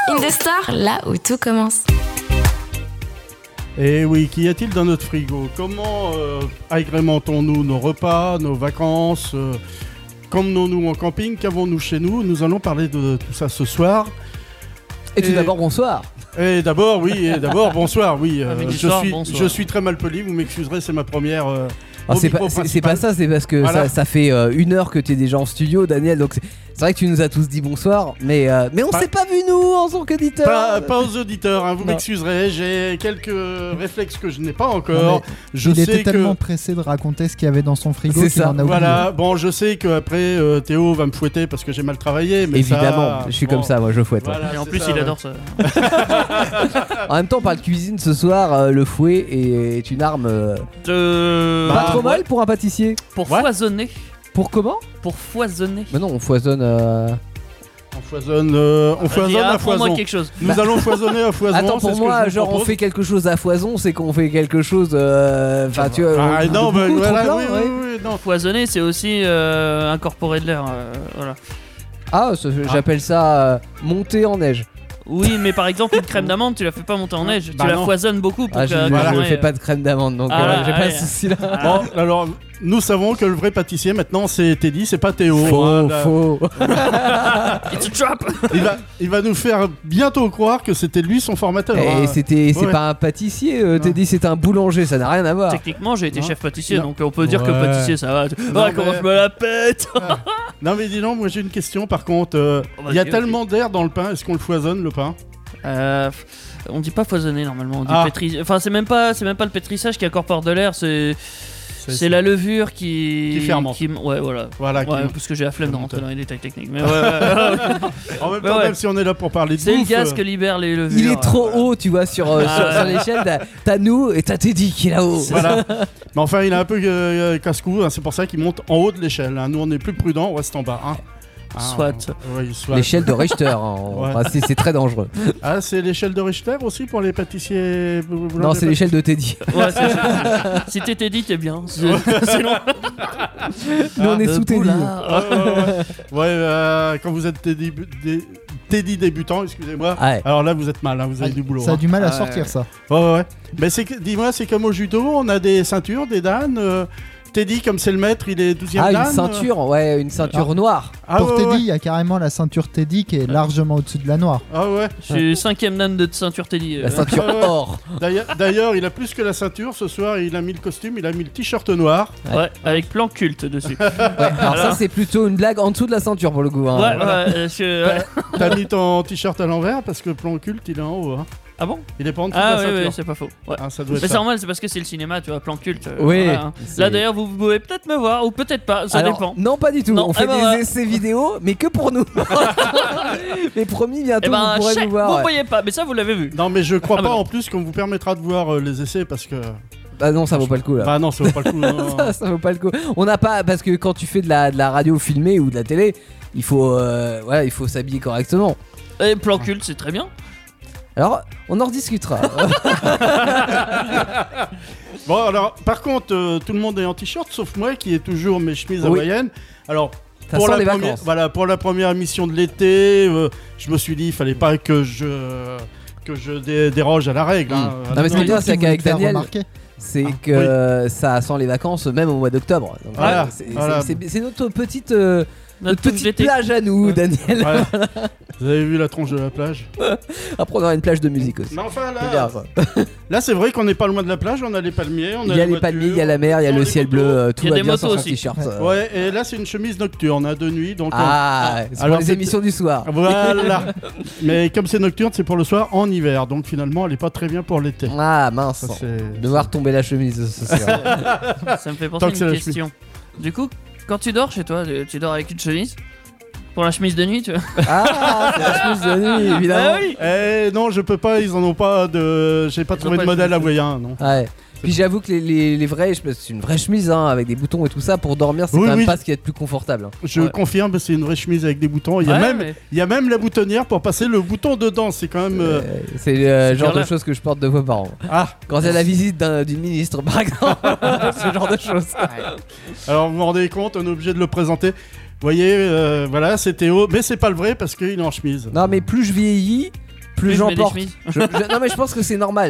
Indestar, là où tout commence. Et oui, qu'y a-t-il dans notre frigo? Comment agrémentons-nous nos repas, nos vacances? Qu'emmenons-nous en camping? Qu'avons-nous chez nous? Nous allons parler de tout ça ce soir. Et tout d'abord, bonsoir. Et d'abord, bonsoir, oui. Bonsoir. Je suis très mal poli, vous m'excuserez, c'est ma première... C'est pas ça, c'est parce que voilà. ça fait 1 heure que t'es déjà en studio, Daniel, donc c'est vrai que tu nous as tous dit bonsoir, mais on s'est pas vu nous en tant qu'auditeurs. Pas aux auditeurs, hein, vous Non. m'excuserez, j'ai quelques réflexes que je n'ai pas encore. Non, Je il sais était que... tellement pressé de raconter ce qu'il y avait dans son frigo C'est qu'il ça. en a oublié. Voilà, bon, je sais qu'après Théo va me fouetter parce que j'ai mal travaillé, mais Évidemment, ça, je suis bon, comme ça, moi je fouette. voilà, Et en c'est plus, ça, il ouais. adore ça. En même temps, on parle cuisine ce soir, le fouet est une arme pas trop mal pour un pâtissier. Pour Ouais. foisonner. Pour comment? Pour foisonner. Mais non, on foisonne. On foisonne Vas-y, à apprends-moi foison. quelque chose. Nous allons foisonner à foison. Attends, c'est pour ce que moi, je vous genre on propose. fait quelque chose à foison, c'est qu'on fait quelque chose. Enfin, tu vois. Ah, non, de mais beaucoup voilà, trop oui, plein, ouais. oui, non. Foisonner, c'est aussi incorporer de l'air. Voilà. Ah, j'appelle ça monter en neige. Oui, mais par exemple, une crème d'amande, tu la fais pas monter en neige. Bah tu la non. foisonnes beaucoup pour Ah, que. je voilà. fais pas de crème d'amande, donc Ah, j'ai pas ouais. ce souci-là. Bon, alors, nous savons que le vrai pâtissier maintenant c'est Teddy, c'est pas Théo. Faux, hein, là. faux. It's a trap. Il va nous faire bientôt croire que c'était lui son formateur. Et hein. c'est Ouais. pas un pâtissier, t'es dit c'est un boulanger, ça n'a rien à voir. Techniquement, j'ai été Non. chef pâtissier, Non. donc on peut dire que Ouais. pâtissier ça va. Non, Ouais, comment mais- je me la pète. Non mais dis donc, moi j'ai une question par contre. Oh, Il y a vas-y, tellement d'air dans le pain, est-ce qu'on le foisonne le pain? On dit pas foisonner normalement, on dit Ah. Enfin, c'est même pas le pétrissage qui incorpore de l'air, c'est la levure qui fermente. Ouais, voilà. Voilà. Ouais, qui- parce que j'ai la flemme de rentrer dans les détails techniques. Mais ouais. En même Ouais, temps, ouais. même si on est là pour parler de C'est le bouffe, gaz que libère les levures. Il est trop voilà. haut, tu vois, sur l'échelle. T'as nous et t'as Teddy qui est là-haut. Voilà. Mais enfin, il a un peu casse-cou, hein, c'est pour ça qu'il monte en haut de l'échelle. Hein. Nous, on est plus prudents, on reste en bas. Hein. Ah, Soit. oui, soit. L'échelle de Richter, hein. Ouais. Enfin, c'est très dangereux. Ah, c'est l'échelle de Richter aussi pour les pâtissiers. Non, c'est l'échelle de Teddy. Ouais, si t'étais dit, t'es bien. Sinon, Nous, on est sous Teddy. Ouais, quand vous êtes Teddy débutant, excusez-moi. Ouais. Alors là, vous êtes mal, hein, vous avez du boulot. Ça a hein. du mal à Ouais. sortir ça. Ouais. Mais dis-moi, c'est comme au judo, on a des ceintures, des danes. Teddy, comme c'est le maître, il est 12e Ah, dan. une ceinture, ouais, une ceinture noire. Ah, Pour ouais, Teddy, ouais. il y a carrément la ceinture Teddy qui est largement au-dessus de la noire. Ah ouais. je suis 5ème dan de ceinture Teddy. La ceinture Ouais, ouais. or. D'ailleurs, il a plus que la ceinture. Ce soir, il a mis le costume, il a mis le t-shirt noir. Ouais, avec plan culte dessus. Ouais, alors ça, c'est plutôt une blague en dessous de la ceinture pour le coup. Hein. Ouais, voilà. ouais. T'as mis ton t-shirt à l'envers parce que le plan culte, il est en haut. Hein. Ah bon? Il est pas en dessous Ah de la oui, ceinture. oui, c'est pas faux. Ouais. Ah, ça doit Mais être c'est ça. normal, c'est parce que c'est le cinéma, tu vois, plan culte. Oui. Voilà, hein. C'est- Là d'ailleurs, vous pouvez peut-être me voir ou peut-être pas, ça Alors, dépend. Non, pas du tout. Non, On fait eh ben des voilà. essais vidéo, mais que pour nous. Mais promis, bientôt, Eh ben, vous pourrez chèque, nous voir. vous ouais. voyez pas, mais ça vous l'avez vu. Non, mais je crois Ah, bah pas non. en plus qu'on vous permettra de voir les essais parce que. Bah non, ça vaut pas le coup là. Bah non, ça vaut pas le coup. non. Ça vaut pas le coup. On n'a pas, parce que quand tu fais de la radio filmée ou de la télé, il faut s'habiller correctement. Et plan culte, c'est très bien. Alors, on en rediscutera. Bon, alors, par contre, tout le monde est en t-shirt sauf moi qui ai toujours mes chemises Oui. hawaïennes. Alors, Ça pour sent la, les première, vacances. voilà, pour la première émission de l'été, je me suis dit il fallait pas que je déroge à la règle. hein. Non, mais ce qui est bien, Tu c'est voulais qu'avec te faire Daniel, remarquer. c'est que ça sent les vacances même au mois d'octobre. Donc, Voilà, c'est voilà. c'est notre petite, Notre touche petite d'été. plage à nous, Ouais. Daniel. Voilà. Vous avez vu la tronche de la plage? Après, on aura une plage de musique aussi. Mais enfin, C'est bien, ça. là c'est vrai qu'on n'est pas loin de la plage, on a les palmiers, on Il a y a les voitures, palmiers, il y a la mer, il y a on le les ciel motos. bleu, tout Il y a va des bien motos sur son aussi. t-shirt. Ouais, et là c'est une chemise nocturne, de nuit, donc Ah, c'est pour alors, les c'est- émissions du soir. voilà. Mais comme c'est nocturne, c'est pour le soir en hiver, donc finalement elle est pas très bien pour l'été. Ah mince, Ça, c'est- de voir tomber la chemise ce soir. Ça me fait Tant penser que c'est à une la question. Du coup, quand tu dors chez toi, tu dors avec une chemise? Pour la chemise de nuit, tu vois? Ah, c'est la chemise de nuit, évidemment. Ah oui. Eh non, je peux pas, ils en ont pas de. J'ai pas Ils trouvé ont de pas modèle de- hawaïen, non. Ouais. Puis j'avoue que les vraies, c'est une vraie chemise hein, avec des boutons et tout ça pour dormir, c'est Oui, quand même oui. pas ce qui est le plus confortable. hein. Je Ouais. confirme, c'est une vraie chemise avec des boutons. Il y a, Ouais, même, mais- il y a même la boutonnière pour passer le bouton dedans. C'est quand même. C'est le genre clair. de choses que je porte 2 fois par an. Ah, Quand il y a la visite d'une ministre, par exemple, ce genre de choses. alors vous vous rendez compte, on est obligé de le présenter. Vous voyez, voilà, c'est Théo, mais c'est pas le vrai parce qu'il est en chemise. Non, mais plus je vieillis, plus je j'en mets des porte. chemises. Non mais je pense que c'est normal.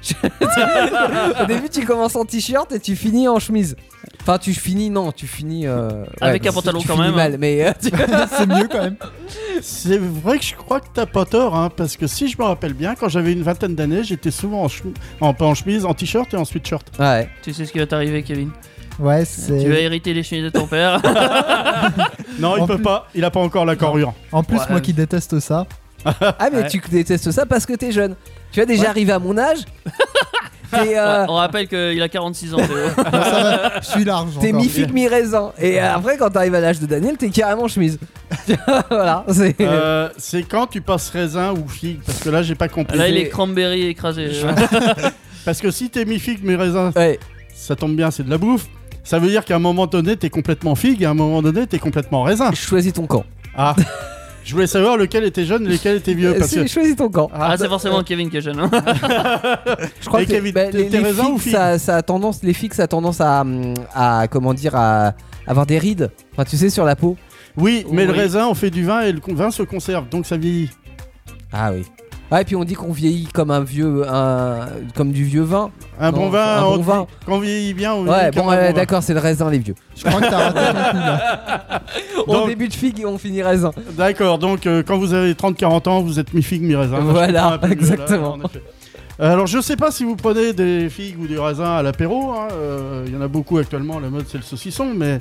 Au début tu commences en t-shirt et tu finis en chemise. Enfin tu finis Avec un pantalon tu quand finis même. mal, mais C'est mieux quand même. C'est vrai que je crois que t'as pas tort, hein, parce que si je me rappelle bien, quand j'avais une vingtaine d'années, j'étais souvent pas en chemise, en t-shirt et en sweatshirt. ouais. Tu sais ce qui va t'arriver, Kevin. Ouais, Tu vas c'est. hériter les chemises de ton père. Non, il En peut plus- pas, il a pas encore la corure. En plus, Ouais. moi qui déteste ça. Ah mais Ouais. tu détestes ça parce que t'es jeune. Tu vas déjà Ouais. arriver à mon âge. T'es On rappelle qu'il a 46 ans. Théo. Bon, ça va, je suis large. T'es encore. mi-figue mi-raisin. Et après quand t'arrives à l'âge de Daniel t'es carrément chemise. Voilà. C'est quand tu passes raisin ou figue, parce que là j'ai pas compris. Là, il est cranberry écrasé. Parce que si t'es mi-figue, mi-raisin, Ouais. ça tombe bien, c'est de la bouffe. Ça veut dire qu'à un moment donné, t'es complètement figue et à un moment donné, t'es complètement raisin. Choisis ton camp. Ah, je voulais savoir lequel était jeune et lequel était vieux. Parce que... Choisis ton camp. Ah, c'est forcément Kevin qui est jeune. Hein. Je crois Et que Kevin, les t'es raisin ou figues, figue ça a tendance, les figues, ça a tendance à comment dire, à avoir des rides. Enfin, tu sais, sur la peau. Oui, mais le Oui. raisin, on fait du vin et le vin se conserve, donc ça vieillit. Ah oui. Ah, et puis on dit qu'on vieillit comme comme du vieux vin. Un Non, bon vin, un bon vin. quand on vieillit bien, on Ouais, vieillit bon, comme un bon vin. d'accord, c'est le raisin, les vieux. Je crois que t'as raté ton coup là. On Donc- débute figue et on finit raisin. D'accord, donc quand vous avez 30-40 ans, vous êtes mi-figue, mi-raisin. Je Voilà, comprends un peu mieux, là, exactement. en effet. Alors je sais pas si vous prenez des figues ou du raisin à l'apéro, hein, il y en a beaucoup actuellement, la mode c'est le saucisson, mais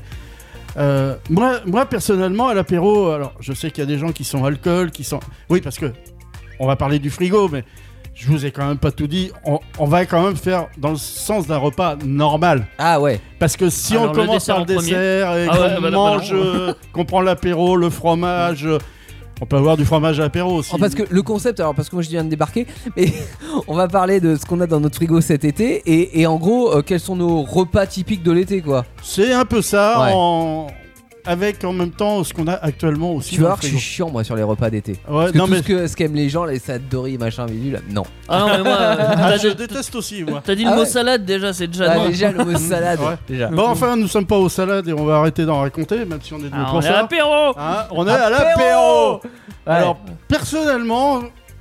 moi personnellement à l'apéro, alors je sais qu'il y a des gens qui sont alcool, qui sont... Oui parce que on va parler du frigo, mais je vous ai quand même pas tout dit, on va quand même faire dans le sens d'un repas normal. Ah ouais. Parce que si Alors, on le commence dessert par en le premier. dessert et Ah ouais, qu'on bah non, mange, qu'on prend l'apéro, le fromage, on peut avoir du fromage à l'apéro aussi. Oh, parce que le concept, alors parce que moi je viens de débarquer, mais on va parler de ce qu'on a dans notre frigo cet été et en gros quels sont nos repas typiques de l'été quoi. C'est un peu ça, Ouais. avec en même temps ce qu'on a actuellement aussi. Tu vois, dans le je suis frigo. chiant moi sur les repas d'été. Ouais, Parce que non tout mais ce qu'aiment les gens, les salades dorées, machin, bidule, non. Ah non, mais moi, je déteste aussi moi. t'as dit Ah le mot ouais. salade déjà, c'est déjà Ouais, non. déjà le mot salade. Ouais. Déjà. Bon enfin nous sommes pas aux salades et on va arrêter d'en raconter même si on est de Ah, on pour est à ça. l'apéro. Hein, on est à l'apéro. Ouais. Alors personnellement,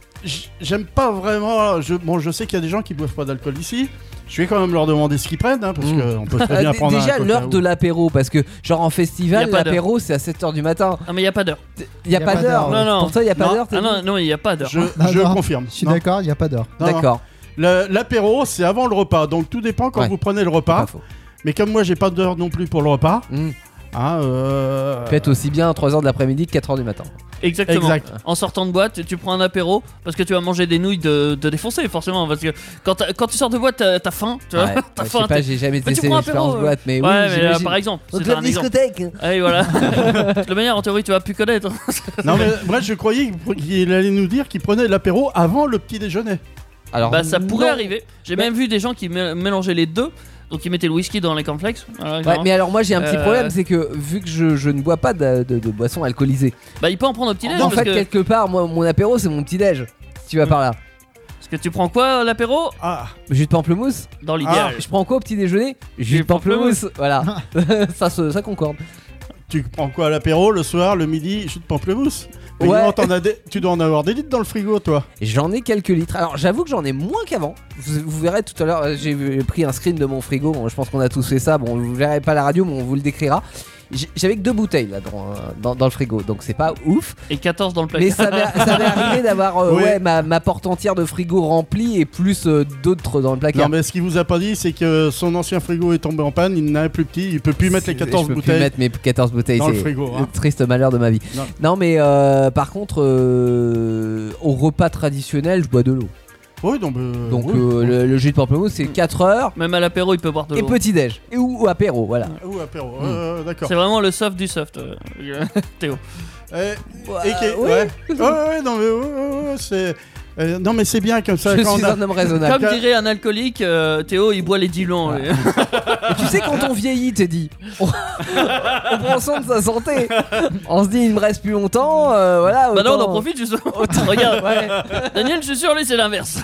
j'aime pas vraiment. Je sais qu'il y a des gens qui boivent pas d'alcool ici. Je vais quand même leur demander ce qu'ils prennent, hein, parce qu'on peut très bien prendre déjà un l'heure coca de ou- l'apéro parce que genre en Y a festival pas l'apéro c'est à 7h du matin. Ah, mais y a pas d'heure. Y a pas d'heure. Non, non. Pour toi y a pas Non. d'heure. t'as Ah non, dit non, y a pas d'heure. Je Non. confirme. Je suis Non. d'accord, il n'y a pas d'heure. Non, non. D'accord. L'apéro, c'est avant le repas, donc tout dépend quand Ouais. vous prenez le Pas repas. faux. Mais comme moi, j'ai pas d'heure non plus pour le repas. Hein, Faites aussi bien 3h de l'après-midi que 4h du matin. Exactement. Exact. En sortant de boîte, tu prends un apéro parce que tu vas manger des nouilles de défoncer forcément parce que quand tu sors de boîte, t'as faim, tu vois. Ouais, T'as je sais faim. pas, j'ai jamais Mais tu testé prends l'expérience apéro, boîte, mais oui, Ouais, mais j'imagine. par exemple, Donc c'est la un exemple. discothèque. Ah oui, voilà. De toute manière, en théorie, tu vas plus connaître. Non, mais moi, je croyais qu'il allait nous dire qu'il prenait l'apéro avant le petit déjeuner. Alors Bah, ça pourrait non. arriver. J'ai Mais- même vu des gens qui mélangeaient les deux. Donc ils mettaient le whisky dans les cornflakes. Voilà, Ouais, évidemment. mais alors moi j'ai un petit Euh, problème, c'est que vu que je ne bois pas de boisson alcoolisée, Bah, il peut en prendre au petit-déj en parce fait que... quelque part moi mon apéro c'est mon petit déj. Tu vas par là. Parce que tu prends quoi à l'apéro? Ah, Jus de pamplemousse. Dans l'idéal. Je prends quoi au petit déjeuner? Jus de pamplemousse. Voilà. ça concorde. tu prends quoi à l'apéro, le soir, le midi, jus de pamplemousse. Mais Ouais. dis-moi, tu dois en avoir des litres dans le frigo, toi. J'en ai quelques litres. Alors j'avoue que j'en ai moins qu'avant. Vous verrez tout à l'heure, j'ai pris un screen de mon frigo. Bon, je pense qu'on a tous fait ça. Bon, vous verrez pas à la radio, mais on vous le décrira. J'avais que 2 bouteilles là dans le frigo, donc c'est pas ouf. Et 14 dans le Mais placard. ça m'est arrivé d'avoir Oui. ma porte entière de frigo remplie et plus d'autres dans le placard. Non, mais ce qu'il vous a pas dit, c'est que son ancien frigo est tombé en panne, il n'en a un plus petit, il peut plus mettre les 14 je peux bouteilles. plus mettre mes 14 bouteilles dans le c'est frigo, hein. le triste malheur de ma vie. Non. Non mais par contre au repas traditionnel je bois de l'eau. Oui, donc, Donc oui. le jus de pamplemousse c'est 4 heures Même à l'apéro, il peut boire de et l'eau. petit déj ou apéro voilà. Ou apéro, d'accord. C'est vraiment le soft du soft, Théo. Ouais. Ouais, non, mais ouais, c'est. Non, mais c'est bien comme ça. Je quand suis on a- un homme raisonnable. Comme dirait un alcoolique, Théo, il boit les dilons. lui. Et tu sais quand on vieillit t'es dit on prend soin de sa santé. On se dit il me reste plus longtemps voilà. Bah non, on autant- en profite justement. autant- Regarde, Ouais. Daniel, je suis sûr, lui, c'est l'inverse.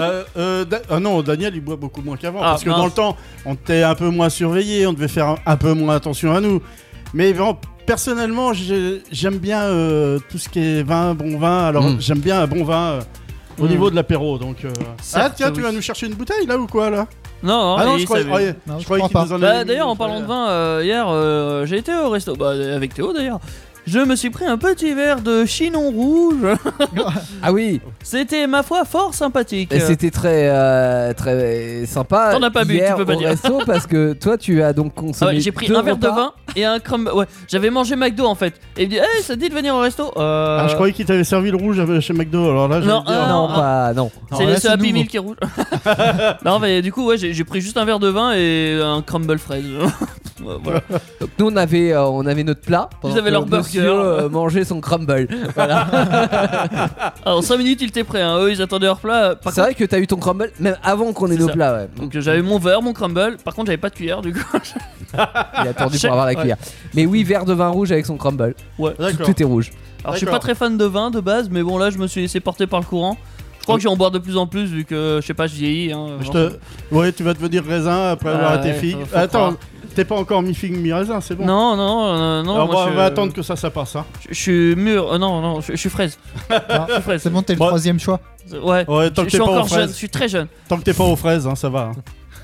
Non, Daniel, il boit beaucoup moins qu'avant. Ah, parce que mince. dans le temps, on était un peu moins surveillé, on devait faire un peu moins attention à nous. Mais vraiment, personnellement, j'aime bien tout ce qui est vin, bon vin. Alors, j'aime bien un bon vin. au niveau de l'apéro. Donc, Certes, tiens, tu oui. vas nous chercher une bouteille là ou quoi là? Non, Ah non, il je croyais, savait. Non, je je croyais crois qu'il nous en Bah, avait mis, d'ailleurs, en je parlant de croyais. vin, hier, j'ai été au resto, avec Théo d'ailleurs. Je me suis pris un petit verre de Chinon rouge. Ah oui, C'était, ma foi, fort sympathique. et c'était très sympa. T'en as pas bu, hier tu peux pas au dire. resto parce que toi tu as donc Ah consommé. ouais, j'ai pris 2 un verre de repas. vin et un crumble. Ouais, j'avais mangé McDo en fait. Et il me dit, hey, ça te dit de venir au resto Ah, je croyais qu'il t'avait servi le rouge chez McDo. Alors là, je vais Non, te dire. Non, pas non. C'est là, les c'est Happy nouveau. Meal qui est rouge. Non, mais du coup, ouais, j'ai pris juste un verre de vin et un crumble fraise. Voilà. Donc nous on avait notre plat. pendant Ils avaient que leur burger. monsieur, mangeait son crumble. Voilà. Alors, 5 minutes, il était prêt. Hein. Eux, ils attendaient leur plat. Par C'est vrai que t'as eu ton crumble même avant qu'on ait C'est nos ça. plats. Ouais. Donc, j'avais mon verre, mon crumble. Par contre, j'avais pas de cuillère du coup. Il a attendu Ouais. pour avoir la cuillère. Mais oui, verre de vin rouge avec son crumble. Ouais. D'accord. Tout était rouge. Alors, je suis D'accord. pas très fan de vin de base, mais bon, là, je me suis laissé porter par le courant. Je crois que je vais en boire de plus en plus vu que, je sais pas, je vieillis. Hein, Ouais, tu vas devenir raisin après avoir Ah été ouais, figue. faut Attends, croire. t'es pas encore mi-figue, mi-raisin, c'est bon. Non, Alors, moi, on va attendre que ça passe. Hein. Je suis mûr. Non, je suis fraise. Ah, Je suis fraise. c'est bon, t'es le Bon. troisième choix. Ouais. Ouais, tant Je que suis t'es pas aux encore jeune, fraises. je suis très jeune. Tant que t'es pas aux fraises, hein, ça va.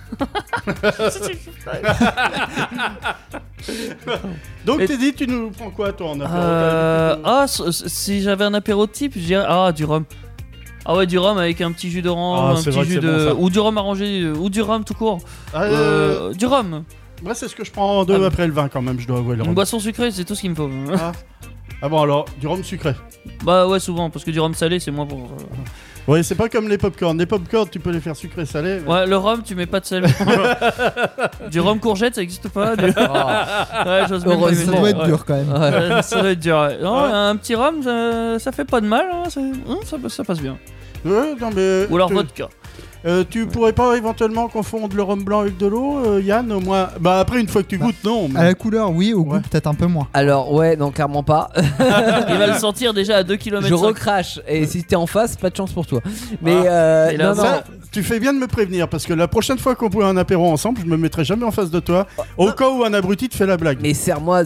Donc Et- t'es dit, tu nous prends quoi toi en apéro? Si j'avais un apéro type, je dirais du rhum. Ah ouais, du rhum avec un petit jus d'orange, Ah, un c'est petit vrai que jus c'est de bon, ça. ou du rhum arrangé ou du rhum tout court. Du rhum. Moi c'est ce que je prends en deux Ah. après le vin quand même, je dois avouer le Une rhum. boisson sucrée, c'est tout ce qu'il me faut. Ah bon alors, du rhum sucré. Bah ouais, souvent parce que du rhum salé, c'est moins bon. Ouais, c'est pas comme les popcorn. Les popcorn, tu peux les faire sucré salé. mais- Ouais, le rhum, tu mets pas de sel. Du rhum courgette, ça existe pas. Ouais, j'ose même pas Heureusement. Ça imaginer. doit être Ouais. dur quand même. Ouais. Ça doit être dur. Ouais. Non, Ouais. un petit rhum, ça fait pas de mal. Hein, ça passe bien. Ouais, non mais. Ou alors tu- vodka. Tu pourrais pas éventuellement confondre le rhum blanc avec de l'eau, Yann, au moins. Bah après une fois que tu goûtes, non. mais- À la couleur, oui, au goût, Ouais. peut-être un peu moins. Alors ouais, non clairement pas. Il va le sentir déjà à 2 km. Je recrache et si t'es en face, pas de chance pour toi. Mais Et là, non, non. Ça, tu fais bien de me prévenir parce que la prochaine fois qu'on boit un apéro ensemble, je me mettrai jamais en face de toi. Au cas où un abruti te fait la blague. Mais serre-moi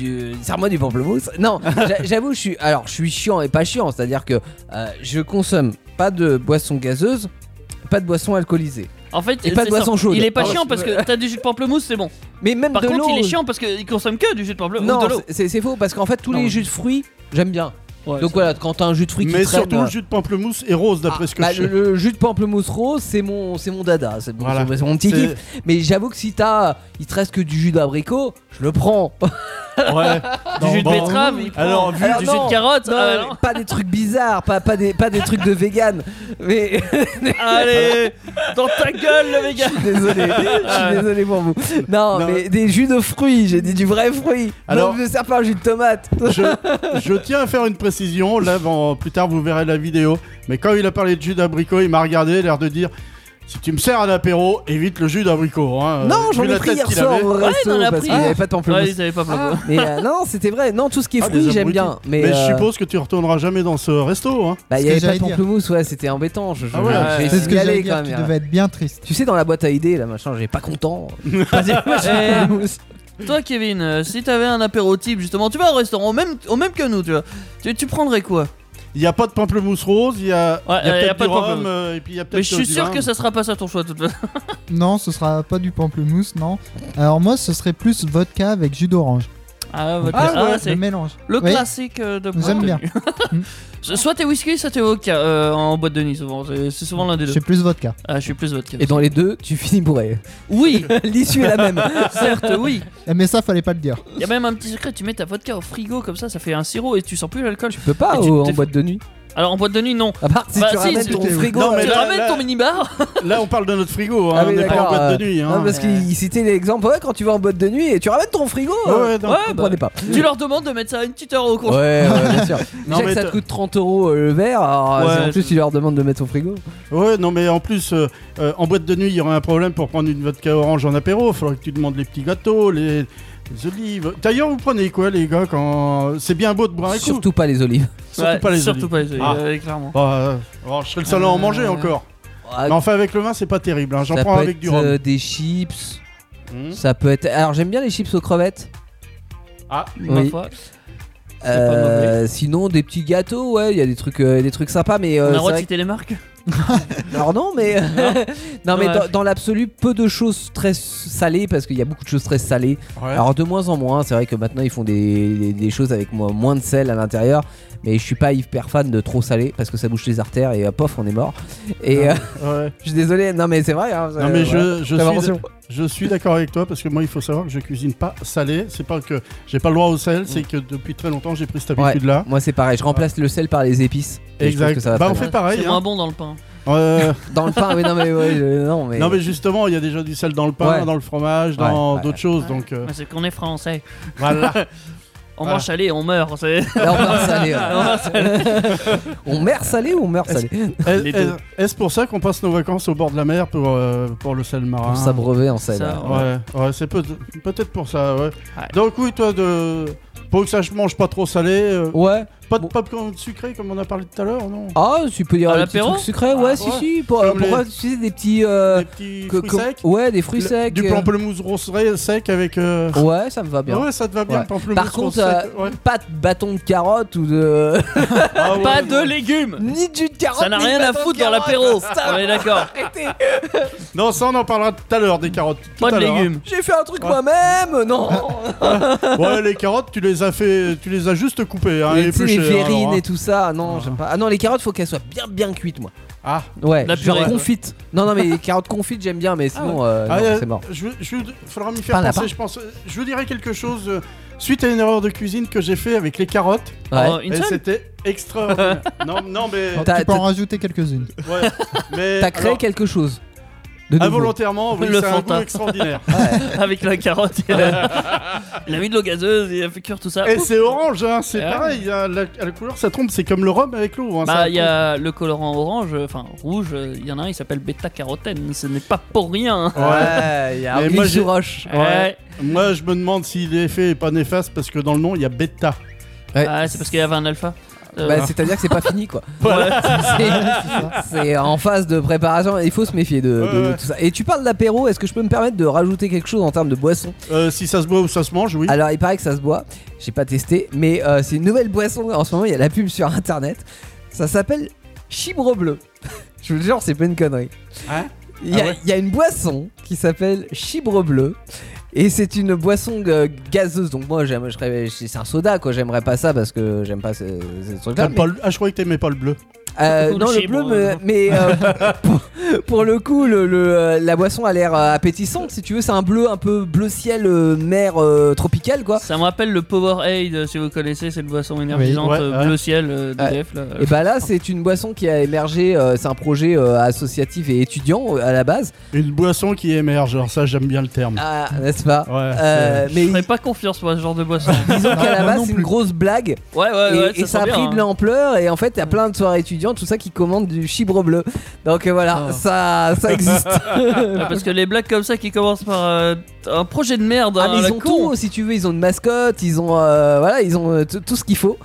du pamplemousse. Non, j'avoue, je suis chiant et pas chiant, c'est-à-dire que je consomme pas de boissons gazeuses, pas de boissons alcoolisées. En fait, Et pas de c'est boisson ça. chaude. Il est pas Ah, chiant je- parce que t'as du jus de pamplemousse, c'est bon. Mais même Par de contre, l'eau. il est chiant parce qu'il consomme que du jus de pamplemousse Non, ou de l'eau. c'est faux parce qu'en fait tous Non. les jus de fruits, j'aime bien. Ouais, Donc ça- voilà, quand t'as un jus de fruits qui Mais traîne, surtout le jus de pamplemousse est rose d'après ce que bah, je sais. le jus de pamplemousse rose, c'est mon dada, c'est mon, Voilà. c'est mon petit C'est- kiff. Mais j'avoue que si il te reste que du jus d'abricot, je le prends. Ouais. Du Non, jus de bon, betterave, il prend. alors, vu- du jus non, de carotte. Non, ah, non. pas des trucs bizarres, pas des trucs de vegan. Mais Allez, dans ta gueule, le je méga. suis désolé, je suis désolé pour vous. Non, Non. mais des jus de fruits, j'ai dit du vrai fruit. Alors- Donc ne sers pas un jus de tomate. Je tiens à faire une précision. Là, plus tard, vous verrez la vidéo. Mais quand il a parlé de jus d'abricot, il m'a regardé, l'air de dire. Si tu me sers un apéro, évite le jus d'abricot. Hein. Non, j'en Vu ai la pris tête hier qu'il soir avait. au resto il en a parce pris. qu'il n'y avait pas de Ouais, pamplemousse. ils avaient pas pamplemousse. Mais non, c'était vrai. Non, tout ce qui est Ah, fruits, des j'aime abrutis. bien. Mais Mais je euh, suppose que tu retourneras jamais dans ce resto. Hein. bah, il Ce y que avait pas de j'allais dire. pamplemousse, ouais, c'était embêtant. Ah ouais, j'ai C'est ce que signalé j'allais quand dire, tu même. devais être bien triste. Tu sais, dans la boîte à idées, là, machin, j'ai pas content. Eh, Toi, Kevin, si t'avais un apéro type, justement, tu vas au restaurant, au même que nous, tu vois. Tu prendrais quoi? Il n'y a pas de pamplemousse rose, il y a, Ouais, il y a y a peut-être pas du de rhum, pamplemousse. et puis il y a Mais peut-être je suis du sûr vin. que ça sera pas ça ton choix, de toute façon. Non, ce sera pas du pamplemousse, non. Alors moi, ce serait plus vodka avec jus d'orange. Ah, votre- Ah, ouais, c'est Le mélange. le Oui. classique de J'aime bien. Soit t'es whisky, soit t'es vodka en boîte de nuit, souvent. C'est souvent l'un des Je deux. suis plus vodka. Ah, je suis plus vodka. Et dans les deux, tu finis bourré. Oui, L'issue est la même. certes, oui. Mais ça, fallait pas le dire. Il y a même un petit secret, tu mets ta vodka au frigo comme ça fait un sirop et tu sens plus l'alcool. Tu peux pas Et tu en t'es- boîte de nuit. Alors en boîte de nuit, non. À part si Bah, tu si, ramènes si, ton tu- frigo. Non, mais Tu là- ramènes ton minibar. Là, on parle de notre frigo, hein, Ah oui, on n'est pas en d'accord, boîte de nuit. Hein. Non, parce qu'il citait l'exemple, ouais, quand tu vas en boîte de nuit et tu ramènes ton frigo. Ouais, non. Ouais, Vous comprenez pas. Tu leur demandes de mettre ça à une petite heure au compte. Ouais, bien sûr. Non, Déjà mais que ça te t'as- coûte 30 € le verre, alors Ouais, si en plus tu leur demandes de mettre ton frigo. Ouais, non, mais en plus, en boîte de nuit, il y aurait un problème pour prendre une vodka orange en apéro. Il faudrait que tu demandes les petits gâteaux, les olives. D'ailleurs, vous prenez quoi, les gars, quand c'est bien beau de boire un coup? Surtout pas les olives. Surtout pas les surtout olives. pas les olives, Ah. clairement. Je serais le seul à en manger encore. Ah, Mais enfin, avec le vin, c'est pas terrible. Hein. J'en ça prends peut avec être du rhum. des chips. Mmh. Ça peut être. Alors j'aime bien les chips aux crevettes. Ah, Ma Oui. foi. Sinon des petits gâteaux, ouais, il y a des trucs sympas, mais On a le c'est droit de vrai citer les marques. alors non, mais non, mais Ouais. dans l'absolu, peu de choses très salées parce qu'il y a beaucoup de choses très salées. Ouais. Alors de moins en moins, c'est vrai que maintenant ils font des choses avec moins de sel à l'intérieur, mais je suis pas hyper fan de trop salé parce que ça bouche les artères et pof, on est mort. Et Ouais. je suis désolé, non mais c'est vrai. Hein, Non mais voilà. Prévention. je suis d'accord avec toi parce que moi il faut savoir que je cuisine pas salé. C'est pas que j'ai pas le droit au sel, c'est que depuis très longtemps j'ai pris cette habitude là. Moi c'est pareil, je remplace le sel par les épices. et je trouve Exact. que ça va Bah très on bien. fait pareil. C'est hein. moins bon dans le pain. Dans le pain, oui, non mais ouais, non mais. Non mais justement il y a déjà du sel dans le pain, Ouais. dans le fromage, dans Ouais, d'autres choses donc Mais c'est qu'on est français. voilà. On Voilà. mange salé, on meurt. Là, on meurt salé. Ouais. On meurt salé. On meurt salé ou on meurt salé? Les deux. Est-ce pour ça qu'on passe nos vacances au bord de la mer pour le sel marin? Pour s'abreuver en sel. Ça, Ouais, c'est peut-être pour ça, ouais. Ouais. Donc oui, toi, pour que ça je mange pas trop salé, Ouais. pas de Bon. popcorn sucré comme on a parlé tout à l'heure, non? Ah, tu peux dire À des petits l'apéro trucs sucrés, ouais, Ah, si, ouais. si. Comme Pourquoi les- tu sais, des petits. Des petits fruits secs? Ouais, des fruits secs. Du pamplemousse rosé sec avec... Ouais, ça me va bien. Ouais, ça te va bien, Ouais. le pamplemousse Par contre, rose sec, ouais. pas de bâton de carotte ou de. Ah ouais, Pas ouais. de légumes. Ni du carotte. Ça n'a ni rien de à bâton foutre de dans carotte. l'apéro. Stop. On est d'accord. Arrêtez. Non, ça on en parlera tout à l'heure, des carottes. tout Pas de à l'heure, hein. légumes. J'ai fait un truc moi-même. Non. Ouais, les carottes, tu les as juste coupées, hein, Tu sais, les épluchées, verrines alors, hein. et tout ça, non, Ah. j'aime pas. Ah non, les carottes, faut qu'elles soient bien cuites, moi. Ah, Ouais, La genre purée. confites. Non, mais les carottes confites, j'aime bien, mais sinon, Ah, non, c'est mort. faudra m'y faire Pas un penser, lapin. je pense. Je vous dirai quelque chose suite à une erreur de cuisine que j'ai fait avec les carottes. Ouais. Oh, une Et seule. c'était extraordinaire. non, mais... Bon, T'as- tu peux en t'as- rajouter quelques-unes. Ouais, mais T'as créé alors, quelque chose de nouveau. involontairement, oui, Le c'est un Fanta. goût extraordinaire. Avec la carotte. Il a mis de l'eau gazeuse, il a fait cuire tout ça. Et Pouf. c'est orange, hein, c'est Ouais. pareil, hein, la couleur ça trompe, c'est comme le rhum avec l'eau. Hein, ça Bah, il y a le colorant orange, enfin rouge, il y en a un, il s'appelle bêta-carotène. Ce n'est pas pour rien. Ouais, il y a Mais un moi, gris j'ai- sous roche. Ouais. Moi je me demande si l'effet est pas néfaste parce que dans le nom il y a bêta. Ouais. Ah, c'est parce qu'il y avait un alpha. Bah, c'est-à-dire que c'est pas fini, quoi. Voilà. C'est en phase de préparation, il faut se méfier de Ouais. tout ça. Et tu parles d'apéro, est-ce que je peux me permettre de rajouter quelque chose en termes de boisson? Si ça se boit ou ça se mange, oui. Alors il paraît que ça se boit, j'ai pas testé, mais c'est une nouvelle boisson, en ce moment il y a la pub sur internet, ça s'appelle Chibre Bleu. Je vous jure, c'est pas une connerie. Hein Il y a- Ah ouais il y a une boisson qui s'appelle Chibre Bleu. Et c'est une boisson gazeuse, donc moi c'est un soda quoi, j'aimerais pas ça parce que j'aime pas ce truc là. T'aimes pas le- je croyais que t'aimais pas le bleu. Non, le Chibre, bleu, mais pour le coup, la boisson a l'air appétissante. Si tu veux, c'est un bleu un peu bleu ciel, mer tropicale quoi. Ça me rappelle le Powerade, si vous connaissez, cette boisson énergisante Oui, ouais, bleu ciel d'EDF. là. Et bah là, c'est une boisson qui a émergé. C'est un projet associatif et étudiant à la base. Une boisson qui émerge, alors ça j'aime bien le terme. Ah, n'est-ce pas? Ouais, Mais Je ferais pas confiance pour ce genre de boisson. disons qu'à la moi base, non c'est une plus. grosse blague. Ouais, Et ça a sent pris bien, de hein. l'ampleur. Et en fait, il y a plein de soirées étudiantes, tout ça qui commandent du chibre bleu. Donc voilà, ça existe. Ouais, parce que les blagues comme ça qui commencent par un projet de merde, Ah hein, mais la ils ont con. tout si tu veux, ils ont une mascotte, ils ont voilà, ils ont tout ce qu'il faut.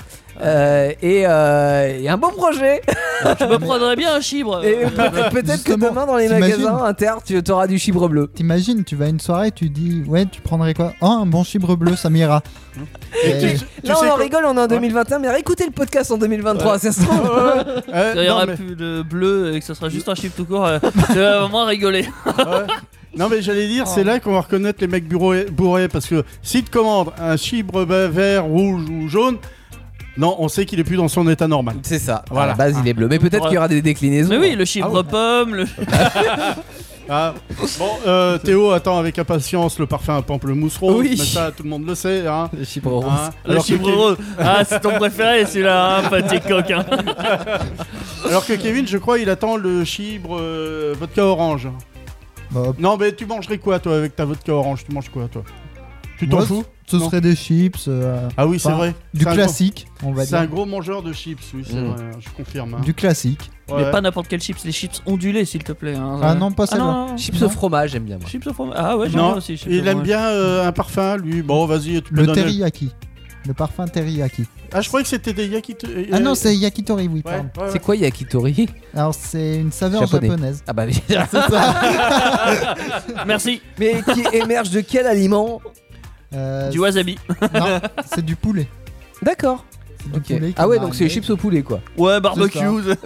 Et un beau projet. Je me prendrais bien un chibre. Et peut-être que Justement, demain dans les t'imagines magasins Inter, tu auras du chibre bleu. T'imagines, tu vas à une soirée, tu dis ouais, tu prendrais quoi? Oh, un bon chibre bleu, ça m'ira. Et Et- tu Là on sais en quoi- rigole, on est en 2021, mais réécoutez le podcast en 2023, ça se trouve. Il y non, aura mais- plus de bleu et que ce sera juste un chiffre tout court. Tu vas vraiment rigoler. ouais. Non mais j'allais dire, c'est là qu'on va reconnaître les mecs bourrés parce que si tu commandes un chibre vert, rouge ou jaune, non, on sait qu'il est plus dans son état normal. C'est ça. Voilà. À la base, il est bleu, mais peut-être qu'il y aura des déclinaisons. Mais oui, le chibre pomme, le... Ah, bon, Théo attend avec impatience le parfum à pamplemousse rose, Oui. mais ça tout le monde le sait. Hein. Le chibre rose. Hein. le Alors, que chibre rose. Ah, c'est ton préféré celui-là, hein, petit coquin. alors que Kevin, je crois, il attend le chibre vodka orange. Bah, Non mais tu mangerais quoi toi avec ta vodka orange? Tu manges quoi toi? Tu t'en moi, fous? Ce Non. serait des chips. Ah oui, c'est enfin, vrai. Du C'est un classique, on gros- va C'est un dire. gros mangeur de chips, oui, c'est Mm. vrai, je confirme. hein. Du classique. Ouais. Mais pas n'importe quel chips, les chips ondulés s'il te plaît. Hein. Ah non, pas Ah celle-là. non, non. Chips Non. au fromage, j'aime bien moi. Chips au fromage. Ah ouais, j'aime Non, bien aussi. chips au il aime fromage. bien un parfum, lui. Bon, vas-y, tu peux Le donner. teriyaki. Le parfum teriyaki. Ah, je croyais que c'était des yaki. Ah non, c'est yakitori, oui. Ouais, pardon. ouais, C'est quoi yakitori? Alors, c'est une saveur Japonais. japonaise. Ah bah oui. Merci. Mais qui émerge de quel aliment? Euh, Du wasabi. Non, c'est du poulet. D'accord. Du Ok. poulet qui Ah ouais, est donc c'est les mariné. chips au poulet quoi. Ouais, barbecue.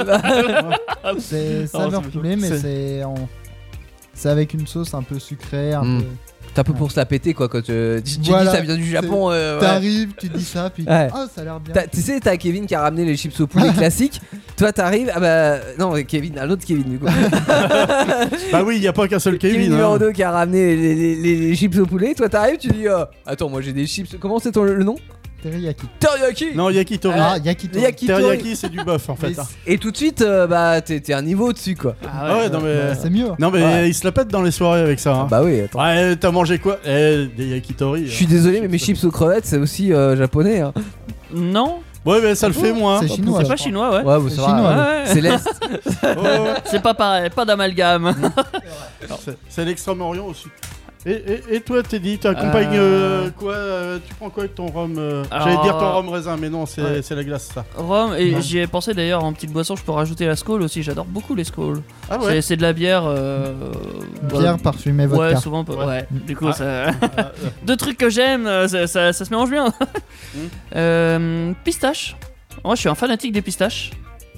C'est saveur c'est poulet, mais c'est avec une sauce un peu sucrée, un peu. C'est un peu pour se la péter quoi quand tu dis Voilà, ça vient du Japon. Ouais. T'arrives, tu dis ça, puis Ouais. ça a l'air bien. Tu sais, t'as Kevin qui a ramené les chips au poulet classiques. Toi, t'arrives. Ah bah. Non, Kevin, un autre Kevin du coup. Bah oui, il n'y a pas qu'un seul Kevin. numéro hein. 2 qui a ramené les chips au poulet. Toi, t'arrives, tu dis attends, moi j'ai des chips. Comment c'est le nom? Teriyaki. Teriyaki. Non, yakitori. Ah, yakitori. Yakitori. Teriyaki, c'est du bœuf en fait. Mais hein. Et tout de suite, bah t'es un niveau au-dessus quoi. Ah ouais, non mais. Bah, c'est mieux. Non mais Ouais. il se la pète dans les soirées avec ça. Hein. Bah oui, attends. Ouais, t'as mangé quoi? Des yakitori. Je suis désolé, mais mes chips aux crevettes, c'est aussi japonais. Hein. Non, Ouais, mais ça le fait moins. C'est chinois. c'est je pas crois. chinois, ouais. Ouais, vous C'est ça chinois, va. Ouais, C'est l'Est. Ouais, ouais. c'est pas pareil, pas d'amalgame. C'est l'Extrême-Orient aussi. Et toi, Teddy, tu accompagnes quoi tu prends quoi avec ton rhum Alors, J'allais dire ton rhum raisin, mais non, c'est ouais. la glace, ça. Rhum, et Ouais. j'y ai pensé d'ailleurs en petite boisson, je peux rajouter la Skol aussi, j'adore beaucoup les Skol. Ah ouais C'est de la bière. Bière parfumée Ouais, vodka. souvent. Ouais. Du coup, Ah. ça. Deux trucs que j'aime, ça se mélange bien. Pistache. Moi, je suis un fanatique des pistaches.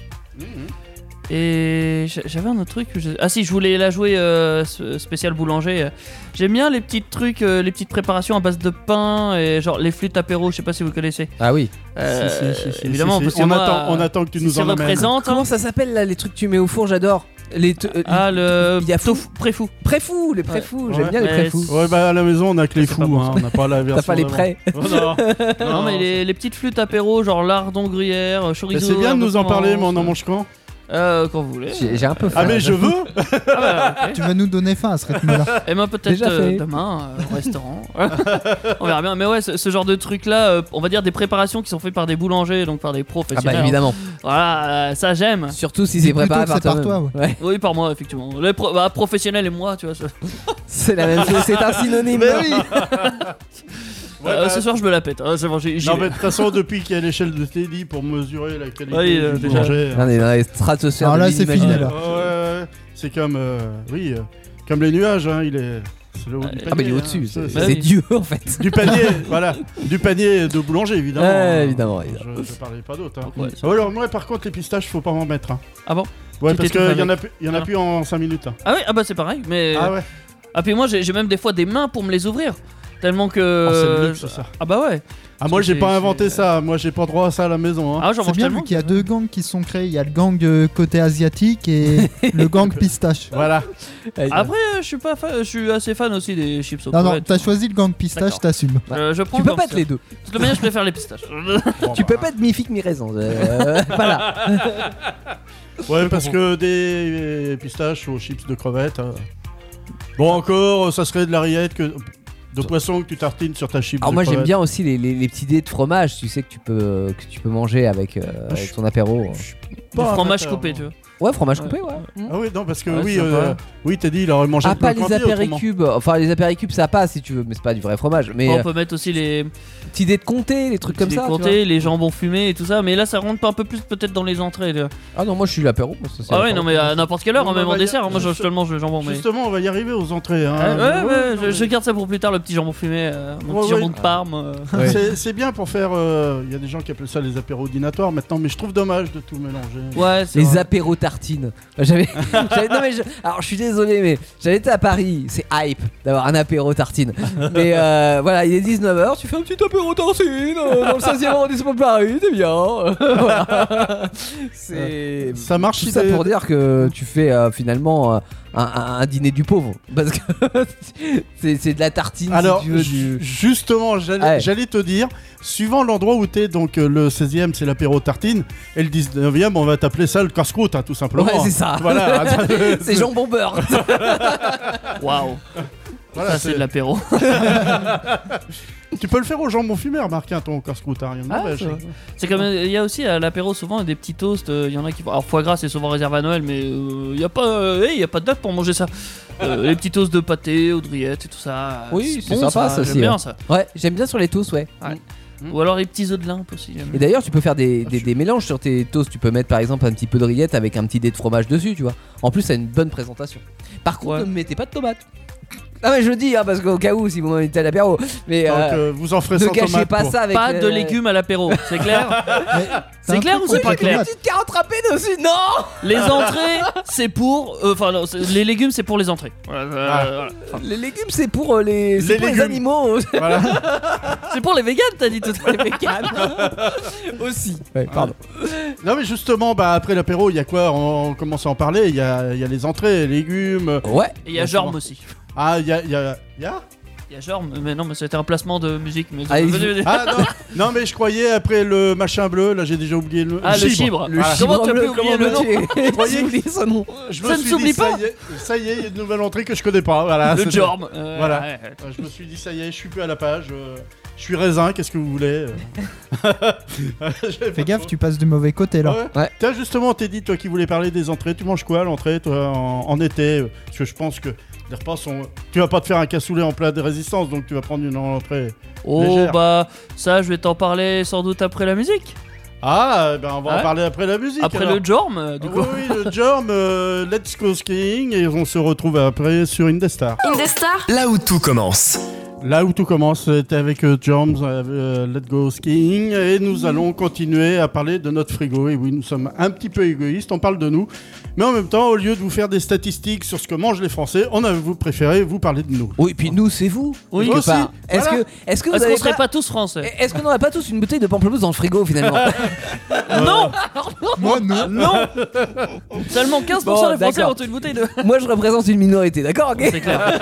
Et j'avais un autre truc. Ah si, je voulais la jouer spécial boulanger. J'aime bien les petits trucs, les petites préparations à base de pain et genre les flûtes apéro. Je sais pas si vous connaissez. Ah oui. Si, Évidemment, si. parce que On moi, attend que tu nous si en amènes. représente. Comment ça s'appelle là les trucs que tu mets au four? J'adore. Les Ah le il y a fou. préfou. Préfous, les préfous. J'aime Ouais. bien les Ouais, préfous. Ouais, bah à la maison, on a que les C'est fous, pas bon, hein, on n'a pas la version. T'as pas les vraiment. prêts. Oh, non. Non mais les petites flûtes apéro, genre lardon gruyère, Mais chorizo. c'est bien de nous en parler, mais on en mange mange quand? quand vous voulez. J'ai un peu faim. Ah, mais je veux Ah, ouais, ok. Tu vas nous donner faim à ce rythme-là. Et moi peut-être Déjà fait. demain au restaurant. On verra bien. Mais ouais, ce genre de truc là, on va dire des préparations qui sont faites par des boulangers, donc par des Ah professionnels. bah évidemment. Voilà, ça j'aime. Surtout si Dis c'est préparé plutôt que par c'est par toi. toi, Ouais. Oui, par moi effectivement. Les professionnels et moi, tu vois. C'est la même chose. C'est un synonyme. Mais oui. Ouais, bah, Ce soir je me la pète. C'est bon, j'y Non, vais. mais de toute façon, depuis qu'il y a l'échelle de Teddy pour mesurer la qualité Oui, du déjà. boulanger. On est dans les stratosphères. Alors de là, c'est fini, l'imaginaire. là. Ouais, c'est comme, comme les nuages, hein, il est. C'est le haut du panier. Ah bah il est hein. au-dessus. C'est- C'est Bah c'est oui. Dieu en fait. Du panier, voilà. Du panier de boulanger, évidemment. Ouais, hein. évidemment. Je parlais pas d'autre. Hein. Ouais, Ah, alors, moi, par contre, les pistaches, faut pas m'en mettre. Hein. Ah bon? Ouais, Tu parce t'étouffes qu'il y en a avec. plus, il y en a plus en 5 minutes. Hein. Ah oui, ah bah c'est pareil. Mais Ah ouais. ah puis moi j'ai même des fois des mains pour me les ouvrir. Tellement que. Oh, c'est le luxe, ça. Ah bah ouais. Ah, moi, j'ai c'est- pas inventé c'est- ça. Moi, j'ai pas droit à ça à la maison. Hein. Ah j'en C'est mange bien tellement. vu qu'il y a deux gangs qui sont créés. Il y a le gang côté asiatique et le gang pistache. Voilà. Après, je suis pas fan, je suis assez fan aussi des chips au Non, non, crevettes. t'as choisi le gang pistache, D'accord. t'assumes. Je prends Tu peux comme pas être ça. les deux. De toute manière, je préfère les pistaches. Bon, Tu bah. peux pas être mi-figue mi-raisin. Voilà. Ouais, parce que des pistaches aux chips de crevettes. Bon, encore, ça serait de la rillette de poisson que tu tartines sur ta chip. Alors de moi j'aime crevettes. bien aussi les petits dés de fromage, tu sais que tu peux manger avec ton apéro. Du Pas un fromage amateur, coupé, moi. tu vois. Ouais, fromage Ouais. coupé, ouais. Ah oui, non, parce que Ouais, oui, c'est sympa. oui, t'as dit, il aurait mangé Ah, le pas pain les quantier, autrement. apéricubes. Enfin, les apéricubes ça passe si tu veux, mais c'est pas du vrai fromage. Mais On peut mettre aussi les petits dés de comté, les trucs comme ça. tu comtés, les jambons fumés et tout ça. Mais là, ça rentre pas un peu plus peut-être dans les entrées. Là. vois. Ah non, moi je suis l'apéro. moi, ça, c'est Ah ouais, l'apéro. non, mais à n'importe quelle heure, Non, hein, même bah, en y a- dessert. Moi, je juste- te le mange le jambon. Mais... Justement, on va y arriver aux entrées. Hein. Ouais, ouais, non, je garde ça pour plus tard, le petit jambon fumé, mon Ouais, petit ouais. jambon de Parme. Ouais. C'est bien pour faire. Il y a des gens qui appellent ça les apéros dînatoires maintenant, mais je trouve dommage de tout mélanger. Ouais, c'est Les vrai. apéros tartines. Non mais alors je suis désolé mais j'avais été à Paris, c'est hype d'avoir un apéro tartine. Mais voilà, il est 19h, tu fais un petit apéro tartine dans le 16e arrondissement de Paris, c'est bien. Voilà. C'est Ça marche tout si ça t'es- pour dire que tu fais finalement un dîner du pauvre parce que c'est de la tartine Alors, si tu veux du... justement, Ouais. j'allais te dire, suivant l'endroit où t'es, donc le 16e c'est l'apéro tartine, et le 19e on va t'appeler ça le casse-croûte, hein, tout simplement. Ouais, c'est ça. Voilà. c'est jambon beurre. Waouh, Voilà, ça c'est de l'apéro. Tu peux le faire au jambon fumé, remarque, hein, ton casse-croûte, hein, rien de Ah, mauvais, c'est ça. vrai. C'est comme il y a aussi à l'apéro souvent des petits toasts. Il y en a qui font. Alors foie gras c'est souvent réservé à Noël, mais il y a pas de date pour manger ça. Les petits toasts de pâté, aux drillettes et tout ça. Oui, c'est bon, sympa, ça j'aime aussi, bien ouais. ça. Ouais, j'aime bien sur les toasts, ouais. Ou alors les petits œufs de limpe aussi. j'aime Et bien. d'ailleurs, tu peux faire des mélanges sur tes toasts. Tu peux mettre par exemple un petit peu de rillette avec un petit dé de fromage dessus, tu vois. En plus, ça a une bonne présentation. Par contre, Ouais. ne mettez pas de tomates. Ah mais je dis parce qu'au cas où si vous m'invitez à l'apéro, mais Donc vous en ferez ne sans gâchez tomate pas pour- ça avec Pas de légumes à l'apéro, c'est clair? C'est clair ou c'est pas clair? Petite carotte râpée dessus, non. Les entrées, c'est pour. Enfin, non, les légumes, c'est pour les entrées. Voilà. Les légumes c'est pour les, c'est pour les légumes. animaux. Voilà. C'est pour les véganes, t'as dit tout à l'heure. Les véganes aussi. Ouais, pardon. Non mais justement, après l'apéro, il y a quoi? On commence à en parler. Il y a les entrées, les légumes. Ouais. Et il y a Jorm aussi. Ah, il y a. Il y a Jorm, mais non, mais c'était un placement de musique. Mais Ah, Ah non, mais je croyais après le machin bleu, là j'ai déjà oublié le. Ah, le chibre. Le Voilà. Comment chibre tu as pu bleu, oublier le nom? Tu croyais oublier son nom. Je Ça ne suis s'oublie dit, pas. Ça y est, il y a une nouvelle entrée que je connais pas. Voilà. Le c'est- Jorm. Voilà. Ouais. Je me suis dit, ça y est, je suis plus à la page. Je suis raisin, qu'est-ce que vous voulez? Fais gaffe, tu passes du mauvais côté là. Ouais. Ouais. Tiens, justement, on t'a dit, toi qui voulais parler des entrées, tu manges quoi à l'entrée, toi, en été? Parce que je pense que les repas sont. Tu vas pas te faire un cassoulet en plat de résistance, donc tu vas prendre une entrée. Oh, Légère. bah, ça, je vais t'en parler sans doute après la musique. Ah, on va en Ouais. parler après la musique. Après alors. le Jorm, du coup. Oui, le Jorm, Let's Go Skiing, et on se retrouve après sur Indestar. Indestar, Là où tout commence. Là où tout commence, c'était avec Jorms, Let's Go Skiing, et nous allons continuer à parler de notre frigo. Et oui, nous sommes un petit peu égoïstes, on parle de nous, mais en même temps, au lieu de vous faire des statistiques sur ce que mangent les Français, on a vous préféré vous parler de nous. Oui, puis nous c'est vous. Oui, quelque aussi. part. Est-ce Voilà. que est-ce que vous Est-ce avez qu'on serait pas tous français? Est-ce qu'on n'aurait pas tous une bouteille de pamplemousse dans le frigo finalement? Non. Moi non. Non. Seulement 15% Bon, des Français d'accord. ont une bouteille de. Moi je représente une minorité, d'accord, ok? C'est clair.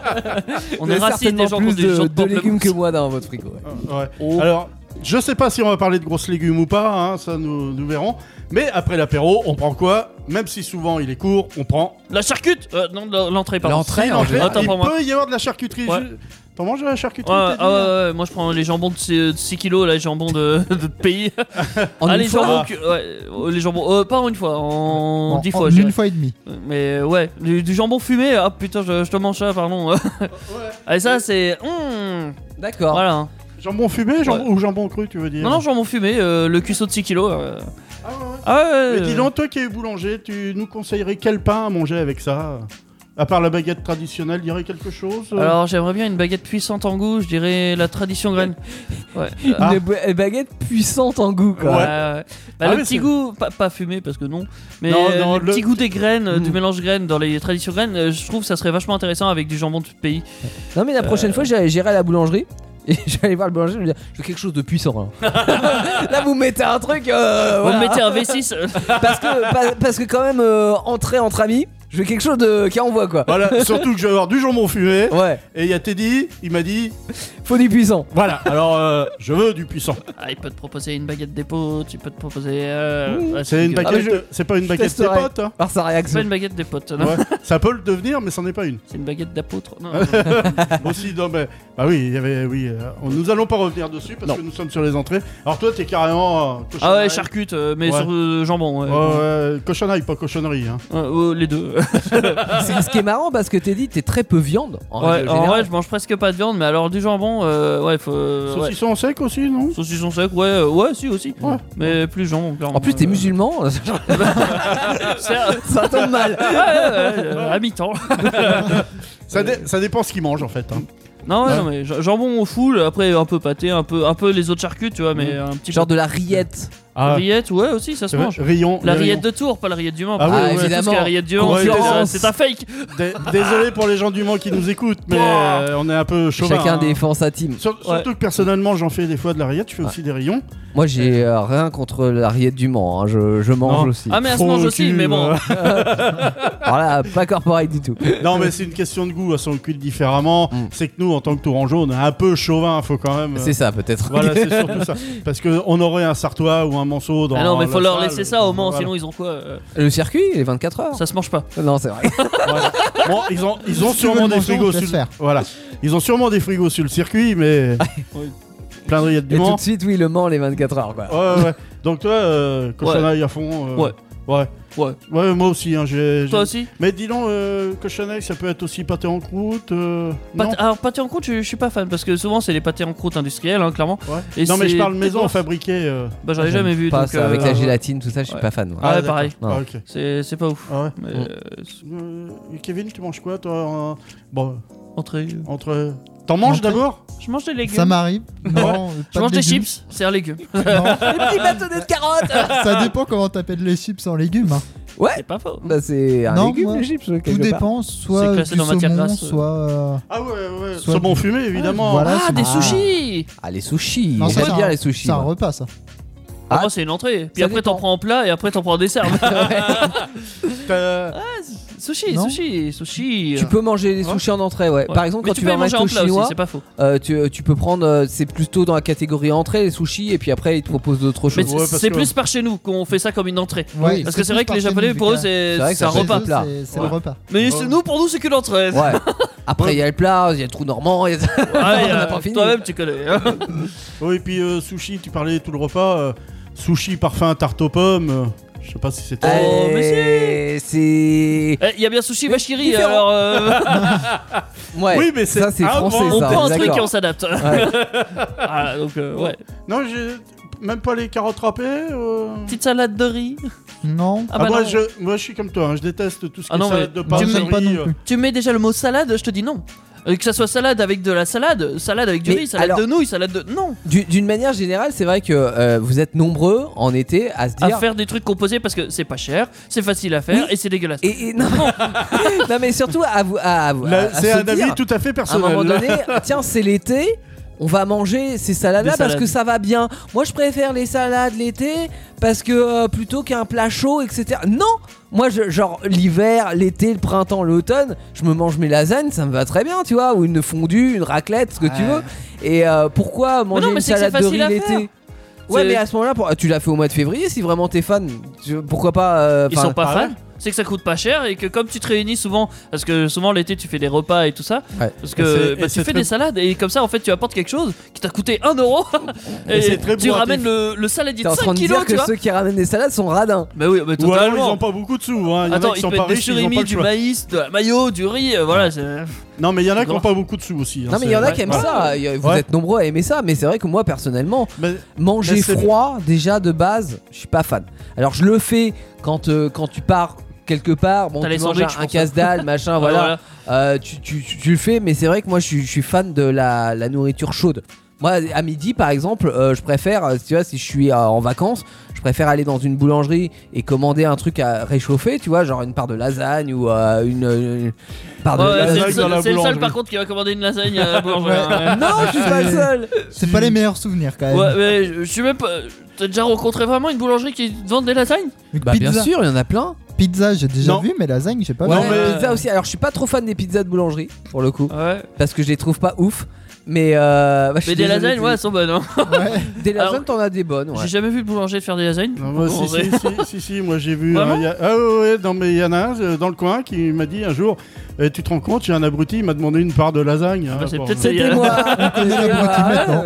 On Vous est avez raciste certainement des gens qui ont plus des gens de de pamplemousse. légumes que moi dans votre frigo. Ouais. Ouais. Oh. Alors, je sais pas si on va parler de grosses légumes ou pas, hein, ça nous verrons. Mais après l'apéro, on prend quoi? Même si souvent il est court, on prend. La charcute non, l'entrée, pardon. L'entrée, Si, en en fait, général. Attends, il pour moi. peut y avoir de la charcuterie. Ouais. T'en manges de la charcuterie? Ouais, t'as dit, ouais, moi je prends les jambons de 6 kilos, là, les jambons de pays. En Ah, une les fois, jambons, les jambons, pas en une fois, en 10 fois. En je une dirais. fois et demie. Mais ouais, du jambon fumé, ah putain, je te mange ça, pardon. Allez, ça c'est. D'accord. Voilà. hein. Jambon fumé ou jambon cru, tu veux dire? Non, non, jambon fumé, le cuisseau de 6 kilos. Ah ouais. Ah ouais, Mais dis donc, toi qui es boulanger, tu nous conseillerais quel pain à manger avec ça? À part la baguette traditionnelle, il y aurait quelque chose? Alors j'aimerais bien une baguette puissante en goût, je dirais la tradition graine. Ouais. Ah. Une baguette puissante en goût quoi. Ouais. Bah, Ah le oui, petit c'est- goût, pas fumé parce que non, mais Non, le le- petit goût des graines, du Mm. mélange graines dans les traditions graines, je trouve que ça serait vachement intéressant avec du jambon de pays. Non mais la prochaine fois j'irai à la boulangerie. Et j'allais voir le boulanger, je me dire, je veux quelque chose de puissant. Là, là vous mettez un truc. Vous Voilà. me mettez un V6. parce que quand même, entrer entre amis, je veux quelque chose qui envoie quoi. Voilà, surtout que je vais avoir du jambon fumé. Ouais, Et il y a Teddy, il m'a dit faut du puissant. voilà, alors je veux du puissant. Ah, il peut te proposer une baguette d'épaule, tu peux te proposer. C'est une baguette, Ah, mais c'est pas une baguette des testerai. potes, hein. Par sa C'est pas réaction. une baguette des potes, non. Ouais. Ça peut le devenir, mais c'en est pas une. C'est une baguette d'apôtre. Non. Aussi, non, mais bah oui, il y avait, oui. Nous allons pas revenir dessus parce Non. que nous sommes sur les entrées. Alors toi, t'es carrément Ah cochonaille. ouais, charcute, mais Ouais. sur jambon. Ouais. Ouais, cochonaille, pas cochonnerie. Hein. Les deux. C'est ce qui est marrant parce que t'es dit, t'es très peu viande. En Ouais, règle en générale. vrai, je mange presque pas de viande, mais alors du jambon, ouais, faut. Ouais. Saucisson sec aussi, non? Saucisson sec, ouais, si aussi. Ouais. Mais plus jambon, clairement. En plus, t'es musulman, ça tombe mal. À mi-temps. Ça dépend ce qu'il mange en fait. Hein. Non, ouais, Ouais. non, mais jambon au full, après un peu pâté, un peu les autres charcutes, tu vois, mais un petit Genre peu. de la rillette. Rillette, ouais, aussi, ça se mange. Rayon. La les rillette rayons. de Tours, pas la rillette du Mans. Ah parce oui, que tout ce évidemment. qui est la rillette du Mans, Concurrence. c'est un fake. Désolé pour les gens du Mans qui nous écoutent, mais on est un peu chauvin. Chacun hein. défend sa team. Surtout que personnellement, j'en fais des fois de la rillette, je fais aussi des rayons. Moi, j'ai rien contre la rillette du Mans. Hein. Je mange Non. aussi. Ah, mais elle se Faux mange aussi, cul, mais bon. Alors là, pas corporate du tout. Non, mais c'est une question de goût, elles sont cuites différemment. Mm. C'est que nous, en tant que Tourangeau, on est un peu chauvin, faut quand même. C'est ça, peut-être. Voilà, c'est surtout ça. Parce qu'on aurait un Sartois ou un Manceau dans. Ah non, mais faut la leur salle. laisser ça au Mans, Voilà. sinon ils ont quoi Le circuit, les 24 heures. Ça se mange pas. Non, c'est vrai. Voilà. Bon, ils ont Si tu veux sûrement le des manger, frigos on te sur laisse le... faire. Voilà. Ils ont sûrement des frigos sur le circuit, mais Oui. plein de rillettes du Et tout Mans. de suite, oui, le Mans, les 24 heures. Quoi. Ouais. Donc toi, cochonaille à fond. Ouais. Ouais. Ouais. Ouais, moi aussi. Hein, Toi aussi. Mais dis donc, cochonnerie, ça peut être aussi pâté en croûte. Non. Alors pâté en croûte, je suis pas fan parce que souvent c'est les pâtés en croûte industriels, hein, clairement. Ouais. Et Non, mais je c'est parle maison peut-être- fabriquée. Bah j'en ai jamais vu. Pas Donc, ça, avec la gélatine, tout ça, je suis ouais. pas fan. Moi. Ah ouais, d'accord. pareil. Non. Ah, ok. C'est pas ouf. Ah ouais. Mais Kevin, tu manges quoi, toi Bon, entrée. entre. T'en manges Entrée. d'abord Je mange des légumes. Ça m'arrive. Non, Je pas mange de des légumes. chips, c'est un légume. Non. Petit bâtonnet de carottes. Ça dépend comment t'appelles les chips en légumes. Hein. Ouais. C'est pas faux. Bah c'est un Non, légume moi, les chips. Tout quelque part. dépend, soit C'est classé du dans matière saumon, grasse. soit. Ah ouais. Soit Saumon du- fumé, évidemment. Voilà, Ah, c'est des bon. sushis. Ah les sushis. Non, ça, J'aime c'est bien un- les sushis. C'est un moi. repas, ça. Ah, moi c'est une entrée. Puis ça après t'en dépend. prends en plat et après t'en prends en dessert. T'as- Sushi. Tu peux manger les sushis en entrée, ouais. Ouais. Par exemple, Mais quand tu tu peux vas les en manger resto en plat aussi, chinois, c'est pas faux. tu peux prendre, c'est plutôt dans la catégorie entrée les sushis, et puis après ils te proposent d'autres Mais choses. Ouais, parce c'est que- plus par chez nous qu'on fait ça comme une entrée. Ouais, Parce que c'est vrai que les plus par Japonais chez nous, pour eux vu c'est vrai que c'est un ça fait repas. des plat. C'est le Ouais. repas. Mais Ouais. nous pour nous c'est qu'une entrée. Ouais. Après il y a le plat, il y a le trou normand, il y a... Ouais, On n'a pas fini. Toi-même tu connais. hein. Oui, et puis sushi, tu parlais tout le repas. Sushi, parfum, tarte aux pommes. Je sais pas si c'était. Oh, c'est. Il y a bien sushi vachiri différent. alors. Ouais. Oui, mais c'est ça c'est un français grand- On ça. prend un on est truc et d'accord. on s'adapte. Ouais. Ah, donc ouais. Non, j'ai même pas les carottes râpées. Petite salade de riz. Non. Ah bah moi, non. je suis comme toi, hein, je déteste tout ce qui Ah non, est salade mais de pâtes, Tu de m'aimes pas riz, non plus. Tu mets déjà le mot salade, je te dis non. Que ça soit salade avec de la salade, salade avec du Mais riz, salade alors- de nouilles, salade de. Non! D'une manière générale, c'est vrai que vous êtes nombreux en été à se À dire. faire des trucs composés parce que c'est pas cher, c'est facile à faire Oui. et c'est dégueulasse. Et non, non, mais surtout à vous. À C'est se un avis dire, tout à fait à un personnel. moment donné, tiens, c'est l'été. On va manger ces salades-là Des parce salades. que ça va bien. Moi, je préfère les salades l'été parce que plutôt qu'un plat chaud, etc. Non, moi, genre l'hiver, l'été, le printemps, l'automne, je me mange mes lasagnes, ça me va très bien, tu vois, ou une fondue, une raclette, ce que tu veux. Et pourquoi manger non, mais une c'est que salade c'est de facile riz à faire. l'été? Ouais, C'est- mais à ce moment-là, tu l'as fait au mois de février. Si vraiment t'es fan, pourquoi pas Ils enfin, sont pas ah fans. ouais C'est que ça coûte pas cher et que comme tu te réunis souvent, parce que souvent l'été tu fais des repas et tout ça, Ouais. parce Et que c'est- bah, et tu c'est fais très- des salades et comme ça en fait tu apportes quelque chose qui t'a coûté 1 euro Et et c'est très tu bourratif. ramènes le saladier T'es de en train 5 de kilos, dire tu que vois. ceux qui ramènent des salades sont radins. Bah oui, mais Ou alors ils totalement. ont pas beaucoup de sous. Hein. Il y en Attends, a qui il sont peut pas être des riches, ils ont pas surimi, le du choix. maïs, de la mayo, du riz, voilà. c'est- Non, mais il y en a qui Non. ont pas beaucoup de sous aussi. hein, Non, mais il y en a c'est- qui aiment Ouais. ça. Vous Ouais. êtes nombreux à aimer ça, mais c'est vrai que moi personnellement, Mais- manger Mais c'est- froid déjà de base, je suis pas fan. Alors je le fais quand tu pars quelque part, bon T'as tu les manges sandwichs un pour ça. casse-dalle, machin, voilà. Tu le fais, mais c'est vrai que moi je suis fan de la nourriture chaude. Moi à midi par exemple, je préfère, tu vois, si je suis en vacances, je préfère aller dans une boulangerie et commander un truc à réchauffer, tu vois, genre une part de lasagne ou une part de Ouais, lasagne c'est lasagne. le dans la seul- c'est le seul boulangerie. par contre qui va commander une lasagne à la boulangerie. hein. Non, je suis pas le seul. C'est pas les meilleurs souvenirs quand même. Ouais, mais je suis même pas. T'as déjà rencontré vraiment une boulangerie qui vend des lasagnes? Donc, Bah bien pizza. sûr, il y en a plein. Pizza, j'ai déjà Non. vu, mais lasagne, j'ai pas Ouais, vu. mais- pizza aussi. Alors je suis pas trop fan des pizzas de boulangerie pour le coup, Ouais. parce que je les trouve pas ouf. Mais, je suis Mais des désolé, lasagnes, ouais, elles sont bonnes. Hein. Ouais. Des lasagnes, Alors, t'en as des bonnes. Ouais. J'ai jamais vu de boulanger faire des lasagnes. Non, moi, En vrai. si, moi j'ai vu. Vraiment Ah ouais, non, mais il y en a un dans le coin qui m'a dit un jour tu te rends compte, j'ai un abruti, il m'a demandé une part de lasagne. hein, Bah, c'est pour- peut-être C'était ça. moi. connaît l'abruti maintenant.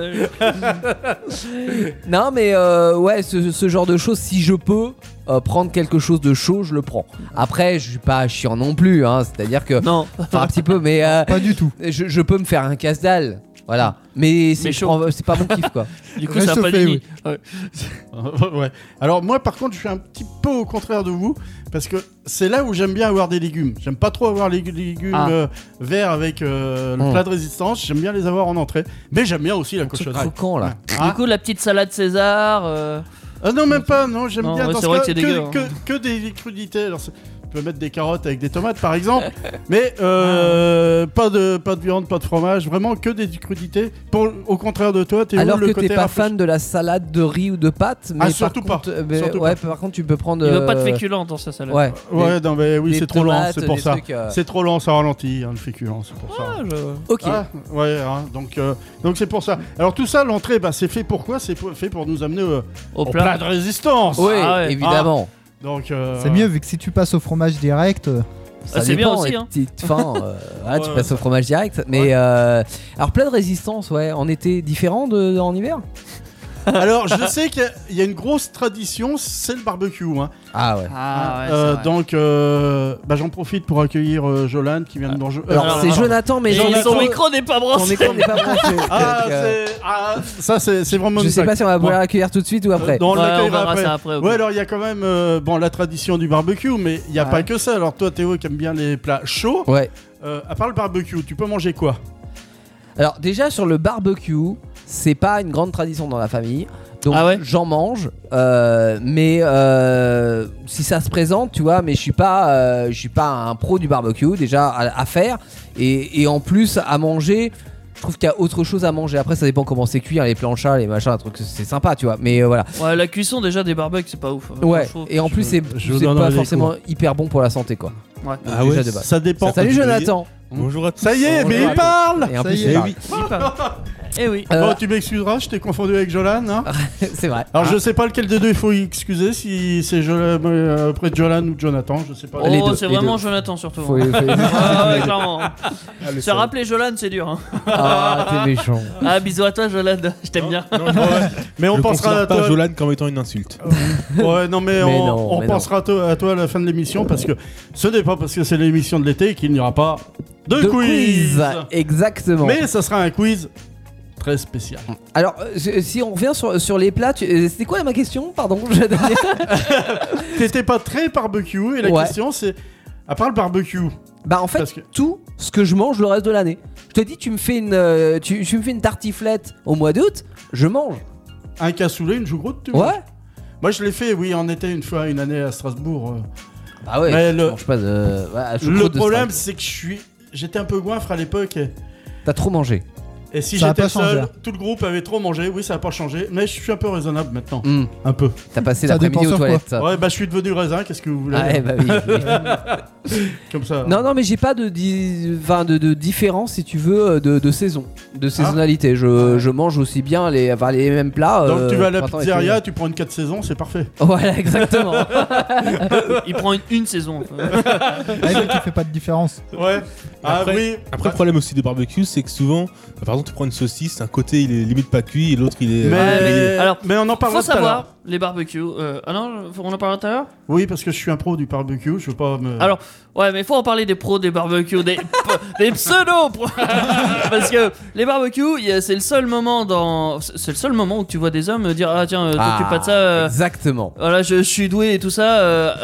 Non mais ouais, ce genre de choses, si je peux prendre quelque chose de chaud, je le prends. Après, je suis pas chiant non plus, hein, c'est-à-dire que Non. enfin, un petit peu, mais Pas du tout. je peux me faire un casse-dalle. Voilà, mais Mais je chaud. prends- c'est pas mon kiff quoi. Du coup, ça a pas Réchauffé, dit. oui. Ouais. Ouais. Alors moi par contre je suis un petit peu au contraire de vous parce que c'est là où j'aime bien avoir des légumes. J'aime pas trop avoir les légumes Ah. verts avec le Mm. plat de résistance. J'aime bien les avoir en entrée. Mais j'aime bien aussi la Truc cochonnerie. croquant là. Ah. Du coup, la petite salade César. Ah non même pas. Non j'aime Non, bien ouais, dans c'est ce vrai cas, que c'est dégueu, hein. que des crudités. Alors, tu peux mettre des carottes avec des tomates par exemple, mais pas de viande, pas de fromage, vraiment que des crudités. Au contraire de toi, Alors le que côté t'es pas rafraîchi- fan de la salade de riz ou de pâtes, mais Ah, par surtout pas. contre, mais Surtout ouais, pas. par contre tu peux prendre. Il veut pas de féculents dans sa salade. Ouais. Ouais, non mais oui, des c'est trop lent, tomates, c'est pour des ça. trucs, C'est trop lent, ça ralentit, hein, le féculent, c'est pour ça. Ah, Ok. Ah, ouais, hein, donc c'est pour ça. Alors tout ça, l'entrée, bah, c'est fait pour quoi? Fait pour nous amener Au au plat. plat de résistance. Oui, Ah ouais. évidemment. Donc C'est mieux vu que si tu passes au fromage direct. Ça Ah, c'est bien dépend, aussi, les hein. petites fins, voilà, tu Ouais, passes ouais. au fromage direct. Mais alors plat de résistance, ouais, en été différent en hiver. Alors, je sais qu'il y a une grosse tradition, c'est le barbecue. Hein. Ah ouais. Ah ouais, c'est vrai. Donc, j'en profite pour accueillir Jolan qui vient de nous rejoindre. Alors, c'est Jonathan, mais Et Jonathan- son micro n'est pas Ton branché. écran n'est pas branché. Ah, Donc, ça, c'est vraiment je une sais pas blague. si on va pouvoir l'accueillir tout de suite ou après. Non, on Ouais, on l'accueillera verra après. ça après. ok. Ouais, alors il y a quand même la tradition du barbecue, mais il n'y a Ouais. pas que ça. Alors, toi, Théo, qui aime bien les plats chauds, Ouais. à part le barbecue, tu peux manger quoi? Alors déjà sur le barbecue, c'est pas une grande tradition dans la famille. Donc Ah ouais j'en mange, mais si ça se présente, tu vois, mais je suis pas un pro du barbecue déjà à faire et en plus à manger. Je trouve qu'il y a autre chose à manger. Après ça dépend comment c'est cuit, hein, les planchas, les machins, un truc c'est sympa, tu vois. Mais voilà. Ouais, la cuisson déjà des barbecues, c'est pas ouf. Ouais. Franchement. Et en plus c'est je vous c'est donnerai pas des forcément hyper bon pour la santé, quoi. Ouais. Donc, Ah déjà ouais, de base. Ça dépend. Salut Jonathan. Bonjour à tous. Ça y est, mais Bonjour à il parle. Et en Ça plus y il est. parle. Eh oui. Bon, tu m'excuseras, je t'ai confondu avec Jolan. Hein. C'est vrai. Alors, je sais pas lequel des deux il faut excuser, si c'est auprès de Jolan ou de Jonathan, je sais pas. Oh, les deux, c'est les vraiment deux. Jonathan surtout. Faut- Ah ouais, clairement. Ah, le Se rappeler Jolan, c'est dur. Hein. Ah t'es méchant. Ah, bisous à toi, Jolan. Je t'aime bien. Mais on je pensera à considère pas toi. Jolan comme étant une insulte. Ouais, non, mais, Mais on non. pensera à toi à la fin de l'émission parce que ce n'est pas parce que c'est l'émission de l'été qu'il n'y aura pas de quiz. Exactement. Mais ça sera un quiz très spécial. Alors, si on revient sur les plats, c'était quoi ma question? Pardon, T'étais pas très barbecue et la Ouais. question c'est, à part le barbecue, Bah en fait, parce que tout ce que je mange le reste de l'année. Je te dis, tu me fais une tartiflette au mois d'août, je mange. un cassoulet, une choucroute, tu vois. Ouais. Moi je l'ai fait, oui, en été une fois, une année à Strasbourg. Bah ouais. Mais je le- mange pas de. Ouais, Le choucroute de problème Strasbourg. c'est que j'étais un peu goinfre à l'époque. T'as trop mangé. Et si Ça a j'étais pas changé, seul, hein. tout le groupe avait trop mangé. Oui, ça a pas changé, mais je suis un peu raisonnable maintenant. Un peu. T'as passé Ça l'après-midi dépend aux sur toilettes. Ça. Ouais, bah je suis devenu raisin, qu'est-ce que vous voulez? Ah ouais, bah oui. Comme ça. Non, mais j'ai pas de différence, si tu veux, de saison, de saisonnalité. Je mange aussi bien les mêmes plats. Donc tu vas à la printemps, pizzeria, été. tu prends une 4 saisons, c'est parfait. Voilà, exactement. Il prend une saison. Ah, mais tu fais pas de différence. Ouais. Ah Après, oui. Après, le problème aussi des barbecues, c'est que souvent, par exemple, tu prends une saucisse, un côté il est limite pas cuit et l'autre il est. Mais, alors, mais on en Faut parlera tout à l'heure. savoir, les barbecues. Ah non, on en parlera tout à l'heure. Oui, parce que je suis un pro du barbecue, je veux pas me. Alors, ouais, mais faut en parler des pros des barbecues, des pseudo-pros. Parce que les barbecues, c'est le seul moment c'est le seul moment où tu vois des hommes dire ah tiens, t'occupe pas de ça. Exactement. Voilà, je suis doué et tout ça.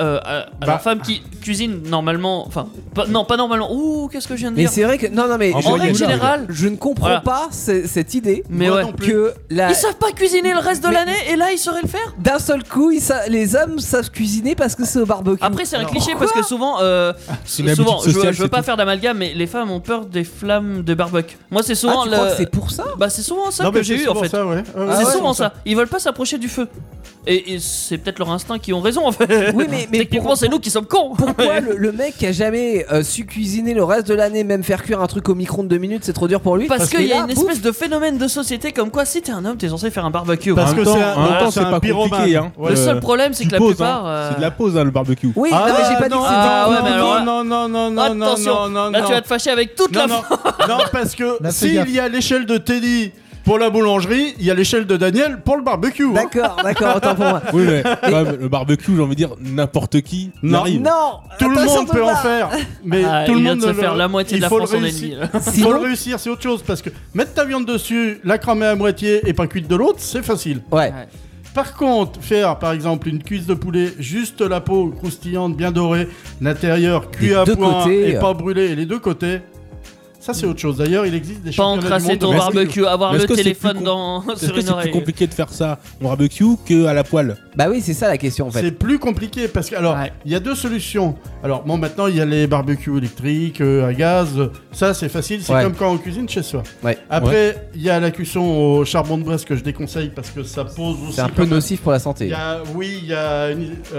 À Bah. la femme qui cuisine normalement, enfin, pas normalement. Ouh, qu'est-ce que je viens de Mais dire? c'est vrai que non, mais En je- En règle Oula. générale, je ne comprends Voilà. pas cette idée mais Moi ouais. non plus. que Ils savent pas cuisiner le reste de Mais- l'année et là ils sauraient le faire. d'un seul coup, les hommes savent cuisiner parce que c'est au barbecue. Après c'est un cliché pourquoi parce que souvent, C'est une habitude souvent, sociale, je veux c'est pas tout. faire d'amalgame, mais les femmes ont peur des flammes de barbecue. Moi c'est Ah, souvent tu crois que c'est pour ça? bah c'est souvent ça Non, que mais j'ai c'est eu en souvent fait. ça, ouais. Ah C'est ouais, souvent ça. Ils veulent pas s'approcher du feu. Et c'est peut-être leur instinct qui ont raison en fait. Oui, mais Techniquement c'est nous qui sommes cons. pourquoi le mec qui a jamais su cuisiner le reste de l'année, même faire cuire un truc au micro-ondes 2 minutes, c'est trop dur pour lui? Parce qu'il y a là, une bouf, espèce de phénomène de société comme quoi si t'es un homme t'es censé faire un barbecue. Parce En que même temps, c'est en même temps, c'est pas pyromane. compliqué, hein. Ouais. Le seul problème c'est Tu que la poses, plupart. hein. C'est de la pause, hein, le barbecue. Oui, non, mais j'ai pas dit que Ah c'était. ouais, mais alors là- non, non, non, non, non, Attention, non, non, là non. tu vas te fâcher avec toute Non, la non, non, parce que Là, fais gaffe. s'il y a l'échelle de Teddy pour la boulangerie, il y a l'échelle de Daniel pour le barbecue. hein. D'accord, autant pour moi. Oui, mais quand même, le barbecue, j'ai envie de dire, n'importe qui y Non. arrive. Non, Tout le attention monde de peut en là. faire, mais Ah, tout le il vient monde de se ne faire le- la moitié de il la faut France le en réussir. ennemi. Il Sinon- faut le réussir, c'est autre chose, parce que mettre ta viande dessus, la cramer à moitié et pas cuite de l'autre, c'est facile. Ouais. Par contre, faire par exemple une cuisse de poulet, juste la peau croustillante, bien dorée, l'intérieur cuit Les à deux point côtés. et pas brûlé, et les deux côtés, ça c'est autre chose. D'ailleurs, il existe des Pas championnats du encrasser monde de ton barbecue. barbecue, avoir Mais le est-ce que c'est téléphone plus sur Est-ce que une c'est plus oreille. compliqué de faire ça au barbecue qu'à la poêle? Bah oui, c'est ça la question en fait. C'est plus compliqué parce que alors Ouais. il y a deux solutions. Alors bon, maintenant il y a les barbecues électriques à gaz, ça c'est facile, c'est Ouais. comme quand on cuisine chez soi. Ouais. Après il y a la cuisson au charbon de Brest que je déconseille parce que ça pose aussi. C'est un peu quand même- nocif pour la Il santé. y a, oui, il y a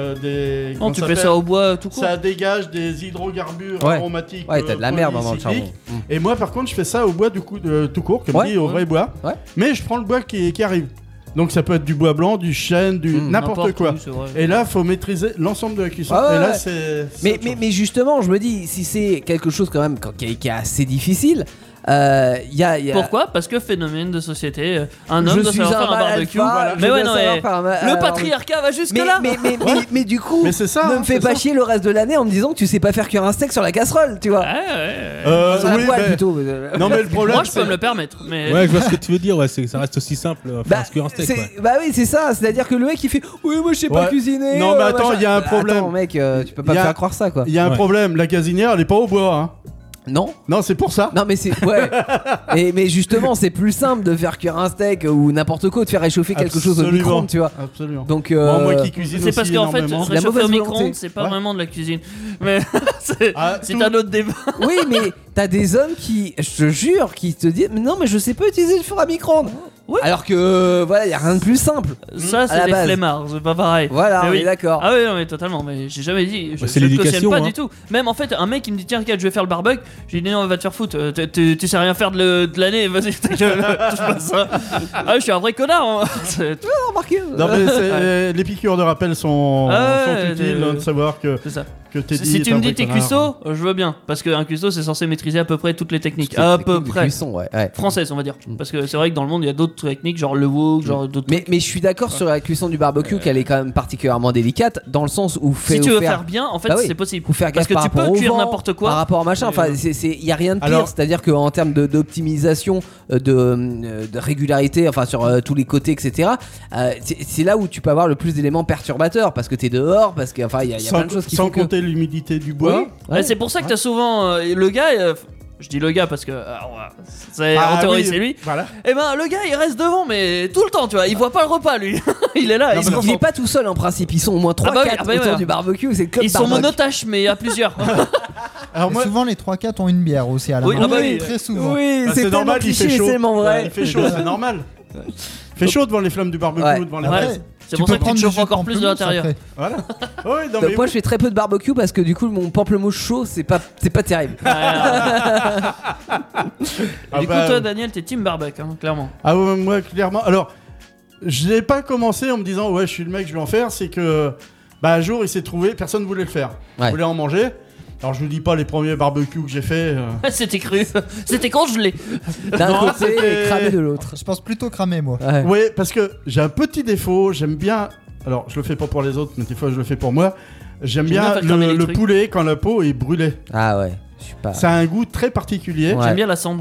des. Non, comment tu ça fais ça s'appelle au bois tout court. Ça dégage des hydrocarbures Ouais. aromatiques. Ouais, t'as de la merde dans le polycycliques. charbon. Et moi par contre je fais ça au bois tout court, comme Ouais. dit, au vrai bois. Ouais. Mais je prends le bois qui arrive. Donc ça peut être du bois blanc, du chêne, du n'importe quoi. où, c'est vrai. Et là, faut maîtriser l'ensemble de la cuisson. Ah ouais, et là, ouais. c'est. Mais justement, je me dis, si c'est quelque chose quand même qui est assez difficile, y a... Pourquoi ? Parce que phénomène de société, un homme Je doit suis savoir un faire un mâle barbecue. alpha, je Mais ouais, dois non, savoir mais faire un mâle- le patriarcat va jusque là. Mais du coup, Mais c'est ça, ne hein, me fais c'est pas ça. chier le reste de l'année en me disant que tu sais pas faire cuire un steak sur la casserole, tu vois. Sur la Oui, poêle mais- plutôt. Non, mais le problème, Moi, je peux c'est- me le permettre. Mais Ouais, je vois ce que tu veux dire, ouais, ça reste aussi simple faire cuire un steak. Ouais. Bah oui, c'est ça. C'est-à-dire que le mec il fait oui, moi je sais pas Ouais. cuisiner. Non, mais attends, machin. il y a un problème. Attends, mec, tu peux pas Il y me a- faire croire ça quoi. Il y a un Ouais. problème, la gazinière, elle est pas au bois. Hein. Non. Non, c'est pour ça. Non mais c'est ouais. Mais justement c'est plus simple de faire cuire un steak ou n'importe quoi, de faire réchauffer quelque chose au Absolument. micro-ondes, tu vois. Absolument. Donc Bon, moi qui cuisine c'est parce aussi qu'en fait, énormément. la réchauffer mauvaise au volonté. micro-ondes, c'est pas Ouais. vraiment de la cuisine. Mais c'est Ah, c'est tout- un autre débat. oui, mais t'as des hommes qui, je te jure, qui te disent mais non mais je sais pas utiliser le four à micro-ondes. Ouais. Alors que voilà, y a rien de plus simple. Ça, À la c'est des base. flemmards, c'est pas pareil. Voilà, Mais on oui. est d'accord. Ah oui, non, mais totalement. Mais j'ai jamais dit. Je, Bah, c'est je ne l'éducation, cautionne pas hein. du tout. Même en fait, un mec qui me dit tiens, regarde, je vais faire le barbecue. J'ai dit non, va te faire foutre. Tu sais rien faire de l'année. Vas-y, ta gueule, touche pas ça. Ah, je suis un vrai connard. Hein. C'est Remarquez. Non, mais les piqûres de rappel sont Ouais, utiles de savoir que c'est ça. Teddy Si est tu un me dis vrai t'es connard. cuistot, je veux bien. Parce qu'un cuistot, c'est censé maîtriser à peu près toutes les techniques. Toutes les À techniques peu de près. cuisson, ouais. Française, on va dire. Parce que c'est vrai que dans le monde, il y a d'autres techniques, genre le wok, genre d'autres. Mais je suis d'accord sur la cuisson du barbecue qu'elle est quand même particulièrement délicate dans le sens où Si tu veux faire bien, en fait, Bah oui. c'est possible. Faut faire Parce gaffe que par tu peux rapport au cuire vent, n'importe quoi. par rapport à machin. Enfin, y a rien de pire. Alors- C'est-à-dire qu'en termes d'optimisation, de régularité, enfin sur tous les côtés, etc. C'est là où tu peux avoir le plus d'éléments perturbateurs parce que t'es dehors, parce que enfin il y a plein de choses qui sans font que. compter l'humidité du bois. Oui. Ouais, c'est pour ça que t'as souvent le gars. Je dis le gars parce que Ah, en théorie oui, c'est lui. Voilà. Et ben le gars il reste devant mais tout le temps tu vois, il voit pas le repas lui. Il est là, Non, il se mais Il est concentre. pas tout seul en principe, ils sont au moins 3-4 bah oui, ah bah oui, autour ouais. du barbecue, c'est comme Ils sont monotaches mais à plusieurs. Alors Et moi, souvent les 3-4 ont une bière aussi à la Oui, main. ah bah oui. Très souvent. Oui, bah, c'est tellement normal, il fait cliché, chaud. c'est tellement vrai. Il fait chaud, c'est normal. Il fait chaud devant les flammes du barbecue, Ouais. devant les Ouais. braises. C'est Tu pour peux ça que tu te prendre du chauffes jus de encore plus de pamplemousse l'intérieur. après. Voilà. Oui, non, Donc mais moi je fais très peu de barbecue parce que du coup mon pamplemousse chaud c'est pas terrible. Ah Du coup bah, toi Daniel t'es team barbecue hein, clairement. Ah ouais, moi clairement. Alors, je n'ai pas commencé en me disant ouais, je suis le mec, je vais en faire. C'est que bah un jour il s'est trouvé, personne voulait le faire. Ouais. Voulait en manger. Alors je vous dis pas les premiers barbecues que j'ai fait. C'était cru. C'était congelé. D'un Non, côté c'était- et cramé de l'autre. Je pense plutôt cramé moi. Ouais. Ouais, parce que j'ai un petit défaut. J'aime bien. Alors je le fais pas pour les autres, mais des fois je le fais pour moi. J'aime bien bien faire cramer les le trucs. poulet quand la peau est brûlée. Ah ouais, je suis pas. Ça a un goût très particulier. Ouais. J'aime bien la cendre.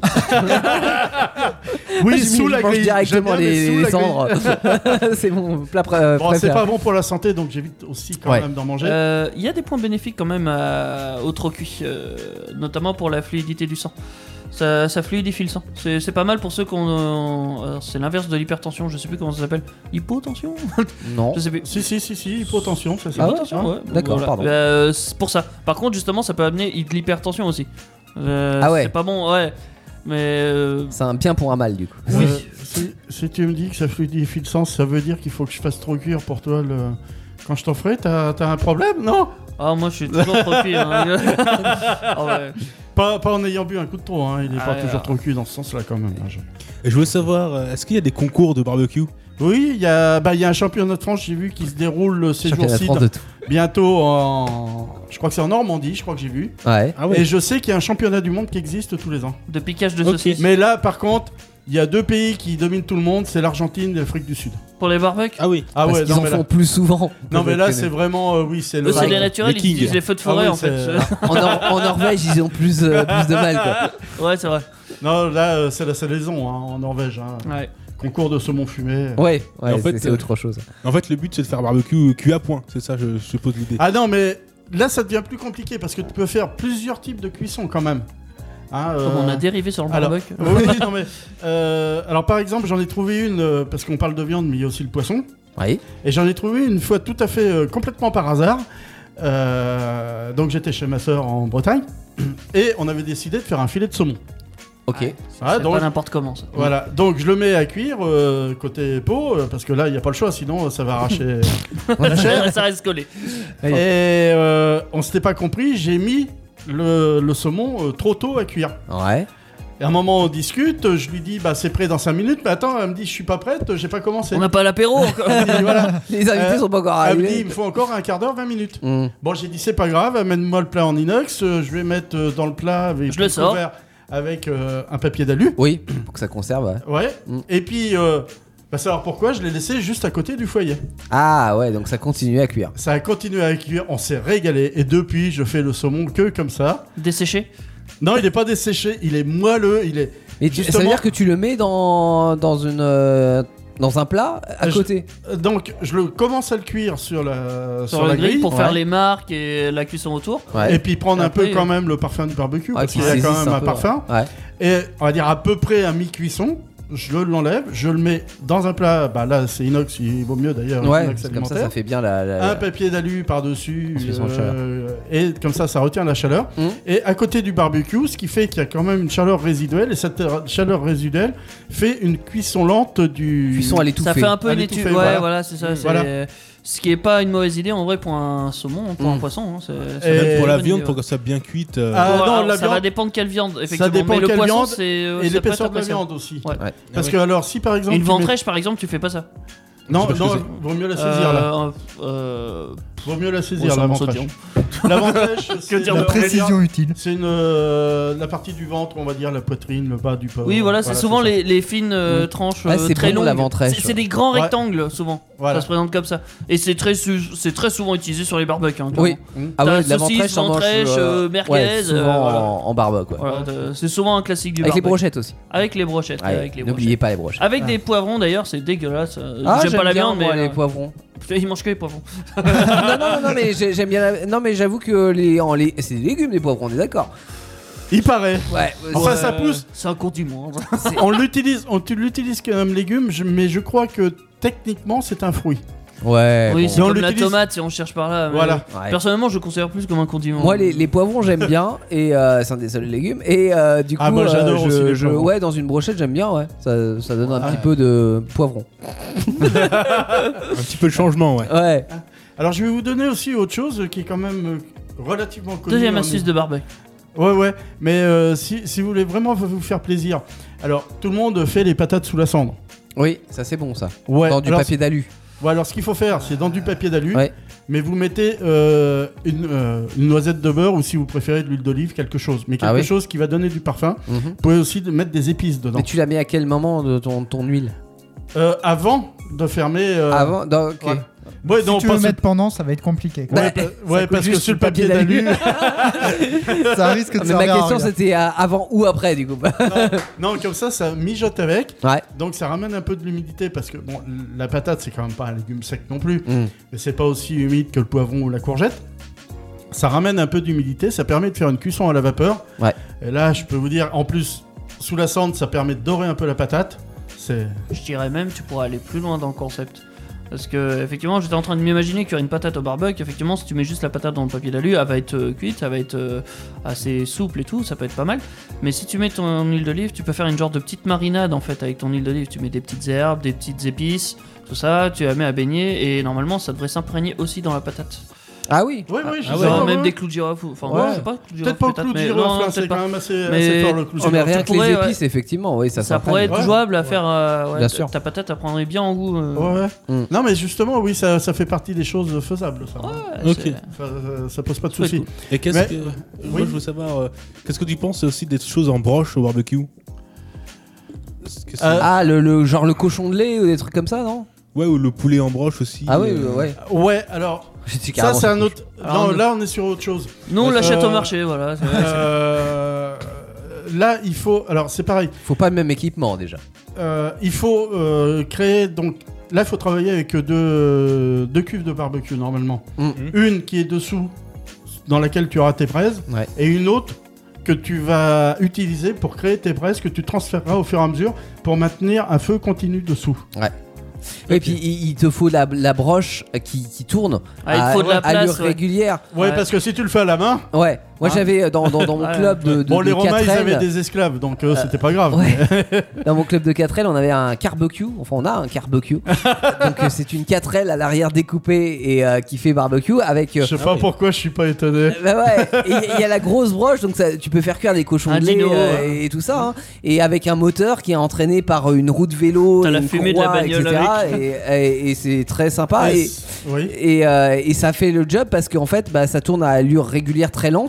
Oui, Je sous la mange grille. directement J'aime bien, mais sous les la grille. cendres. C'est mon plat Bon, c'est préféré. pas bon pour la santé, donc j'évite aussi quand Ouais. même d'en manger. Il y a des points bénéfiques quand même au trop cuit, notamment pour la fluidité du sang. Ça fluidifie le sang. C'est pas mal pour ceux qui ont. Alors, c'est l'inverse de l'hypertension, je sais plus comment ça s'appelle. Hypotension. Non. Je sais plus. Si, hypotension, c'est ça. Ah ouais, Hypotension, ouais. D'accord, pardon. C'est pour ça. Par contre, justement, ça peut amener de l'hypertension aussi. Ah ouais. C'est pas bon, ouais. Mais. C'est un bien pour un mal du coup. Oui. Si tu me dis que ça fluidifie le sang, ça veut dire qu'il faut que je fasse trop cuire pour toi le. Quand je t'en ferai, t'as un problème, non? Ah, moi je suis toujours trop cuit. Hein. Ah ouais. Pas en ayant bu un coup de trop, hein. Il est Ah pas ouais, toujours ah. trop cuit dans ce sens-là quand même. Hein, Et je veux savoir, est-ce qu'il y a des concours de barbecue? Oui, il y a un championnat de France, j'ai vu, qui se déroule ces Championnat de jours-ci, France de tout. bientôt je crois que c'est en Normandie, je crois que j'ai vu. Ouais. Ah ouais. Et je sais qu'il y a un championnat du monde qui existe tous les ans. De piquage de Ok. saucisses. Mais là, par contre, il y a deux pays qui dominent tout le monde, c'est l'Argentine et l'Afrique du Sud. Pour les barbecues. Ah oui. Ah Parce ouais, qu'ils non en mais là, font plus souvent. non, mais là Peut-être c'est que- vraiment, oui, c'est le. Eux, c'est des le naturels, ils king. utilisent les feux de forêt Ah oui, en fait. c'est- En Norvège, ils ont plus de mal quoi. Ouais, c'est vrai. Non, là c'est la salaison hein, en Norvège. Hein. Ouais. Concours de saumon fumé. Ouais, Et en fait, c'est autre chose. En fait, le but c'est de faire barbecue cuit à point. C'est ça, je suppose l'idée. Ah non, mais là ça devient plus compliqué parce que tu peux faire plusieurs types de cuisson quand même. Hein, Comme on a dérivé sur le alors, barbecue. oui, non mais alors par exemple j'en ai trouvé une parce qu'on parle de viande mais il y a aussi le poisson Oui. et j'en ai trouvé une fois tout à fait complètement par hasard. Donc j'étais chez ma soeur en Bretagne et on avait décidé de faire un filet de saumon. Ok. Ouais. Ah, C'est donc, pas n'importe comment ça. voilà, donc je le mets à cuire côté peau parce que là il n'y a pas le choix sinon ça va arracher la chair. Ça reste collé. Et on s'était pas compris, j'ai mis le saumon trop tôt à cuire. Ouais. Et à un moment on discute, je lui dis bah c'est prêt dans 5 minutes, mais attends, elle me dit je suis pas prête, j'ai pas commencé. On n'a pas l'apéro encore. Elle me dit, voilà. Les invités sont pas encore Elle me dit arrivés. il me faut encore un quart d'heure, 20 minutes. Hmm. Bon j'ai dit c'est pas grave, amène-moi le plat en inox, je vais mettre dans le plat avec Je le sors. couvert avec un papier d'alu. Oui, pour que ça conserve. Ouais. Ouais. Mm. Et puis, va savoir pourquoi, je l'ai laissé juste à côté du foyer. Ah ouais, donc ça continue à cuire. Ça a continué à cuire, on s'est régalé. Et depuis, je fais le saumon que comme ça. Desséché. Non, il n'est pas desséché, il est moelleux, il est... Et ça veut Justement- dire que tu le mets dans un plat à côté. Donc, je commence à le cuire sur la grille pour Ouais. faire les marques et la cuisson autour. Et puis prendre un Après, peu quand même le parfum du barbecue, Ouais, parce qui qu'il y a quand saisisse même un peu, parfum. Ouais. Et on va dire à peu près à mi-cuisson, je l'enlève, je le mets dans un plat, bah là c'est inox, il vaut mieux d'ailleurs, Ouais, inox c'est comme ça, alimentaire. ça fait bien la. Un papier d'alu par-dessus, Transmission de chaleur. et comme ça retient la chaleur. Mmh. Et à côté du barbecue, ce qui fait qu'il y a quand même une chaleur résiduelle, et cette chaleur résiduelle fait une cuisson lente du... Cuisson à l'étouffée. Ça fait un peu À une l'étouffer, étude. Ouais, voilà. voilà, c'est ça. c'est- Voilà. Ce qui est pas une mauvaise idée en vrai pour un saumon, pour un poisson. Hein, c'est Et une Même pour la bonne viande, idée, pour ouais. que ça soit bien cuite. Ah, Bon, non, alors, la ça va viande- dépendre quelle viande, effectivement. dépend mais le quelle poisson, viande c'est et ça peut être l'épaisseur de la appréciable. viande aussi. Ouais. Ouais. Parce que alors si par exemple... Une tu mets- ventrèche, par exemple, tu fais pas ça. Non, Je sais pas ce non, que vaut mieux la saisir là. Vaut mieux la saisir, c'est la un ventrèche. sautillon. La ventrèche, c'est dire La de- précision utile. C'est la partie du ventre, on va dire la poitrine, le bas du porc. Oui, voilà, c'est souvent ça. les fines tranches Ah, c'est très bon, longues. la ventrèche. C'est des grands Ouais. rectangles souvent. Voilà. Ça se présente comme ça. Et c'est très souvent utilisé sur les barbecues. Hein, Oui. clairement. Ah T'as ouais, de la saucisse, ventrèche, t'en manges, ventrèche, merguez, ouais, souvent voilà. en barbecue. Ouais. Voilà, c'est souvent un classique du Avec les barbecue. brochettes aussi. Avec les brochettes. Ouais, avec les n'oubliez brochettes. pas les brochettes. Avec des poivrons d'ailleurs, c'est dégueulasse. Ah, J'aime pas la bien, viande, moi, mais les poivrons. ils mangent que les poivrons. non, mais j'aime bien. Non, mais j'avoue que c'est des légumes, les poivrons, on est d'accord. Il paraît. Ouais. Enfin, ça pousse. C'est un condiment. On l'utilise comme légume, mais je crois que techniquement c'est un fruit. Ouais. Oui, bon. c'est Mais on comme la l'utilise- tomate si on cherche par là. mais Voilà. Ouais. Personnellement, je le considère plus comme un condiment. Moi, les poivrons, j'aime bien, et c'est un des seuls légumes. Et du coup, Ah, moi, j'adore aussi les poivrons. ouais, dans une brochette, j'aime bien, ouais. Ça donne un Ah. petit peu de poivron. Un petit peu de changement, ouais. Ouais. Alors je vais vous donner aussi autre chose qui est quand même relativement connue. Deuxième en- astuce de barbecue. Ouais, mais si vous voulez vraiment vous faire plaisir, alors tout le monde fait les patates sous la cendre. Oui, ça c'est bon, ça. Ouais. Dans du alors, papier d'alu. Ouais, alors ce qu'il faut faire, c'est dans du papier d'alu, Ouais. mais vous mettez une noisette de beurre ou si vous préférez de l'huile d'olive, quelque chose. Mais quelque Ah oui. chose qui va donner du parfum. Mhm. Vous pouvez aussi mettre des épices dedans. Mais tu la mets à quel moment de ton huile Avant de fermer. Avant ok. ouais. Ouais, Si non, tu pas veux sous- mettre pendant, ça va être compliqué. quoi. Ouais, ouais, coûte parce que juste sur le le papier papier d'alu. Ça risque de Mais servir ma à question rien. c'était avant ou après du coup. non, comme ça mijote avec. Ouais. Donc ça ramène un peu de l'humidité parce que bon, la patate c'est quand même pas un légume sec non plus, Mm. mais c'est pas aussi humide que le poivron ou la courgette. Ça ramène un peu d'humidité, ça permet de faire une cuisson à la vapeur. Ouais. Et là, je peux vous dire, en plus, sous la cendre, ça permet de dorer un peu la patate. C'est Je dirais même, tu pourrais aller plus loin dans le concept. Parce que, effectivement, j'étais en train de m'imaginer cuire une patate au barbecue. Effectivement, si tu mets juste la patate dans le papier d'alu, elle va être cuite, elle va être assez souple et tout, ça peut être pas mal. Mais si tu mets ton huile d'olive, tu peux faire une genre de petite marinade en fait avec ton huile d'olive. Tu mets des petites herbes, des petites épices, tout ça, tu la mets à baigner et normalement ça devrait s'imprégner aussi dans la patate. Ah oui. oui, je Ah sais pas, même ouais. des clous de girofle. Enfin, Ouais. je sais pas, clous de Peut-être girofle, pas le peut-être, clou de mais girofle, non, hein, peut-être c'est pas. quand même assez Mais- fort le clou de Oh, mais girofle. rien que pourrait, les ouais. épices, effectivement, oui, ça Ça s'imprègne. pourrait être Ouais. jouable à faire. Ouais, Bien sûr. Ta patate, elle prendrait bien en goût. Ouais. Mm. Non, mais justement, oui, ça fait partie des choses faisables. Ça, Ouais, Ok. c'est- Enfin, ça pose pas de Ça peut être soucis. cool. Et qu'est-ce Mais- que. Moi, oui. je veux savoir, qu'est-ce que tu penses aussi des choses en broche au barbecue? Est-ce que c'est- Ah, le genre le cochon de lait ou des trucs comme ça, non? Ouais, ou le poulet en broche aussi. Ah oui, ouais. Ouais, alors, J'étais ça carrément- c'est un autre. Alors, Non, là on est sur autre chose. Nous, on l'achète Euh, au marché, voilà. c'est- Là, il faut. Alors, c'est pareil. Faut pas le même équipement déjà. Il faut créer. Donc, là, il faut travailler avec deux cuves de barbecue normalement. Mm. Une qui est dessous, dans laquelle tu auras tes braises, Ouais. et une autre que tu vas utiliser pour créer tes braises que tu transféreras au fur et à mesure pour maintenir un feu continu dessous. Et puis il te faut la broche qui tourne Ah, il faut de la place, allure ouais. régulière. Ouais, Ouais. parce que si tu le fais à la main, Ouais. Moi Ah. j'avais dans mon Ouais. club de bon, les Romains ils 4L, avaient des esclaves, donc c'était pas grave. Ouais. Dans mon club de 4L, on avait un barbecue. Enfin, on a un barbecue. Donc, c'est une 4L à l'arrière découpée et qui fait barbecue avec. Je sais pas pourquoi je suis pas étonné. Bah ouais, il y a la grosse broche, donc ça, tu peux faire cuire des cochons Un de lait dino, et tout ça. Hein. Et avec un moteur qui est entraîné par une roue de vélo, T'as la une fumée de la courroie, bagnole etc. avec. Et c'est très sympa. Ouais, oui. Et ça fait le job parce qu'en fait, bah, ça tourne à allure régulière très lente.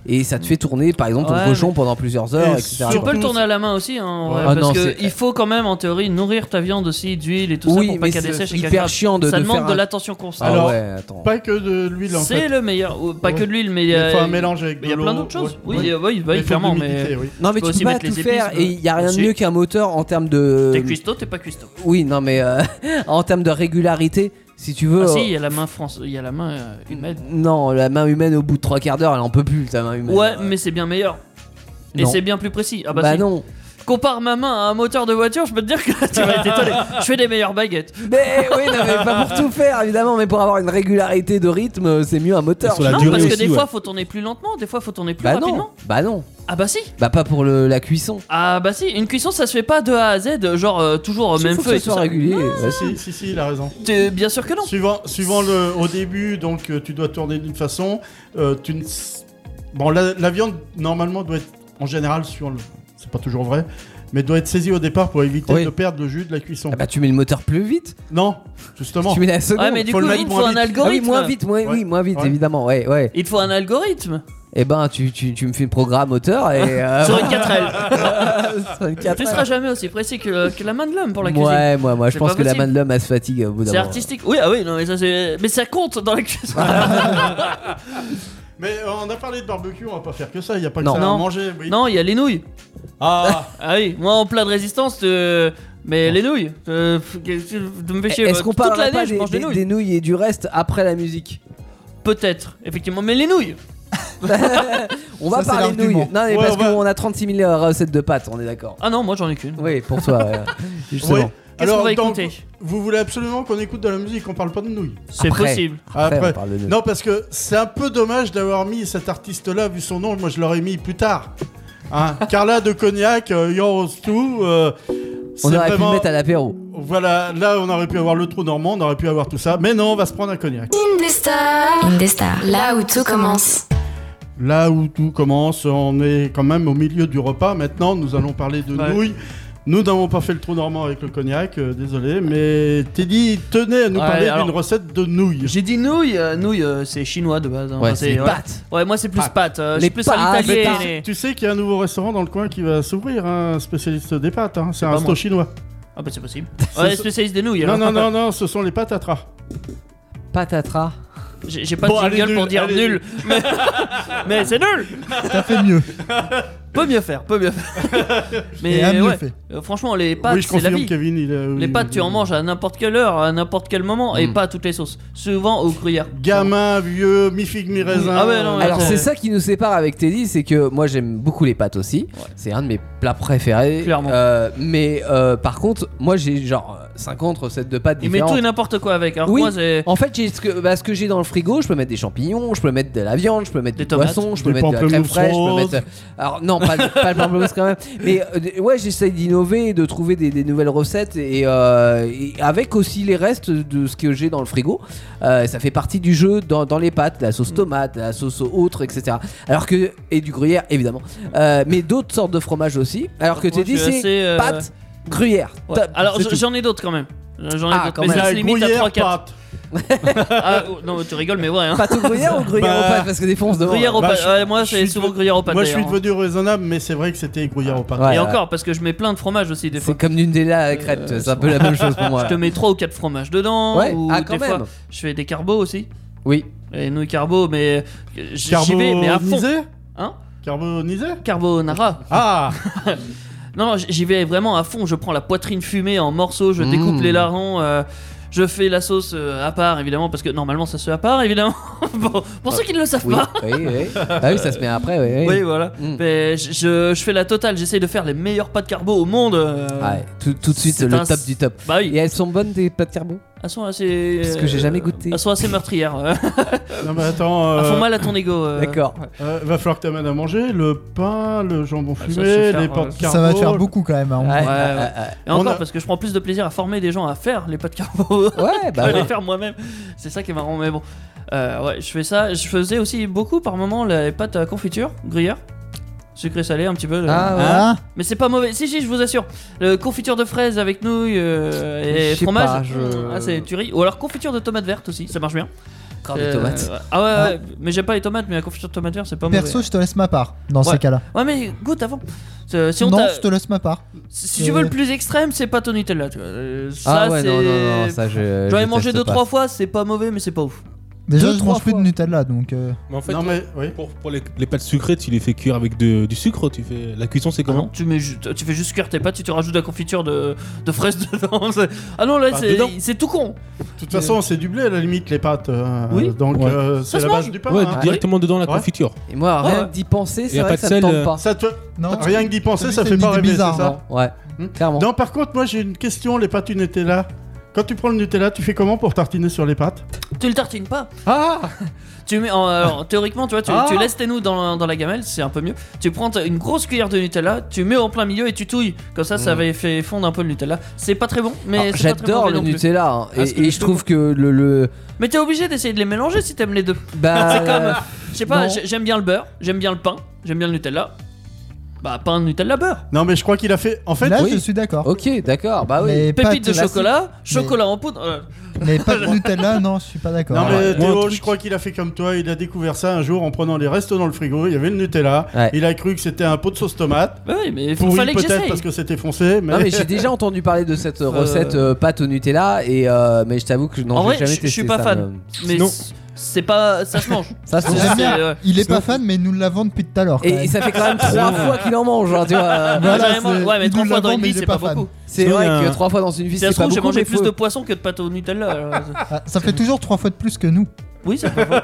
et ça te fait tourner par exemple ton Ouais, cochon pendant plusieurs heures, Et etc. Tu peux le Surtout- tourner à la main aussi, hein, en vrai, Ah parce non, que c'est- il faut quand même en théorie nourrir ta viande aussi d'huile et tout ça Oui, pour pas mais qu'elle c'est dessèche et qu'elle hyper gratte. chiant de Ça demande faire de un- l'attention constante. Ah Alors, ouais, attends. Pas que de l'huile en C'est fait. le meilleur, pas que de l'huile, mais il y Il a, faut un mélange avec de il y a l'eau. plein d'autres choses. Ouais. Oui, Ouais. oui, Il faut clairement, de mais l'humidité, oui. Non mais peux tu aussi peux pas mettre tout les faire épices, et il y a rien de aussi. mieux qu'un moteur en termes de. t'es cuistot, t'es pas cuistot. Oui, non mais en termes de régularité, si tu veux. Ah si, il y a la main il y a la main humaine. Non, la main humaine au bout de 3/4 d'heure, elle en peut plus ta main humaine. Ouais, mais c'est bien meilleur. Et Non. c'est bien plus précis. Ah Bah si. non. Compare ma main à un moteur de voiture, je peux te dire que tu vas être étonné. Je fais des meilleures baguettes. Mais oui, non, mais pas pour tout faire évidemment, mais pour avoir une régularité de rythme, c'est mieux un moteur. Et sur la Non, durée parce que aussi, des ouais. fois faut tourner plus lentement, des fois faut tourner plus Bah rapidement. non, bah non, Ah bah si. bah pas pour la cuisson. Ah bah si, une cuisson ça se fait pas de A à Z, genre toujours au Il même faut feu que et ce tout soit ça. régulier. Bah, Si, il a raison. Bien sûr que non. Suivant au début, donc tu dois tourner d'une façon. Bon, la viande normalement doit être en général c'est pas toujours vrai, mais doit être saisie au départ pour éviter Oui. de perdre le jus de la cuisson. Ah bah tu mets le moteur plus vite. Non, justement. Tu mets la seconde. Ouais mais du faut coup le mettre il te moins faut un vite. Ah oui, algorithme. moins vite, Ouais. oui, moins vite Ouais. évidemment, ouais. Il te faut un algorithme. Et ben tu me fais le programme moteur et Sur une 4L. sur une 4L. Tu seras jamais aussi précis que la main de l'homme pour la cuisine. Ouais, moi je C'est pense pas que la possible. main de l'homme elle se fatigue au bout d'un C'est moment. artistique. Oui, ah oui, non mais ça c'est mais ça compte dans la cuisine. Mais on a parlé de barbecue, on va pas faire que ça. Il y a pas que Non. ça à Non. manger. Oui. Non, il y a les nouilles. Ah, Ah oui, moi en plat de résistance, mais les nouilles, de me faire chier. Est-ce qu'on Toute parlerait l'année, pas je mange des nouilles. des nouilles et du reste après la musique? Peut-être, effectivement, mais les nouilles. On va Ça, c'est parler de l'argument. nouilles. Non mais Ouais, parce on va- qu'on a 36 000 recettes de pâtes, on est d'accord. Ah non, moi j'en ai qu'une. Oui, pour toi, justement. oui. Qu'est-ce qu'on va donc, écouter? vous voulez absolument qu'on écoute de la musique, on parle pas de nouilles. C'est Après. possible. Après, Après. on parle de nouilles. Non, parce que c'est un peu dommage d'avoir mis cet artiste-là, vu son nom. Moi, je l'aurais mis plus tard. Hein, Carla de Cognac, Yours Too. On aurait pu le mettre à l'apéro. Voilà, là, on aurait pu avoir le trou normand, on aurait pu avoir tout ça. Mais non, on va se prendre un cognac. Indestar, là où tout commence. Là où tout commence, on est quand même au milieu du repas. Maintenant, nous allons parler de Ouais. nouilles. Nous n'avons pas fait le trou normand avec le cognac, désolé. Mais Teddy tenait à nous Ouais, parler alors- d'une recette de nouilles. J'ai dit nouilles, c'est chinois de base. hein. Ouais, Enfin, c'est les ouais. pâtes. Ouais, moi c'est plus Pâtes. pâtes. Je Les suis plus à pâtes, l'italienne. mais Tu sais qu'il y a un nouveau restaurant dans le coin qui va s'ouvrir, un spécialiste des pâtes. Hein. C'est un pas resto moi. chinois. Ah bah c'est possible. Ouais, spécialiste des nouilles. Non, alors. non, ce sont les pâtes à tras. Patatras. J'ai pas Bon, de allez, jingle pour nul, dire allez, nul. Mais c'est nul. T'as fait mieux. Peut mieux faire, peut mieux faire. Mais Et à mieux ouais, fait. franchement, les pâtes, Oui, je c'est la confirme, vie. Kevin. Les pâtes, tu en manges à n'importe quelle heure, à n'importe quel moment, et pas à toutes les sauces. Souvent au gruyère. Gamin, vieux, mi-figue, mi-raisin. Ah ouais, non, Alors Ouais. c'est ça qui nous sépare avec Teddy, c'est que moi j'aime beaucoup les pâtes aussi. C'est un de mes plats préférés. Clairement. Mais par contre, moi j'ai genre 50 recettes de pâtes Il met différentes. tout et n'importe quoi avec. Alors Oui. moi, c'est. En fait, j'ai ce que j'ai dans le frigo, je peux mettre des champignons, je peux mettre de la viande, je peux mettre Des du tomates, poisson, je peux des mettre de la crème pamplemousses fraîche, je peux roses. mettre. Alors non, pas le pamplemousse quand même. Mais ouais, j'essaye d'innover, de trouver des nouvelles recettes et avec aussi les restes de ce que j'ai dans le frigo. Ça fait partie du jeu dans les pâtes, la sauce tomate, la sauce autre, etc. Alors que et du gruyère évidemment, mais d'autres sortes de fromages aussi. Alors que Moi, Teddy je suis c'est assez, pâtes, gruyère. Ouais. Top, Alors c'est tout. j'en ai d'autres quand même. J'en ai Ah, d'autres. quand Mais même. ça La se limite à gruyère 3-4. pâte. Ah, oh, non, tu rigoles, mais ouais. Hein. Pâte au gruyère ou gruyère Bah, aux pâtes parce que des fois on se demande. Gruyère aux Bah, pâtes. je- Ouais, moi, je c'est suis souvent de- gruyère aux pâtes. Moi, je suis d'ailleurs. devenu raisonnable, mais c'est vrai que c'était gruyère aux pâtes. Ouais. Et encore, parce que je mets plein de fromages aussi des fois. C'est comme Nutella à la crête, c'est un peu la même chose pour moi. Je te mets 3 ou 4 fromages dedans. Ouais, ou ah, quand des fois, même. je fais des carbos aussi. Oui. Les nouilles carbo, mais j'y vais, mais à fond. Carbonisé Hein Carbonisé Carbonara. Ah Non, j'y vais vraiment à fond. Je prends la poitrine fumée en morceaux, je découpe les larrons. Je fais la sauce à part, évidemment, parce que normalement ça se fait à part, évidemment. Bon, pour ceux qui ne le savent Oui, pas. oui. Ah oui, ça se met après, oui. Oui, voilà. Mm. Mais je fais la totale. J'essaye de faire les meilleures pâtes carbo au monde. Ouais, tout de suite c'est le un- top du top. Bah oui. Et elles sont bonnes tes pâtes carbo? Elles sont assez. Parce que j'ai jamais goûté. Elles sont assez meurtrières. Non, mais attends. Elles font mal à ton ego. D'accord. Va falloir que t'amènes à manger le pain, le jambon ça, je sais fumé, faire, les pâtes carbo. Ça va te faire beaucoup quand même. Hein. Ouais, ouais. Et encore, On a- parce que je prends plus de plaisir à former des gens à faire les pâtes carbo. Ouais, bah à les ouais. faire moi-même. C'est ça qui est marrant, mais bon. Ouais, je fais ça. Je faisais aussi beaucoup par moment les pâtes à confiture, gruyère. Sucré salé un petit peu. Ah ouais. Ah, Mais c'est pas mauvais. Si, je vous assure. Confiture de fraises avec nouilles Je et sais fromage. pas, je- Ah, c'est tuerie. Ou alors confiture de tomates vertes aussi, ça marche bien. Encore des tomates. Ah ouais, mais j'aime pas les tomates, mais la confiture de tomate verte, c'est pas Perso, mauvais. je te laisse ma part dans Ouais. ces cas-là. Ouais, mais goûte avant. Si on Non, t'a- je te laisse ma part. si tu veux le plus extrême, c'est pâte au Nutella. Tu vois. Ça, Ah ouais, c'est... non, ça je. J'en ai je mangé teste pas. 2-3 fois, c'est pas mauvais, mais c'est pas ouf. Déjà, Deux, je trois mange plus de fois. Nutella donc. Mais en fait, Non, mais oui. pour les pâtes sucrées, tu les fais cuire avec du sucre. Tu fais la cuisson, c'est Ah non, comment tu fais juste cuire tes pâtes, tu rajoutes de la confiture de fraises dedans. Ah non, là, Ah, dedans. c'est tout con. De toute façon, c'est du blé à la limite, les pâtes. Oui. Donc, Ouais. c'est se la base mange. du pain. Ouais, hein. directement dedans la Ouais. confiture. Et moi, rien Ouais. que d'y penser, c'est Y a vrai pas que de ça me sel, tente pas. Ça te... Non, Rien que d'y penser, ça c'est fait une pas idée rêver, bizarre, c'est ça non. Ouais, Hmm. clairement. Non, par contre, moi j'ai une question, les pâtes au Nutella. Quand tu prends le Nutella, tu fais comment pour tartiner sur les pâtes? Tu le tartines pas. Ah Tu mets alors, théoriquement, tu vois, Ah. tu laisses tes nouilles dans la gamelle, c'est un peu mieux. Tu prends une grosse cuillère de Nutella, tu mets en plein milieu et tu touilles. Comme ça va fait fondre un peu le Nutella. C'est pas très bon, mais Alors, c'est pas très j'adore mauvais le non plus. Nutella hein, Ah, c'est et je trouve que le Mais t'es obligé d'essayer de les mélanger si t'aimes les deux. bah C'est comme, je sais pas, non. j'aime bien le beurre, j'aime bien le pain, j'aime bien le Nutella. Bah, pain, Nutella, beurre. Non, mais je crois qu'il a fait. En fait, Là, oui. je suis d'accord. Ok, d'accord, bah oui. Mais Pépite de pâtes- chocolat, chocolat en poudre. Mais pas de Nutella, non, je suis pas d'accord. non, mais Moi, un Théo, truc- je crois qu'il a fait comme toi. Il a découvert ça un jour en prenant les restos dans le frigo. Il y avait le Nutella. Ouais. Il a cru que c'était un pot de sauce tomate. Bah oui, mais il Pourri fallait que peut-être j'essaye. parce que c'était foncé. Mais... Non mais j'ai déjà entendu parler de cette recette pâte au Nutella et mais je t'avoue que non, En j'ai vrai, jamais je testé. suis pas ça fan. me- Mais Sinon- c'est pas. Ça se mange. Ça se C'est- J'aime bien. c'est- Il est Sinon- pas fan, mais nous l'avons depuis tout à l'heure. quand Et même. ça fait quand même 3 fois qu'il en mange, hein, tu vois. Voilà, Carrément, c'est- ouais, mais il 3 nous fois dans l'avons, une mais vie, il est c'est pas pas fan. beaucoup. C'est Sinon, il y vrai a que un- 3 fois dans une vie, Si ça c'est se pas trouve, j'ai beaucoup. mangé mais plus faut- de poissons que de pâte au Nutella. alors. Ah, ça fait toujours 3 fois de plus que nous. Oui, c'est pas faux.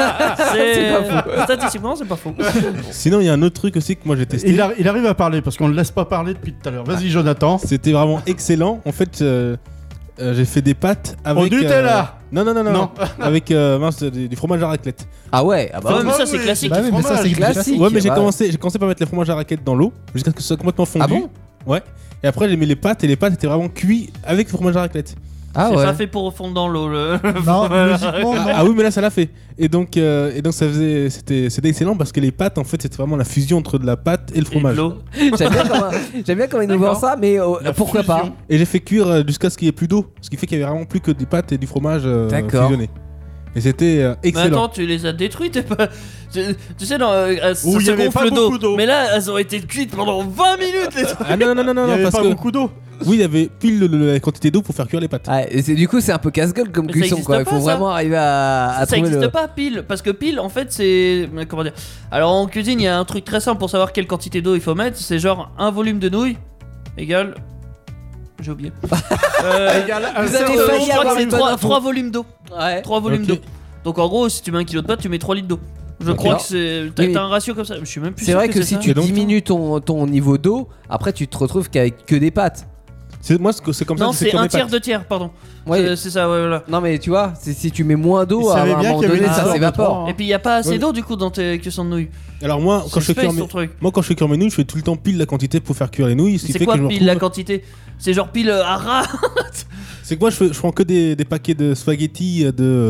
C'est pas C'est statistiquement, c'est pas faux. Sinon, il y a un autre truc aussi que moi j'ai testé. il arrive à parler parce qu'on ne le laisse pas parler depuis tout à l'heure. Vas-y, Jonathan. C'était vraiment excellent. En fait, j'ai fait des pâtes avec. Au Nutella. Non. Non. Avec du fromage à raclette. Ah ouais, ah bah Ouais, oui. mais ça, c'est classique. Bah oui, mais ça, c'est Fromage. classique. Ouais, mais j'ai bah commencé par mettre le fromage à raclette dans l'eau jusqu'à ce que ce soit complètement fondu. Ah bon Ouais. Et après, j'ai mis les pâtes et les pâtes étaient vraiment cuites avec le fromage à raclette. Ah C'est ouais. pas fait pour fondre dans l'eau. Non, logiquement, non. Ah oui, mais là ça l'a fait. Et donc ça faisait, c'était excellent parce que les pâtes en fait c'était vraiment la fusion entre de la pâte et le Et de fromage. l'eau. J'aime bien comment ils nous vendent D'accord. ça, mais La pourquoi fusion. pas. Et j'ai fait cuire jusqu'à ce qu'il y ait plus d'eau, ce qui fait qu'il y avait vraiment plus que des pâtes et du fromage D'accord. fusionnés. Et c'était Mais excellent. attends, tu les as détruites, t'es pas. Tu sais, ça Où il y se avait gonfle pas beaucoup d'eau. d'eau. Mais là, elles ont été cuites pendant 20 minutes. Les... Ah non Il n'y avait parce pas que beaucoup d'eau. oui il y avait pile la quantité d'eau pour faire cuire les pâtes. Ouais, et du coup, c'est un peu casse-gueule comme Mais ça cuisson existe quoi. Il pas, faut ça. vraiment arriver à Ça trouver existe le. pas pile, parce que pile en fait c'est. Comment dire. Alors en cuisine il y a un truc très simple pour savoir quelle quantité d'eau il faut mettre, c'est genre un volume de nouilles égale. J'ai oublié. Égal à Vous un avez certain failli Je nombre crois que avoir c'est une bonne info. 3 volumes d'eau. Ouais. 3 volumes Ok. d'eau. Donc en gros, si tu mets 1 kilo de pâte, tu mets 3 litres d'eau. Je Ok. crois que c'est. T'as Oui, t'as un ratio comme ça. Je suis même plus C'est sûr vrai que si ça. tu Et donc- diminues ton niveau d'eau, après tu te retrouves qu'avec que des pâtes. C'est comme ça Non, que je fais c'est cuire un mes tiers pâtes. de tiers, pardon. Ouais. C'est ça, ouais, voilà. Non mais tu vois, si tu mets moins Il d'eau, à savait un bien moment qu'il y avait donné, une ça histoire de s'évapore. trois, hein. Et puis il y a pas assez Ouais. d'eau du coup dans tes cuissons de nouilles. Alors moi quand je fais cuire Space, mes ton truc. moi quand je fais cuire mes nouilles, je fais tout le temps pile la quantité pour faire cuire les nouilles, ce qui C'est fait quoi que je me pile la retrouve- quantité? C'est genre pile à ras. C'est que moi je prends que des paquets de spaghettis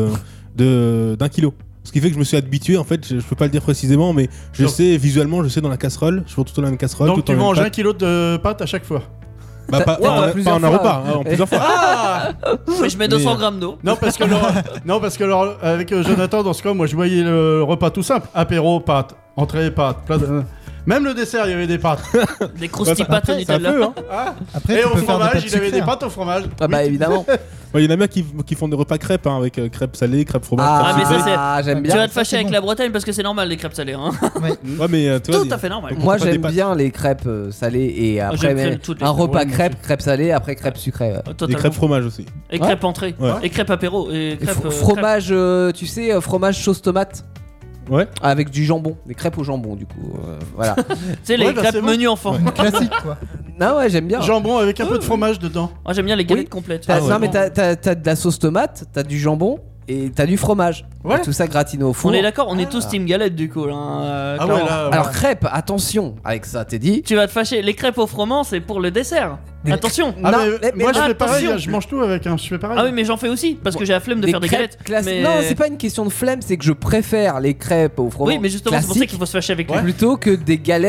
d'un kilo. Ce qui fait que je me suis habitué, en fait, je peux pas le dire précisément, mais je Donc- sais visuellement, je sais dans la casserole, je fais tout dans la même casserole. Donc tout tu dans la même manges 1 pâte. kilo de pâtes à chaque fois. Bah, pas, Ouais, pas en- plusieurs pas en un fois. repas, hein, en plusieurs fois. Ah Mais je mets 200 grammes d'eau. Non parce que alors, avec Jonathan dans ce cas, moi je voyais le repas tout simple. Apéro, pâtes, entrée, pâtes, plat de... Même le dessert, il y avait des pâtes. Des croustilles pâtes au Ça Nutella. peut, hein. Après, Et tu au peux faire des fromage, pâtes il avait des sucrées, hein. pâtes au fromage. Ah bah évidemment. Il y en a bien qui font des repas crêpes, hein, avec crêpes salées, crêpes fromage. Ah, mais crêpes ça, sucrées. j'aime Tu bien. vas te fâcher c'est avec bon. la Bretagne parce que c'est normal les crêpes salées. Hein. Ouais, mais tu vois, Tout à fait normal. Moi Pas des j'aime pâtes. bien les crêpes salées et après j'aime même toutes les un crêpes. repas Ouais, moi crêpes salées, après crêpes sucrées. Des Totalement. crêpes fromage aussi. Et crêpes entrée. Ouais. Et crêpes apéro. Et Et crêpes. fromage, tu sais, fromage sauce tomate. Ouais. Avec du jambon, des crêpes au jambon du coup. Voilà. Tu sais, les Ouais, bah, crêpes c'est bon. menu enfant. Classique, quoi. Non ouais, j'aime bien. Jambon avec un peu de fromage dedans. Moi j'aime bien les galettes Oui. complètes. T'as- Ah ouais. non mais t'as de la sauce tomate, t'as du jambon et t'as du fromage. Ouais. Et tout ça gratiné au four. On est d'accord, on est tous team galette du coup. Là, hein, Ah ouais, clairement. là. Alors crêpes, attention avec ça, t'es dit. Tu vas te fâcher. Les crêpes au froment, c'est pour le dessert. Mais- Attention. Ah, Non, mais moi je fais pareil, attention. je mange tout avec, je fais pareil. Ah oui, mais j'en fais aussi parce que j'ai la flemme de Les faire des crêpes galettes. classiques. Mais- Non, c'est pas une question de flemme, c'est que je préfère les crêpes au fromage. Oui, mais justement, c'est pour ça qu'il faut se fâcher avec lui. plutôt que des galettes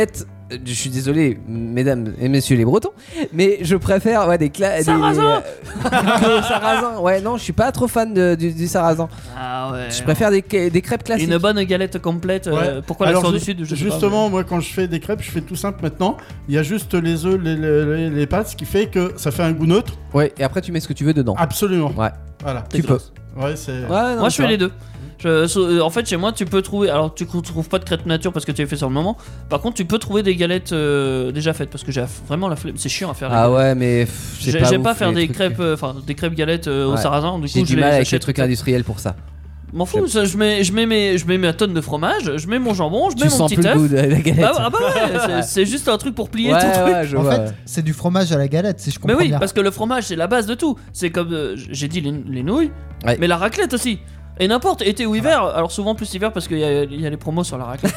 je suis désolé, mesdames et messieurs les Bretons, mais je préfère Sarrasin. des sarrasin. Ouais, non, je suis pas trop fan du sarrasin. Ah ouais. Je préfère des crêpes classiques. Une bonne galette complète. Ouais. Pourquoi Alors, l'accent du Sud, je sais pas, justement, moi quand je fais des crêpes, je fais tout simple maintenant. Il y a juste les œufs, les pâtes, ce qui fait que ça fait un goût neutre. Ouais, et après tu mets ce que tu veux dedans. Absolument. Ouais. Voilà. Tu peux. Ouais, c'est. Ouais, non, Moi je ça fais va. les deux. En fait, chez moi, tu peux trouver. Alors, tu trouves pas de crêpes nature parce que tu les fais sur le moment. Par contre, tu peux trouver des galettes déjà faites parce que j'ai vraiment la flemme. C'est chiant à faire. les Ah galettes. ouais, mais J'aime pas ouf, faire les des trucs. crêpes, des crêpes galettes au Ouais. sarrasin. Du J'ai coup, du je mal les avec les achète. trucs industriels pour ça. M'en fous. Ça, je mets ma tonne de fromage, je mets mon jambon, je mets Tu mon sens petit plus le œuf. goût de la galette. Ah bah ouais, c'est juste un truc pour plier Ouais, ton truc. ouais, je En vois. fait, c'est du fromage à la galette, si je Mais comprends oui, bien. parce que le fromage c'est la base de tout. C'est comme j'ai dit les nouilles, Ouais. mais la raclette aussi. Et n'importe, été ou hiver, alors souvent plus hiver parce qu'il y a les promos sur la raclette.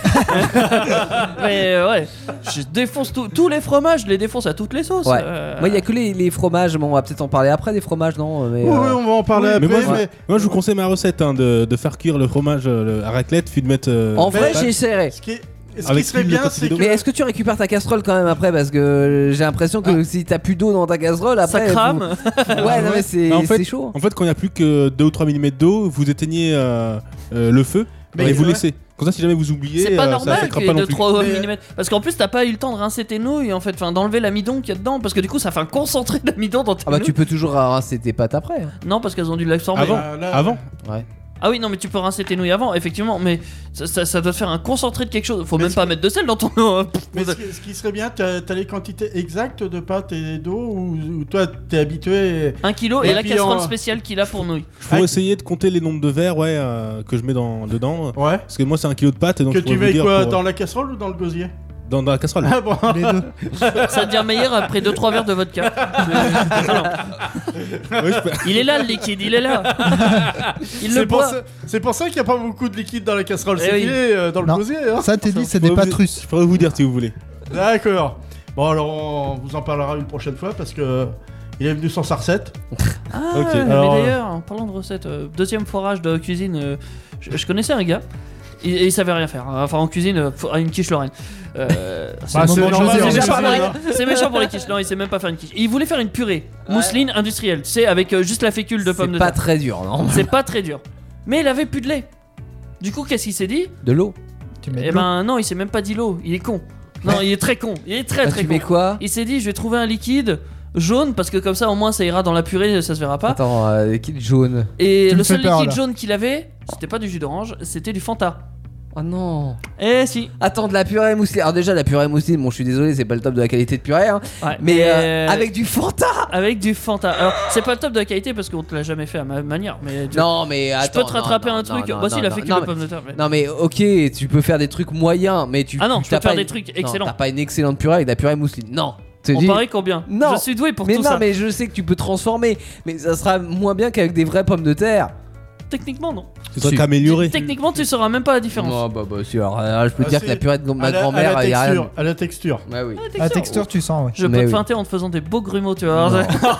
Mais ouais, je défonce tous les fromages, je les défonce à toutes les sauces. Ouais. Moi, il y a que les fromages, mais on va peut-être en parler après des fromages, non mais, Oui, on va en parler Mais après. moi, moi, je vous conseille ma recette de faire cuire le fromage à raclette, puis de mettre. En vrai, mais- j'essaierai. Ce qui Avec serait l'huile bien, de c'est que. Cotillon. Mais est-ce que tu récupères ta casserole quand même après? Parce que j'ai l'impression que si t'as plus d'eau dans ta casserole, Ça après. crame. Ouais, non, mais c'est En fait- chaud. En fait, quand il n'y a plus que 2 ou 3 mm d'eau, vous éteignez le feu Mais et vous ouais. laissez. Comme ça, si jamais vous oubliez, C'est pas ça normal crame qu'il y pas ait non de plus. 3 Mais- mm. Parce qu'en plus, t'as pas eu le temps de rincer tes nouilles, en fait, enfin d'enlever l'amidon qu'il y a dedans. Parce que du coup, ça fait un concentré d'amidon dans tes Ah bah nouilles. tu peux toujours rincer tes pâtes après. hein. Non, parce qu'elles ont dû l'absorber. Avant. Là- Avant. Ah oui, non, mais tu peux rincer tes nouilles avant, effectivement. Mais ça doit te faire un concentré de quelque chose. Faut Mais même ce pas que- mettre de sel dans ton eau. hein. Mais ce qui serait bien, t'as les quantités exactes de pâtes et d'eau ou toi t'es habitué. 1 kilo et Et la puis casserole en- spéciale qu'il a pour nouilles. Il faut essayer de compter les nombres de verres que je mets dedans. Ouais. Parce que moi, c'est 1 kg de pâtes. Et donc Que je pourrais tu vous mets dire quoi pour- dans la casserole ou dans le gosier? dans la casserole. Ah bon. Les deux. Ça devient meilleur après 2-3 verres de vodka. Non, non. Ouais, je peux- Il est là le liquide, il est là. Il le C'est pour boit. ça- c'est pour ça qu'il n'y a pas beaucoup de liquide dans la casserole. Eh C'est oui. filé dans le Non. gosier. Hein. Ça, t'es dit, c'est je des pourrais pâtes vous- russes. Je pourrais vous dire si vous voulez. D'accord. Bon alors on vous en parlera une prochaine fois parce que il est venu sans sa recette. Ah, Ok. mais Alors, d'ailleurs, en parlant de recettes, deuxième forage de cuisine, je connaissais un gars. Et il savait rien faire. Enfin, en cuisine, une quiche Lorraine. C'est Bah, le c'est moment de normal, choisir. on C'est est méchant, pas pour les- mal, c'est méchant pour les quiches. Non, il sait même pas faire une quiche. Il voulait faire une purée mousseline industrielle, tu sais, avec juste la fécule de pommes C'est de pas terre. très dur, non? C'est pas très dur. Mais il avait plus de lait. Du coup, qu'est-ce qu'il s'est dit? De l'eau. Tu mets Eh de l'eau. ben non, il s'est même pas dit l'eau. Il est con. Non, il est très con. Il est très Bah, très tu con. mets quoi? Il s'est dit, je vais trouver un liquide jaune parce que comme ça, au moins, ça ira dans la purée, ça se verra pas. Attends, liquide jaune. Et Tu le me fais seul peur, liquide là. jaune qu'il avait, c'était pas du jus d'orange, c'était du Fanta. Oh non. Eh si. Attends, de la purée mousseline. Alors déjà, la purée mousseline, bon, je suis désolé, c'est pas le top de la qualité de purée, hein. Ouais, Mais avec du Fanta. avec du Fanta. Alors, c'est pas le top de la qualité parce qu'on te l'a jamais fait à ma manière. Mais Non, mais je attends. peux te rattraper non, un truc. non, Bah si, il a non, fait que non, de mais- pommes de terre. mais- Non mais ok, tu peux faire des trucs moyens, mais tu. Ah non, je t'as peux faire pas des une- trucs non, excellents. T'as pas une excellente purée avec de la purée mousseline. Non. Te On dis- parie combien? Non. Je suis doué pour mais tout non, ça. mais je sais que tu peux transformer, mais ça sera moins bien qu'avec des vraies pommes de terre. Techniquement, non. C'est toi Si. qui as amélioré. Techniquement, tu sauras même pas la différence. Non, bah si, alors je peux te Ah, dire si. que la purée de ma À la grand-mère, il y a rien. texture, à la texture. Ouais, oui. La texture, tu sens, ouais. Je Mais peux te oui. feinter en te faisant des beaux grumeaux, tu vois. Non.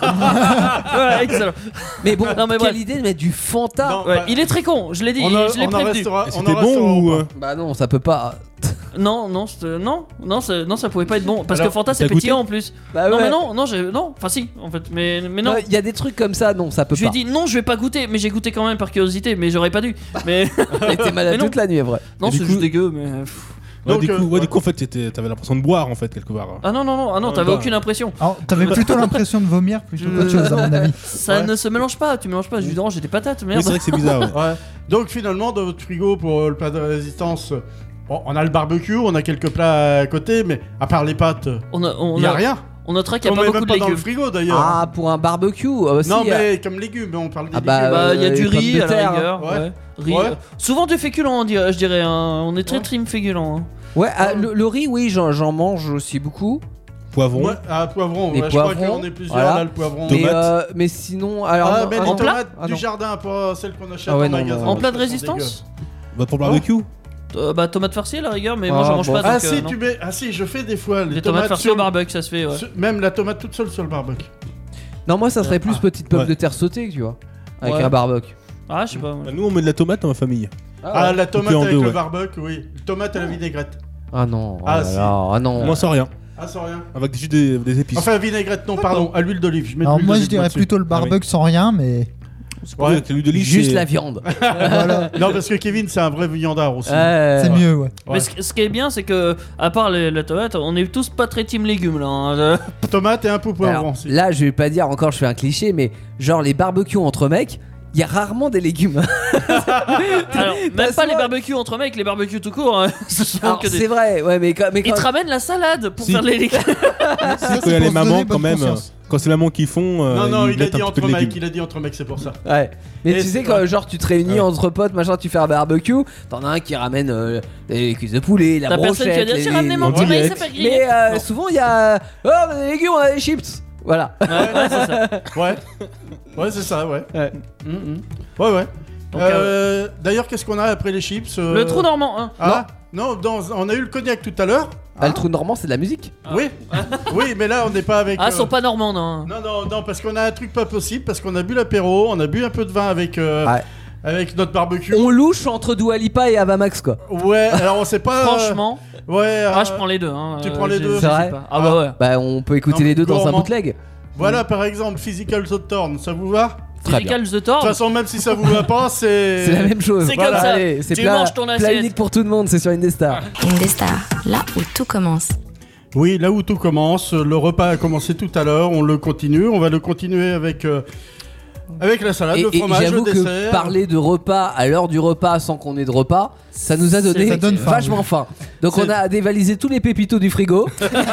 Ouais, excellent. Mais bon, Non, mais quelle bref. idée de mettre du Fanta. Non. Ouais, Bah, il est très con, je l'ai dit, On, je l'ai en prévenu. restera. Et on en C'était restera bon ou. pas. Bah non, ça peut pas. Non, non, non, ça pouvait pas être bon. Parce Alors, que Fanta, c'est t'as goûté pétillant en plus. Bah Non, ouais. mais non, enfin si, en fait, mais non. Non, il y a des trucs comme ça, non, ça peut Je lui ai pas. dit non, je vais pas goûter, mais j'ai goûté quand même par curiosité, mais j'aurais pas dû. Mais Et t'es malade Mais non. toute la nuit, vrai. non, Et du c'est coup- juste dégueu, mais. pff. Ouais, Donc, du coup, ouais. du coup, en fait, t'avais l'impression de boire, en fait, quelque part. Ah non, t'avais bah. aucune impression. Alors, t'avais plutôt l'impression de vomir plutôt qu'autre chose, à mon avis. Ça Ouais. ne se mélange pas, tu mélanges pas jus d'orange et des patates, Oui, merde. c'est vrai que c'est bizarre. ouais. Ouais. Donc finalement, dans votre frigo pour le plat de résistance, bon, on a le barbecue, on a quelques plats à côté, mais à part les pâtes, On il y a rien. on notera qu'il On n'y a met pas même beaucoup de pas dans le légumes. frigo d'ailleurs. Ah, pour un barbecue aussi. non mais comme légumes, on parle des Ah bah, légumes. Bah, il y a les du pommes riz de à la terre, rigueur. hein. Ouais. Riz, Ouais. souvent du féculent, je dirais. Hein. On est très Ouais. trim féculent. Hein. Ouais, le riz, oui, j'en mange aussi beaucoup. Poivron. Ouais, ah, poivron, Les ouais, je crois poivrons, qu'on est plusieurs voilà. là, le poivron. Mais, Tomates. mais sinon, alors. Ah, non, mais ah les non. tomates Ah du non. jardin, pas celles qu'on achète Ah ouais, en non, magasin. non. En plat de parce qu'elles sont résistance Bah, pour le barbecue. Bah, tomate farcie à la rigueur, mais moi Ah, j'en mange bon. pas. Ah donc, si, non. tu mets... ah si, je fais des fois les Les tomates farcies au sur... barbecue, ça se fait. Ouais. Même la tomate toute seule sur le barbecue. Non, moi, ça serait plus Ah, petite pomme ouais. de terre sautée, tu vois. Avec Ouais. un barbecue. Ah, je sais pas. Bah, nous, on met de la tomate dans ma famille. Ah, la tomate Coupée en avec deux, le ouais. barbecue, oui. Tomate à la vinaigrette. Ah non. Ah, oh là si. là, ah non. Moi sans rien. Ah, sans rien. Avec juste des épices. Enfin, vinaigrette, non, pardon, à l'huile d'olive. Je mets de Alors l'huile moi je d'olive dirais dessus. plutôt le barbecue sans rien, mais Ouais, avec l'huile d'olive, Juste c'est- la viande. voilà, Non, parce que Kevin, c'est un vrai viandard aussi. c'est mieux, ouais. Ouais. Mais ce qui est bien, c'est que, à part la tomate, on est tous pas très team légumes là. hein. Tomate et un peu Alors, poivron aussi. là, je vais pas dire encore, je fais un cliché, mais genre les barbecues entre mecs, il y a rarement des légumes. Alors, même pas souvent- les barbecues entre mecs, les barbecues tout court. hein. Ce sont Alors, que des- c'est vrai, ouais, mais quand, Ils te ramènent la salade pour Si. faire les légumes. Ça, Quand il y a pour les se donner mamans, bonne quand même, conscience. quand c'est maman qui font, Non, non, ils il a mettent dit un petit peu entre de mecs, légumes. il a dit entre mecs, c'est pour ça. Ouais. Mais Et tu sais c'est- quand genre tu te réunis entre potes, machin, tu fais un barbecue, t'en as un qui ramène les cuisses de poulet, la T'as personne qui a brochette, dit, j'ai ramené mon les- poulet, il direct. s'est fait griller. mais Non. souvent il y a oh on a des légumes, on a des chips. Voilà. Ouais, ouais, c'est ça. Ouais. Ouais, c'est ça, ouais. Ouais. Ouais, ouais. Donc, D'ailleurs, qu'est-ce qu'on a après les chips Le trou normand, hein. Ah, non, on a eu le cognac tout à l'heure. Bah, le trou normand c'est de la musique. Oui. Oui, mais là, on n'est pas avec. Ah, ils sont pas normands, non. Non, non, non, parce qu'on a un truc pas possible, parce qu'on a bu l'apéro, on a bu un peu de vin avec, avec notre barbecue. On louche entre Dua Lipa et Avamax quoi. Ouais, alors on sait pas. Franchement, Ouais. ah, je prends les deux. Hein. tu prends les deux. Je C'est sais vrai pas. Ah bah ouais. Bah on peut écouter Non, les deux dans un gourmand. bootleg. Voilà, par exemple, Physical The Torn, ça vous va? Très bien. Physical the De toute Torn. façon, même si ça vous va pas, c'est. C'est la même chose. C'est comme ça. Allez, c'est Tu plat, manges ton plat assiette. unique pour tout le monde, c'est sur Indestar. Indestar, là où tout commence. Oui, là où tout commence, le repas a commencé tout à l'heure, on le continue, on va le continuer avec la salade, le Et fromage, le j'avoue que dessert. parler de repas à l'heure du repas sans qu'on ait de repas, ça nous a donné Ça donne faim, vachement faim. Donc on a dévalisé tous les pépitos du frigo.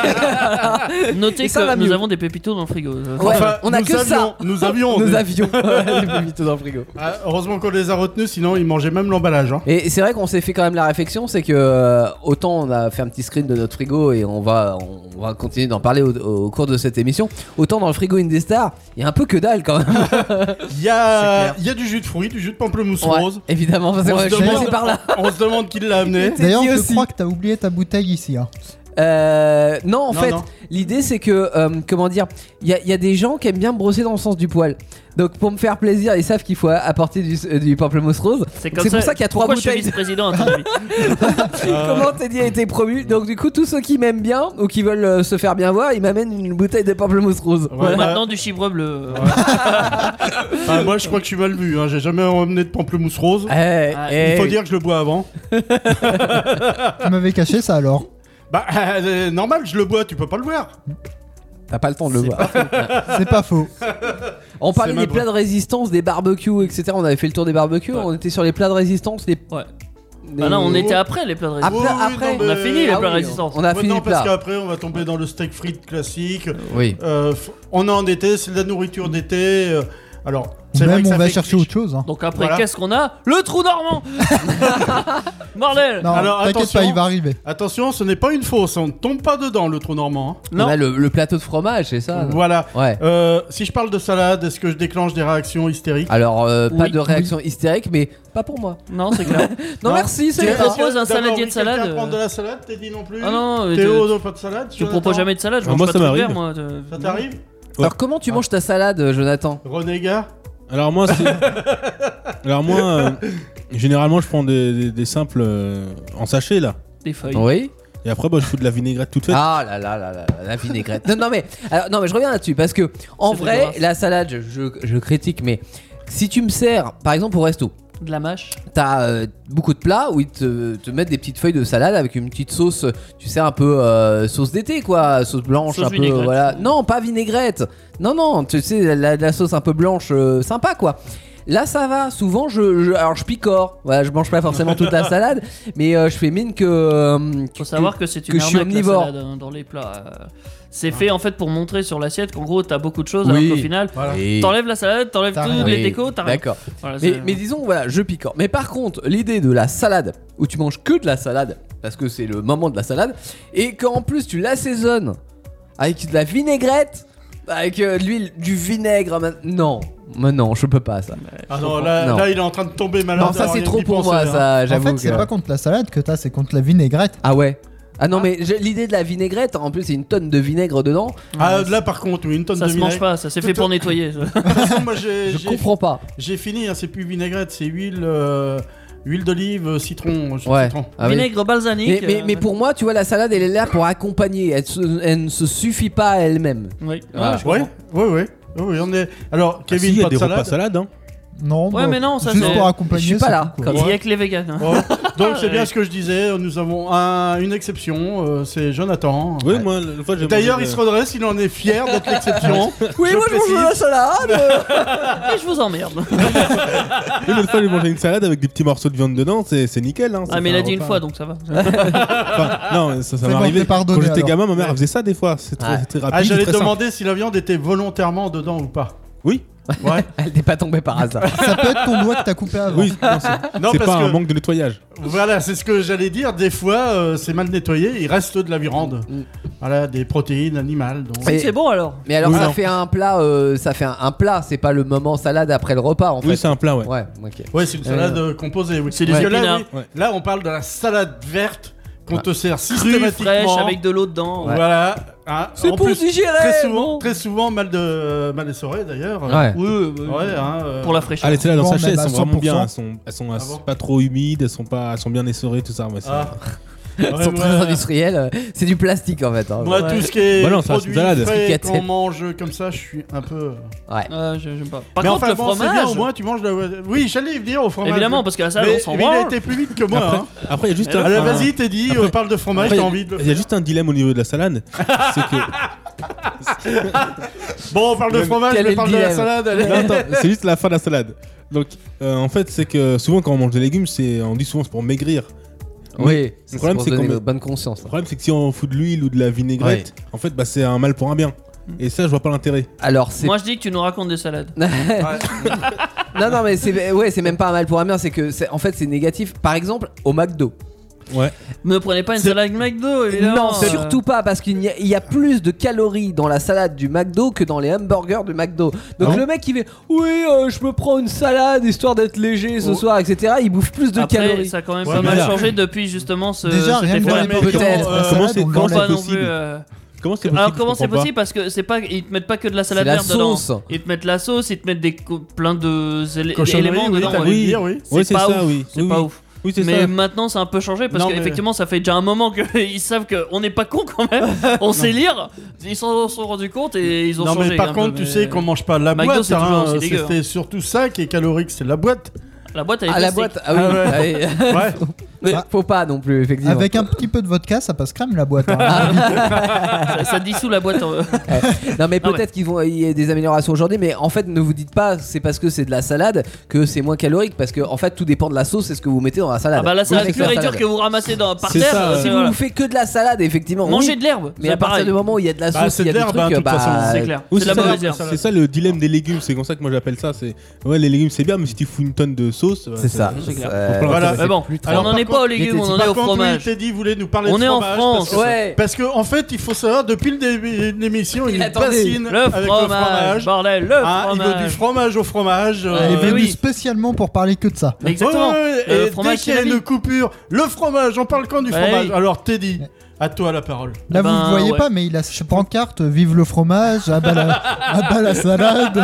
Notez Et ça que va nous mieux. avons des pépitos dans le frigo. Ouais, Enfin, on a nous que avions, ça. Nous avions. Nous des- avions des pépitos dans le frigo. Ah, heureusement qu'on les a retenus, sinon ils mangeaient même l'emballage. Hein. Et c'est vrai qu'on s'est fait quand même la réflexion, c'est que autant on a fait un petit screen de notre frigo et on va continuer d'en parler au cours de cette émission, autant dans le frigo Indestar, il y a un peu que dalle quand même. Il y a du jus de fruits, du jus de pamplemousse Ouais, rose. évidemment, parce que On moi, se je suis demande- passé par là. On se demande qui l'a amené. D'ailleurs, dit je aussi. crois que t'as oublié ta bouteille ici. Hein. Non, en Non, fait, non. l'idée c'est que, comment dire, il y a des gens qui aiment bien brosser dans le sens du poil. Donc pour me faire plaisir, ils savent qu'il faut apporter du pamplemousse rose. C'est C'est pour ça qu'il y a 3 Pourquoi je suis bouteilles. vice-président à ton avis Comment Teddy a été promu. Donc du coup, tous ceux qui m'aiment bien ou qui veulent se faire bien voir, ils m'amènent une bouteille de pamplemousse rose. Ouais, Voilà. bah, Maintenant du chibre bleu. ah, moi je crois que je suis mal vu, hein. J'ai jamais emmené de pamplemousse rose. Il faut dire que je le bois avant. Tu m'avais caché ça alors. Bah, normal, je le bois, tu peux pas le voir. T'as pas le temps de le voir. C'est pas faux. On parlait C'est des ma plats de résistance, des barbecues, etc. On avait fait le tour des barbecues. Ouais. On était sur les plats de résistance. Ouais. Ah non, on était après les plats de résistance. Après, non, On a mais- fini les Ah plats de oui, résistance. on a Ouais, fini non, le parce plat. qu'après on va tomber dans le steak frites classique. Oui. On est en été, c'est de la nourriture d'été. Alors, Ou c'est vrai même que on ça va fait chercher cliché. autre chose. Hein. Donc après, Voilà. qu'est-ce qu'on a? Le trou normand. Bordel. Non, Alors, t'inquiète attention. pas, il va arriver. Attention, ce n'est pas une fausse, on ne tombe pas dedans le trou normand. hein. Non. On a le plateau de fromage, c'est ça. Voilà. Ouais. Si je parle de salade, est-ce que je déclenche des réactions hystériques? Alors, pas Oui. de réaction hystérique, mais pas pour moi. Non, c'est clair. Non, Non. merci, c'est Tu pas. proposes un D'abord, saladier de oui, salade, quelqu'un prend de la salade, t'es dit non plus? Ah non, Théo, non, pas de salade? je Jonathan propose jamais de salade. Je Ah, mange moi, pas ça de trucs m'arrive. verts, moi. Ça t'arrive? Alors, comment tu manges ta salade, Jonathan? Renégat? Alors moi, généralement, je prends des simples en sachet là. Des feuilles. Oui. Et après, bah, je fous de la vinaigrette toute faite. Ah là là là là, la vinaigrette. non mais je reviens là-dessus parce que en C'est vrai, dégueulasse. la salade, je critique, mais si tu me sers, par exemple au resto, De la mâche. t'as beaucoup de plats où ils te mettent des petites feuilles de salade avec une petite sauce, tu sais, un peu sauce d'été quoi, sauce blanche, Sauce un peu vinaigrette. voilà. Non, pas vinaigrette. Non, tu sais la sauce un peu blanche, sympa quoi. Là ça va, souvent alors je picore, voilà, je mange pas forcément toute la salade, mais je fais mine que Faut savoir que c'est que une je suis arnaque la omnivore. salade hein, dans les plats. C'est fait en fait pour montrer sur l'assiette qu'en gros t'as beaucoup de choses Oui. alors qu'au final Voilà. Et- t'enlèves la salade, t'enlèves T'as toutes rien. les Oui, décos, t'as rien. D'accord. Voilà, Mais, c'est- mais disons, voilà, je picore. Mais par contre, l'idée de la salade, où tu manges que de la salade, parce que c'est le moment de la salade, et qu'en plus tu l'assaisonnes avec de la vinaigrette, avec de l'huile, du vinaigre, non, mais non, je peux pas ça. Ah non, là, Non. là, il est en train de tomber malade. Non, ça alors c'est rien trop d'y pour penser, moi, hein. ça, En j'avoue fait, c'est que- pas contre la salade que t'as, c'est contre la vinaigrette. Ah ouais. Ah non, mais l'idée de la vinaigrette, en plus, c'est une tonne de vinaigre dedans. Ah, là par contre, oui, une tonne ça de se mange vinaigre. pas, ça c'est fait pour nettoyer. ça. De toute façon, moi, Je comprends pas. j'ai fini, hein, c'est plus vinaigrette, c'est huile. huile d'olive, citron. Ouais. Citron. Ah oui. Vinaigre balsamique. Mais pour moi, tu vois, la salade, elle est là pour accompagner. Elle ne se suffit pas à elle-même. Oui. Voilà. Je Ouais, comprends. ouais. Oui, on est. Alors, Ah si, Kevin, il y a pas de des repas salade. salades. Hein. Non, Ouais, mais non, ça, juste c'est- pour accompagner. Je suis pas c'est là. tout, quoi. Il y a que les véganes. hein. Ouais. Donc c'est Ouais. bien ce que je disais. Nous avons une exception. C'est Jonathan. Oui, moi, une fois, j'ai D'ailleurs, mangé il se redresse. Il en est fier d'être l'exception. Oui, moi je mange de la précise. salade. Et je vous emmerde. Oui, une fois, j'ai mangé une salade avec des petits morceaux de viande dedans, c'est nickel. Hein, Ah, mais il a dit une repas. fois donc ça va. Enfin, non, ça C'est m'est bon, arrivé. t'es pardonné, Quand j'étais alors. gamin, ma mère elle faisait ça des fois. C'est très, Ouais. très rapide. Ah, j'allais très te simple. demander si la viande était volontairement dedans ou pas. Oui, Ouais. Elle n'est pas tombée par hasard. Ça peut être ton doigt que t'as coupé avant. oui, non, c'est Non, c'est parce pas un que manque de nettoyage. voilà, c'est ce que j'allais dire. Des fois, c'est mal nettoyé. Il reste de la viande. Mm. Voilà, des protéines animales. Donc. Et- C'est bon alors. Mais alors, Oui, ça non. fait un plat, un plat, c'est pas le moment salade après le repas en Oui, fait. c'est un plat, ouais. Ouais, ok. Ouais, c'est une salade composée. Oui. C'est des Parce que là, épinards. oui, Ouais. là, on parle de la salade verte qu'on te sert Crue, systématiquement. fraîche, avec de l'eau dedans. Ouais. Voilà. Hein, C'est en pour plus, digérer. très souvent mal essoré d'ailleurs. Ouais. Oui, Ouais, hein, pour la fraîcheur. Ah, les salades en Bon, sachet, même elles à sont vraiment 100%. bien. Elles sont Ah bon pas trop humides, elles sont bien essorées, tout ça. Ouais, c'est- Ah. Ils Ouais, sont moi, très industriels. C'est du plastique en fait. hein. Moi, Ouais. tout ce qui est Bah non, ça reste produit une salade. frais Fricassé. qu'on mange comme ça, je suis un peu. Ouais. J'aime pas. Par Mais contre, enfin, le bon, c'est bien, fromage. au moins tu manges la. Oui, j'allais y venir au fromage. Évidemment, parce que la salade, Mais on s'en il a branle. été plus vite que moi. Après, hein. après, il y a juste Allez, un- vas-y, t'es dit, Après- parle de fromage, après, t'as envie de. Il y a juste un dilemme au niveau de la salade. C'est que. Bon, on parle de Mais fromage, quel est mais le parle de la dilemme salade. allez. Non, attends, c'est juste la fin de la salade. Donc, en fait, c'est que souvent quand on mange des légumes, on dit souvent c'est pour maigrir. Oui. Le problème, pour c'est donner qu'on- bonne conscience. Le problème, c'est que si on fout de l'huile ou de la vinaigrette, en fait, bah, c'est un mal pour un bien. Et ça, je vois pas l'intérêt. Alors c'est. Moi, je dis que tu nous racontes des salades. Non, mais c'est même pas un mal pour un bien. C'est que en fait c'est négatif. Par exemple au McDo. Ouais. Me prenez pas une salade McDo, évidemment. Non, surtout pas, parce qu'il y a plus de calories dans la salade du McDo que dans les hamburgers du McDo. Donc Ah bon le mec il fait oui, je me prends une salade histoire d'être léger ce soir, etc. Il bouffe plus de Après, calories. ça a quand même Ouais, pas mais mal là- changé depuis justement ce. Déjà, cet rien que effet dans là. les Peut-être. peut-être. Comment c'est Faut pas non possible plus. Comment c'est possible Alors comment je c'est comprends pas. possible, parce que c'est pas, ils te mettent pas que de la C'est salade la verte dedans. sauce. Ils te mettent la sauce, ils te mettent plein de Cochonnerie, éléments oui, dedans. t'as ouais. envie de dire, oui. Oui, c'est pas ça, ouf. oui. C'est Oui, pas oui. ouf. Oui, c'est Mais ça. maintenant c'est un peu changé parce Non, mais- qu'effectivement ça fait déjà un moment qu'ils savent qu'on n'est pas con quand même. On sait lire. Ils s'en sont rendus compte et ils ont Non, changé. mais par un contre, peu, tu sais qu'on mange pas la McDo, boîte. c'est toujours aussi Hein, dégueu, C'était surtout ça qui est calorique, c'est la boîte. La boîte elle est Ah la plastique. boîte, ah oui. Ah Ah oui. Ouais. Mais Ah. faut pas non plus effectivement. Avec un petit peu de vodka, ça passe crème la boîte. hein. Ça dissout la boîte. Non mais Ah ouais. peut-être qu'il y a des améliorations aujourd'hui, mais en fait ne vous dites pas c'est parce que c'est de la salade que c'est moins calorique, parce que en fait tout dépend de la sauce et ce que vous mettez dans la salade. Ah bah la salade Avec pure la et dure salade. que vous ramassez par C'est terre. ça, Si voilà. vous faites que de la salade effectivement. Mangez oui. de l'herbe. Mais c'est à partir pareil. du moment où il y a de la Bah, sauce, c'est il y a de des l'herbe, trucs, hein, de toute façon. C'est clair. Oui, C'est de la ça, mauvaise herbe. c'est ça le dilemme des légumes, c'est comme ça que moi j'appelle ça. C'est ouais, les légumes c'est bien, mais si tu fous une tonne de sauce, C'est ça. C'est clair. Voilà. Mais bon, Alors, on n'en par est pas contre, aux légumes, on en est Par au contre, oui, fromage. Teddy voulait nous parler On de est en fromage. France. parce que- Ouais. Parce que en fait, il faut savoir, depuis le début de l'émission, il Attendez. bassine Le avec le fromage, fromage. bordel, le Hein, il veut du fromage. fromage au fromage. Il est mais venu oui. spécialement pour parler que de ça. Exactement. Ouais, Le et dès fromage, qu'il y c'est a la vie. une coupure, le fromage, on parle quand du Ouais. fromage. Alors Teddy, à toi la parole. Là, Ben, vous ne voyez ouais. pas, mais il a cette pancarte Vive le fromage, abat la salade.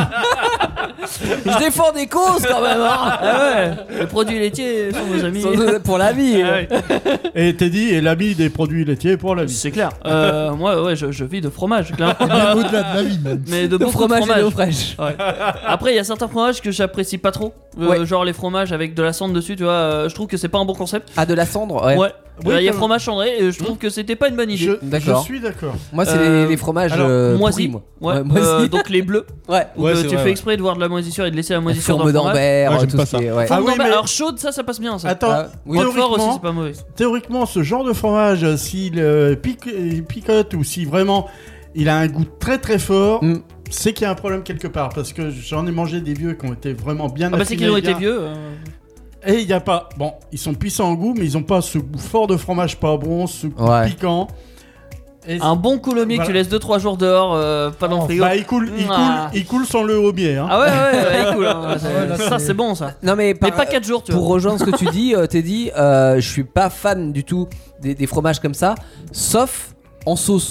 Je défends des causes quand même. Hein. Ah ouais, les produits laitiers sont nos amis. Pour la vie. Ah ouais. Et Teddy est l'ami des produits laitiers pour la vie. C'est clair. Moi, ouais, je vis de fromage, clairement. Et même au-delà de la vie, même. Mais de Le beaucoup fromage de et l'eau fromage. fraîche. Ouais. Après, il y a certains fromages que j'apprécie pas trop. Ouais. Genre les fromages avec de la cendre dessus, tu vois. Je trouve que c'est pas un bon concept. Ah de la cendre. Ouais. Ouais. Oui, Il y a comme- fromage cendré et je trouve que c'était pas une bonne idée. Je D'accord. suis d'accord. Moi c'est Euh, les fromages alors, Moisi. pourris, moi. Ouais. moisi. Donc les bleus. Ouais. Où Ouais, que c'est tu vrai, fais ouais. exprès de voir de la moisissure et de laisser la moisissure dans Fourme le fromage. d'Ambert, Ouais, j'aime tout pas ce qui est. Ouais. Ah Fourme oui, d'Ambert. mais- Alors chaude, ça passe bien ça. Attends, Ah, oui. Roquefort aussi, théoriquement, c'est pas mauvais. théoriquement, ce genre de fromage, s'il picote ou si vraiment il a un goût très très fort, Mm. c'est qu'il y a un problème quelque part. Parce que j'en ai mangé des vieux qui ont été vraiment bien Ah bah c'est affinés, qu'ils ont été bien- vieux. Et il n'y a pas. Bon, ils sont puissants en goût, mais ils n'ont pas ce goût fort de fromage pas bon, ce goût Ouais. piquant. Et Un bon coulommier que tu Voilà. laisses 2-3 jours dehors, pas dans le frigo. bah, il coule, Ah. il coule sans le homier. Hein. Ah ouais, il coule. hein. ouais, là, Ça c'est- c'est bon ça. Non mais Mais pas 4 jours, tu Pour vois. rejoindre ce que tu dis, Teddy, je suis pas fan du tout des fromages comme ça, sauf en sauce.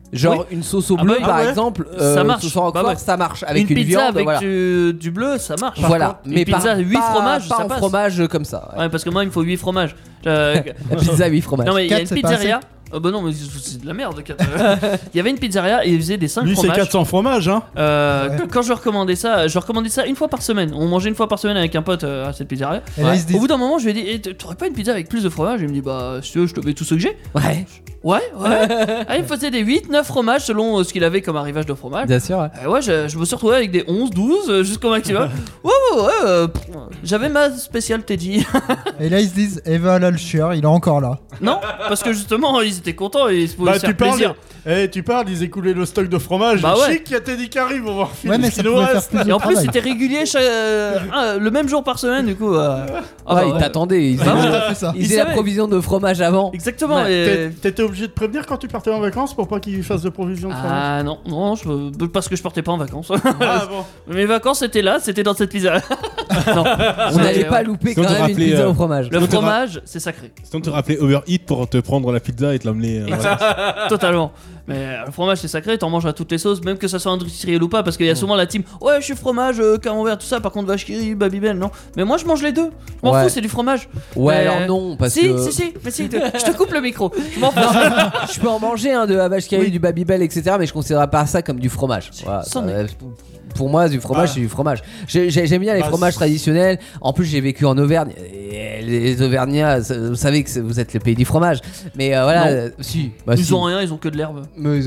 Genre une sauce au Ah bleu bah oui. par Ah ouais. exemple, Ça marche. sauce en Bah croix, ouais. ça marche avec une pizza viande, avec voilà. du bleu, ça marche. Voilà, Une pizza 8 fromages, pas ça en passe. fromage comme ça. Ouais. Ouais, parce que moi il me faut 8 fromages. La pizza 8 fromages. Non mais il y a 4, une c'est pas pizzeria. Bah non mais c'est de la merde 4. Il y avait une pizzeria et ils faisaient des 5 Lui, c'est fromages. 400 fromages, hein. Quand je recommandais ça une fois par semaine. On mangeait une fois par semaine avec un pote à cette pizzeria. Et là, ils se Au disent bout d'un moment, je lui ai dit eh, t'aurais pas une pizza avec plus de fromage? Il me dit bah si tu veux, je te mets tout ce que j'ai. Ouais, Ouais. Ah, il me faisait des 8-9 fromages selon ce qu'il avait comme arrivage de fromage. bien sûr. Ouais, je me suis retrouvé avec des 11-12 jusqu'au maximum. Ouais, j'avais ma spéciale Teddy. Et là, ils se disent Eva Lalcher, il est encore là. Non, parce que justement, ils étaient contents et ils se pouvaient Bah, se faire plaisir. tu parles, ils écoulaient le stock de fromage. Bah ouais. Chic, il y a Teddy qui arrive, on va voir Ouais, mais ça pouvait faire plus de Et en plus, travail. c'était régulier le même jour par semaine, du coup. Ouais, ils t'attendaient, ils Bah ouais. Tout à fait ça. ils Ils faisaient la savaient. provision de fromage avant. Exactement. Ouais. et- T'étais obligé de prévenir quand tu partais en vacances pour pas qu'ils fassent de provision de fromage. Ah non, parce que je partais pas en vacances. Ah bon. Mes vacances étaient là, c'était dans cette pizzeria. Non, On n'allait pas louper quand Sinon, te même une rappeler, pizza au fromage. Le Sinon, t'auras- fromage, c'est sacré. Sinon, te rappeler Overeat pour te prendre la pizza et te l'amener. Voilà. Totalement. Mais le fromage c'est sacré, t'en manges à toutes les sauces, même que ça soit industriel ou pas, parce qu'il y a souvent la team ouais je suis fromage, camembert, tout ça, par contre vache qui rit, Babybel, non. Mais moi je mange les deux, je m'en Ouais. fous, c'est du fromage. Ouais, Mais- alors non, parce si, que. si, mais si, je te coupe le micro. Je m'en fous. Je peux en manger de la vache qui rit, du Babybel, etc. Mais je considère pas ça comme du fromage. Voilà, C'en est. pour moi, du fromage, Ah. c'est du fromage. J'aime bien les Bah, fromages traditionnels. En plus, j'ai vécu en Auvergne. Et les Auvergnats, vous savez que vous êtes le pays du fromage. Mais voilà, Non. si. Bah, Ils si. ont rien, ils ont que de l'herbe. Mais,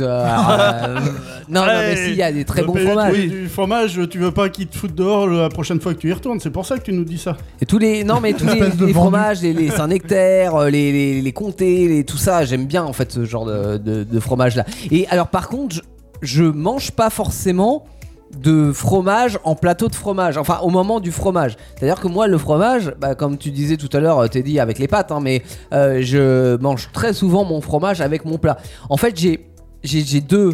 non, mais si, il y a des très Le bons pays fromages. Du fromage, tu veux pas qu'ils te foutent dehors la prochaine fois que tu y retournes. C'est pour ça que tu nous dis ça. Et tous les Espèce de les vendu. fromages, les Saint-Nectaire, les comtés, tout ça, j'aime bien en fait ce genre de fromage là. Et alors par contre, je mange pas forcément de fromage en plateau de fromage, enfin au moment du fromage. C'est-à-dire que moi le fromage, bah, comme tu disais tout à l'heure Teddy avec les pâtes, hein, mais je mange très souvent mon fromage avec mon plat. En fait j'ai deux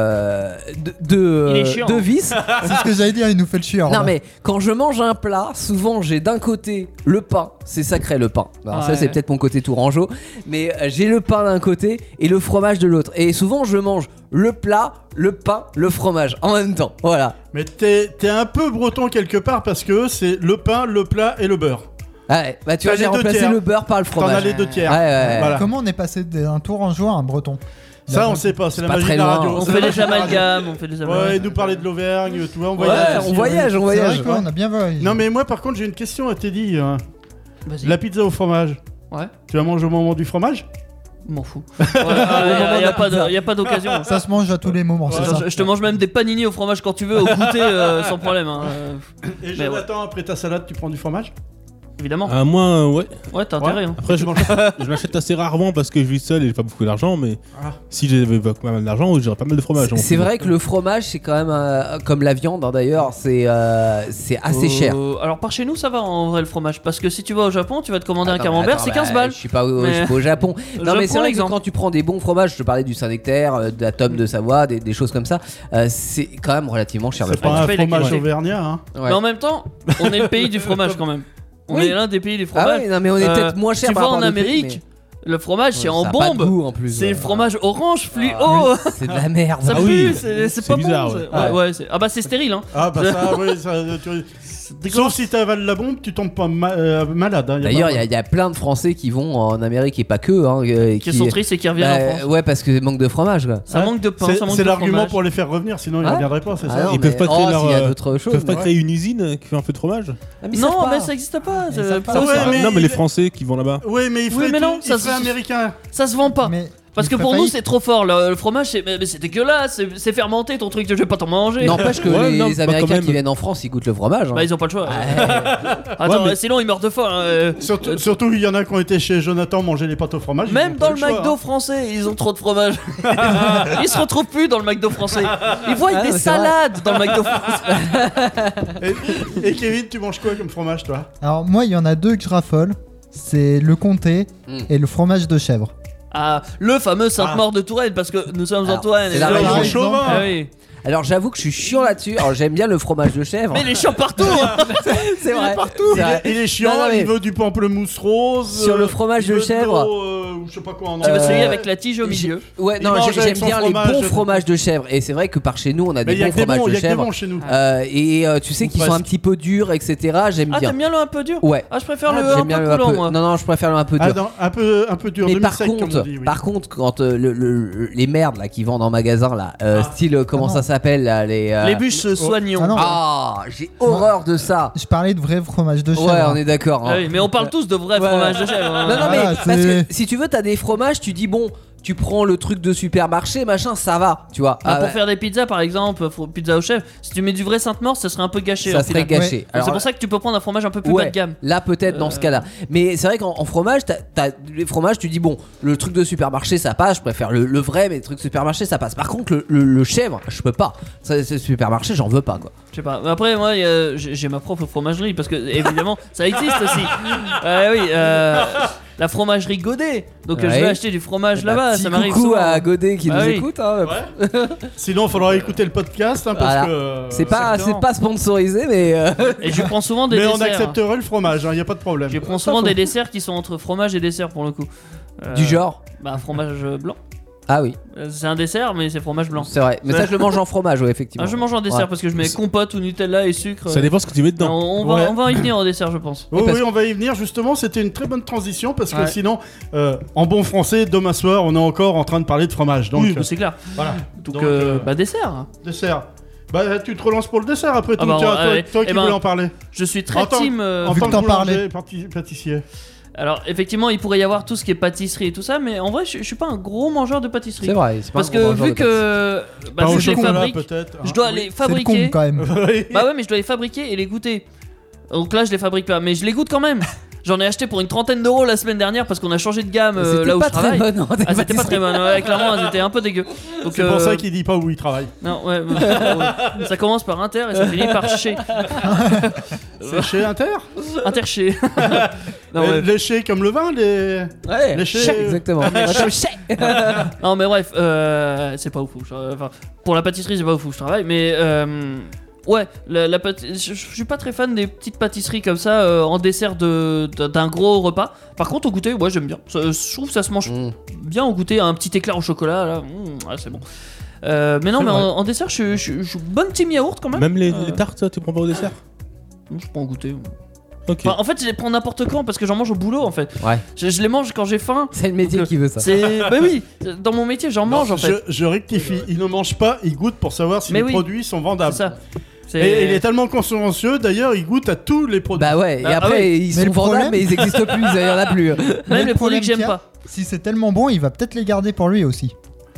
Il est chiant. deux vices. C'est ce que j'allais dire, il nous fait le chieur. Non là. mais quand je mange un plat, souvent j'ai d'un côté le pain, c'est sacré le pain. Alors ça Ouais. c'est peut-être mon côté tourangeau, mais j'ai le pain d'un côté et le fromage de l'autre. Et souvent je mange le plat, le pain, le fromage en même temps. Voilà. Mais t'es un peu breton quelque part parce que c'est le pain, le plat et le beurre. Ouais, bah tu vois, T'as j'ai les deux remplacé tiers. le beurre par le T'en as fromage. les 2 tiers. Ouais, ouais. Voilà. Comment on est passé d'un tourangeau à un breton? Ça, on sait pas, c'est la pas magie très de la loin. radio. On C'est fait la des magie de la radio. amalgames, on fait des Ouais, amalgames. et nous parler de l'Auvergne, tu vois, on Ouais, voyage. on voyage, on C'est voyage. vrai qu'on a bien voyagé. Non, mais moi, par contre, j'ai une question à Teddy. Vas-y. La pizza au fromage, Ouais, tu la manges au moment du fromage? m'en fous. Il y a pas d'occasion. Ça se mange à tous les moments, c'est ça. Je te mange même des panini au fromage quand tu veux, au goûter sans problème. Hein. Et Mais Jonathan, après ta salade, tu prends du fromage? Évidemment. À moi, ouais. Ouais, t'as intérêt. Hein. Après, je l'achète assez rarement parce que je vis seul et j'ai pas beaucoup d'argent. Mais Ah. si j'avais pas mal d'argent, j'aurais pas mal de fromage. C'est vrai que le fromage c'est quand même comme la viande hein, d'ailleurs, c'est assez cher. Alors par chez nous ça va en vrai le fromage parce que si tu vas au Japon tu vas te commander un Attends, mais camembert attends, c'est 15 balles. Je suis pas au, Mais- je suis pas au Japon. Non Je mais c'est prends vrai que l'exemple. quand tu prends des bons fromages, je te parlais du Saint-Nectaire, de la tome de Savoie, des choses comme ça, c'est quand même relativement cher le C'est pas fromage. un fais les fromage qualités. auvergnat, hein. Ouais. Mais en même temps on est le pays du fromage quand même. On Oui. est l'un des pays du Ah fromage. ouais, non mais on est peut-être moins cher Tu par vas rapport en à d'autres pays, Amérique, le fromage c'est mais en ça a pas de bombe. goût, en plus. C'est fromage orange fluo. Ah, mais c'est de la merde. Ça Ah pue, oui, c'est c'est pas bizarre, bon. ouais. c'est- Ouais, c'est- Ah bah c'est stérile hein. Ah, bah ça, oui, ça. Sauf si t'avales la bombe, tu tombes pas malade. Hein, D'ailleurs, il y a plein de Français qui vont en Amérique et pas que. Hein, Qui sont tristes et qui reviennent en France. Ouais, parce que manque de fromage. Quoi. Ça manque de pain, ça manque C'est de l'argument fromage. pour les faire revenir, sinon ils Ah. reviendraient pas, c'est Ah ça? non, Ils peuvent mais- pas créer oh, leur, s'il y a d'autres Ils choses. peuvent pas ouais. créer une usine qui fait un peu de fromage. Ah, mais ils savent Non pas. mais ça existe pas. Ils savent pas. Ah ouais, mais Non, mais les il- Français qui vont là-bas. Oui, mais il ferait Oui, mais non, tout, ça il ferait se- américain. Ça se vend pas. Mais Parce il que ferait pour nous faillite. c'est trop fort, le fromage mais c'est dégueulasse, c'est fermenté ton truc, je vais pas t'en manger. N'empêche que Ouais, les non, bah, quand Américains même. qui viennent en France, ils goûtent le fromage. hein. Bah ils ont pas le choix. Ouais. Attends, Ouais, mais- sinon ils meurent de faim. Surtout, il y en a qui ont été chez Jonathan manger les pâtes au fromage. ils Même ont pas dans le choix, McDo hein. français, ils ont trop de fromage. Ils se retrouvent plus dans le McDo français. Ils voient Ah, des mais c'est vrai. salades dans le McDo français. Et Kevin, tu manges quoi comme fromage, toi? Alors, moi, il y en a deux que je raffole. C'est le comté Mm. et le fromage de chèvre. Ah, le fameux Sainte-Maure de Touraine, parce que nous sommes en Alors, Touraine. c'est et la là, région ils- Jean Chauvin. Ah oui. Alors j'avoue que je suis chiant là-dessus. Alors j'aime bien le fromage de chèvre. Mais les chiants partout. Hein. C'est vrai. Partout. C'est vrai. Il est chiant, Non, non, mais- il veut du pamplemousse rose. Sur le fromage il de veut chèvre. l'eau, je sais pas quoi en Tu veux celui anglais. avec la tige au milieu. Ouais, Il non, mange j'aime avec son bien les fromage. bons fromages de chèvre. Et c'est vrai que par chez nous, on a Mais des il y a bons que des fromages bons, de il y a que des chèvre. bons chez nous. Tu sais Ou qu'ils sont presque. un petit peu durs, etc. J'aime Ah, bien. t'aimes bien le un peu dur? Ouais. Ah, je préfère le J'aime un bien peu le un coulant, peu. moi. Non, je préfère le un peu dur. Ah, non, un peu dur, Mais demi-sec comme on dit. Oui. par contre, quand les merdes là qui vendent en magasin là, style comment non. ça s'appelle là, Les bûches soignons. Ah non. Ah, j'ai horreur de ça. Je parlais de vrai fromage de chèvre. Ouais, on est d'accord. hein. Ah oui, mais on parle tous de vrais Ouais. fromages de chèvre. hein. Non, mais Voilà, parce que c'est- si tu veux, t'as des fromages, tu dis bon, tu prends le truc de supermarché, machin, ça va, tu vois. Ah, pour ouais, faire des pizzas par exemple, pizza au chef, si tu mets du vrai Sainte-Mort, ça serait un peu gâché. ça en serait final. gâché. Ouais. Alors, C'est pour ça que tu peux prendre un fromage un peu plus bas de gamme. Là peut-être dans ce cas-là. Mais c'est vrai qu'en fromage, t'as les fromages, tu dis bon, le truc de supermarché ça passe, je préfère le vrai, mais le truc de supermarché ça passe. Par contre, le chèvre, je peux pas. Ça, c'est supermarché, j'en veux pas quoi. Je sais pas. Mais après, moi, j'ai ma propre fromagerie parce que évidemment, ça existe aussi. Oui, la fromagerie Godet. Donc je Ouais. vais acheter du fromage là-bas. Petit Ça m'arrive coucou souvent. à Godet qui Ah nous oui. écoute. Hein. Sinon, il faudra écouter le podcast parce Voilà. que. C'est pas exactement. sponsorisé, mais Et je prends souvent des Mais on desserts. accepterait le fromage, il n'y a pas de problème. Je prends souvent des desserts qui sont entre fromage et dessert pour le coup. du genre. Bah, fromage blanc. Ah oui, C'est un dessert, mais c'est fromage blanc. c'est vrai. Mais ça, je le mange en fromage, ouais, effectivement. Ah, je mange en dessert Ouais. parce que je mets compote ou Nutella et sucre. Ça dépend ce que tu mets dedans. Ouais. On va y venir au dessert, je pense. Oui, parce oui, on va y venir justement. C'était une très bonne transition parce que Ouais. sinon, en bon français, demain soir, on est encore en train de parler de fromage. Donc, Oui, bah, c'est clair. voilà. Donc, dessert. Dessert. Bah, tu te relances pour le dessert après tout. bah, Tiens, ouais. toi qui Eh ben, voulais en parler. Je suis très En tant- team. En Vu tant que que t'en boulanger, pâtissier. Alors, effectivement, il pourrait y avoir tout ce qui est pâtisserie et tout ça, mais en vrai, je suis pas un gros mangeur de pâtisserie. C'est vrai. c'est pas Parce un gros que mangeur vu de pâtisserie. que bah, Pas au vu que je les chocolat, fabrique, peut-être. je dois hein. les C'est le fabriquer. con quand même. Oui. Bah ouais, mais je dois les fabriquer et les goûter. Donc là, je les fabrique pas, mais je les goûte quand même. J'en ai acheté pour une trentaine d'euros la semaine dernière parce qu'on a changé de gamme C'était là où pas je très travaille. bonne. hein, Ah, c'était pas très bon, ouais, clairement, elles étaient un peu dégueu. Donc, C'est pour ça qu'il dit pas où il travaille. Non, ouais, ouais. Ça commence par Inter et ça finit par Chez. C'est chez Inter. Interché. Non, ouais. Léché comme le vin, les. Ouais, Léché- chèque, exactement. Attends, chèque. Non, mais bref, c'est pas au fou. Enfin, pour la pâtisserie, c'est pas au fou, je travaille, mais ouais, je suis pas très fan des petites pâtisseries comme ça en dessert d'un gros repas. Par contre, au goûter, ouais, j'aime bien. Je trouve que ça se mange Mm. bien au goûter, un petit éclair au chocolat, là, c'est bon. Mais non, C'est mais vrai. en dessert, je suis bonne team yaourt quand même. Même les tartes, ça, tu prends pas au dessert. Je prends en goûter. Ok. Enfin, en fait, je les prends n'importe quand parce que j'en mange au boulot en fait. Ouais. Je les mange quand j'ai faim. C'est le métier qui veut ça. Bah oui, dans mon métier, j'en mange en fait. Je rectifie. Il ne mange pas, il goûte pour savoir si Mais les oui. produits sont C'est vendables. ça. Et il est tellement consciencieux, d'ailleurs, il goûte à tous les produits. Bah ouais, et Ah, après ouais. ils Mais sont le vendables problème- mais ils existent plus, il y en a plus. Mais Même le les produits problème que j'aime qu'il y a, pas. Si c'est tellement bon, il va peut-être les garder pour lui aussi.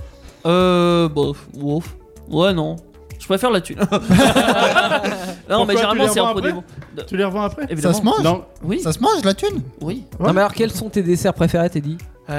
Bof, ouf. Ouais, non. Je préfère la thune. Non, Pourquoi mais tu généralement, les c'est un revends produit après bon. Tu les revends après Évidemment. Ça se mange Non. Oui, Ça se mange la thune oui. Non mais alors quels sont tes desserts préférés, Teddy?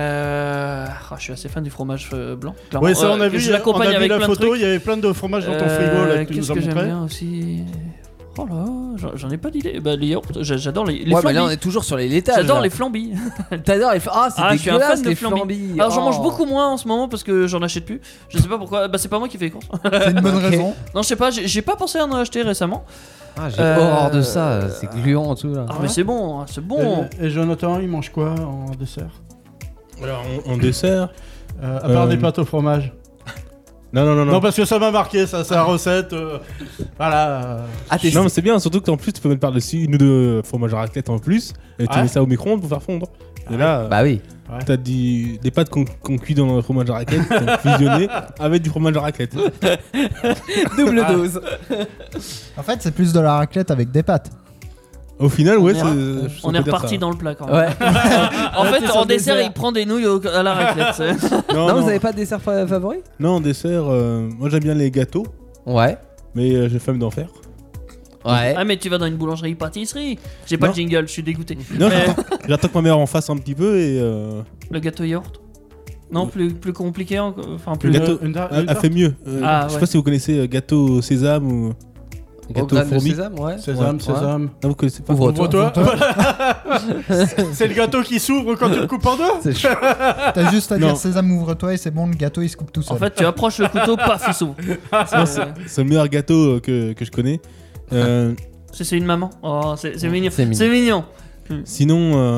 Je suis assez fan du fromage blanc. clairement. Oui, ça on a Que vu, je on l'accompagne a vu avec la plein de photo, trucs. il y avait plein de fromages dans ton frigo là, que tu Qu'est-ce nous as que j'aime montré. bien aussi? Oh là, j'en ai pas d'idée. Bah, les yaourts, j'adore les Ouais, mais là on flambis. est toujours sur les laitages. J'adore là. les flambis. T'adores les Ah, c'est Ah, je suis un dégueulasse fan de les flambis. flambis. Alors j'en Oh. mange beaucoup moins en ce moment parce que j'en achète plus. Je sais pas pourquoi. Bah, c'est pas moi qui fais les courses. C'est une bonne Ok. raison. Non, je sais pas. J'ai pas pensé à en acheter récemment. Ah, j'ai horreur de ça, c'est gluant tout là. Ah, mais c'est bon, c'est bon. Et Jonathan, il mange quoi en dessert Alors, en dessert. À part des pâtes au fromage. Non. Non, parce que ça m'a marqué, ça, c'est la recette. Voilà. Ah, t'es Non, mais c'est bien, surtout qu'en plus, tu peux mettre par-dessus une ou deux fromages à raclette en plus. Et tu Ouais. mets ça au micro-ondes pour faire fondre. Et là, Bah oui. t'as des pâtes qu'on cuit dans le fromage à raclette, qu'on fusionné avec du fromage à raclette. Double dose. En fait, c'est plus de la raclette avec des pâtes. Au final, ouais, On est reparti dans le plat quand même. Ouais. En fait, T'es sur en le dessert, dessert. il prend des nouilles à la raclette. Non, vous avez pas de dessert favori? Non, en dessert, moi j'aime bien les gâteaux, Ouais. mais j'ai faim d'en faire. Ouais. Ah, mais tu vas dans une boulangerie-pâtisserie. J'ai pas Non. de jingle, je suis dégoûté. Non, Mais- j'attends que ma mère en fasse un petit peu et. Le gâteau yaourt. Non, plus compliqué, enfin Le plus. gâteau, une elle fait mieux. Ah, Je sais ouais. pas si vous connaissez gâteau au sésame ou Au gâteau grain de fourmi. sésame, ouais. Sésame, Ouais. sésame. Non, vous connaissez pas. Ouvre-toi. Ouvre-toi. C'est le gâteau qui s'ouvre quand tu le coupes en deux. C'est chaud. T'as juste à Non. dire sésame, ouvre-toi et c'est bon, le gâteau il se coupe tout seul. En fait, tu approches le couteau, paf, il s'ouvre. C'est le meilleur gâteau que je connais. C'est une maman. Oh, c'est mignon. C'est mignon. C'est mignon. Sinon,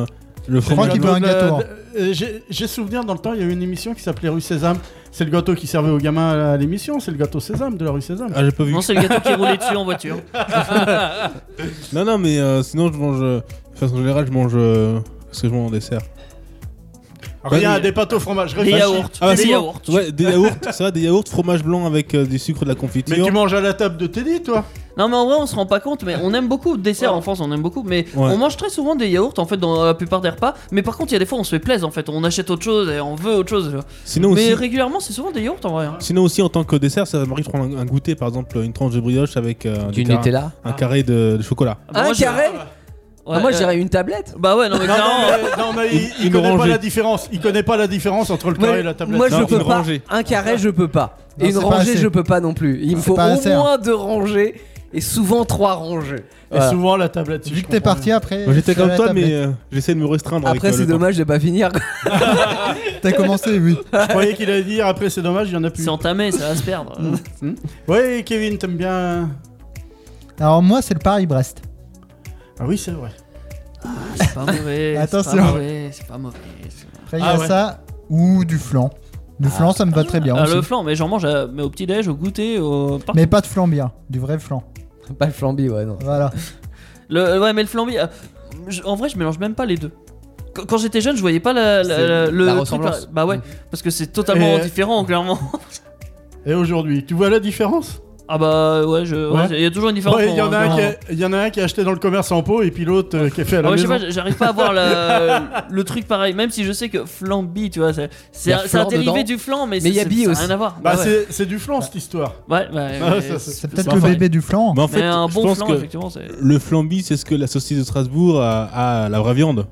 Le Je crois fromage qu'il veut blanc. un gâteau. Hein. J'ai souvenir dans le temps, il y a eu une émission qui s'appelait Rue Sésame. C'est le gâteau qui servait aux gamins à l'émission, c'est le gâteau Sésame de la rue Sésame. Ah, j'ai pas vu. Non, c'est le gâteau qui roulait dessus en voiture. Non, mais sinon, je mange. De façon générale, je mange. Qu'est-ce que je mange en dessert? Rien, mais- des pâtes au fromage. Des réfléchis. yaourts. Ah, Des sinon- yaourts. Ouais, des yaourts, ça va, des yaourts, fromage blanc avec du sucre, de la confiture. Mais tu manges à la table de Teddy, toi? Non, mais en vrai, on se rend pas compte, mais on aime beaucoup de desserts Ouais. en France, on aime beaucoup, mais Ouais. on mange très souvent des yaourts en fait dans la plupart des repas. Mais par contre, il y a des fois, on se fait plaisir en fait, on achète autre chose et on veut autre chose. Tu vois. Sinon Mais aussi, régulièrement, c'est souvent des yaourts en vrai. Hein. sinon aussi, en tant que dessert, ça m'arrive de prendre un goûter, par exemple, une tranche de brioche avec Du Nutella. un carré de chocolat. Ah, bah, Un moi, je- carré Ouais, Ah, moi, je dirais une tablette. Bah ouais, non, mais Non, clairement. mais il Une connaît pas orangée. la différence. Il connaît pas la différence entre le carré et la tablette. Moi, je Non, peux une pas. rangée. Un carré, je peux pas. Non, Et une c'est pas rangée, assez. je peux pas non plus. Il me C'est faut pas au assez, hein. moins 2 rangées et souvent 3 rangées. Et Voilà. souvent la tablette. si Vu je que t'es comprends parti après. Moi, j'étais je fais comme la toi, tablette. mais j'essaie de me restreindre. Après, avec, c'est le temps. dommage de pas finir. quoi. T'as commencé, oui. bien. Je croyais qu'il allait dire après c'est dommage, il y en a plus. C'est entamé, ça va se perdre. Ouais, Kevin, t'aimes bien. Alors, moi, c'est le Paris-Brest. Ah oui, c'est vrai. C'est pas mauvais. Attention. C'est pas mauvais. C'est pas mauvais. Après, il y Ah a ouais. ça ou du flan. Du flan, ça me va très bien. Ah, aussi. le flan, mais j'en mange mais au petit-déj, au goûter, au. partout. Mais pas de flan bien, du vrai flan. Pas le flambi, ouais, non. Voilà. Ouais, mais le flambi. En vrai, je mélange même pas les deux. Quand j'étais jeune, je voyais pas le la truc. ressemblance. Bah ouais, parce que c'est totalement Et- différent, clairement. Et aujourd'hui, tu vois la différence? Ah bah ouais, Ouais. il y a toujours une différence. Ouais, il y pour- en a un pour- il y en a un qui a acheté dans le commerce en pot et puis l'autre qui a fait à la Ah ouais, je sais maison. pas, j'arrive pas à voir le truc pareil, même si je sais que flambi, tu vois, Y c'est a un flan dérivé dedans, du flan, mais mais y a bi ça aussi. rien à voir. Bah, ouais. c'est du flan cette histoire. Ouais, Ah, ça, C'est peut-être pas le pareil. bébé du flan. Mais en Mais fait, un je bon pense flan, que effectivement, c'est. le flambi, c'est ce que la saucisse de Strasbourg a la vraie viande.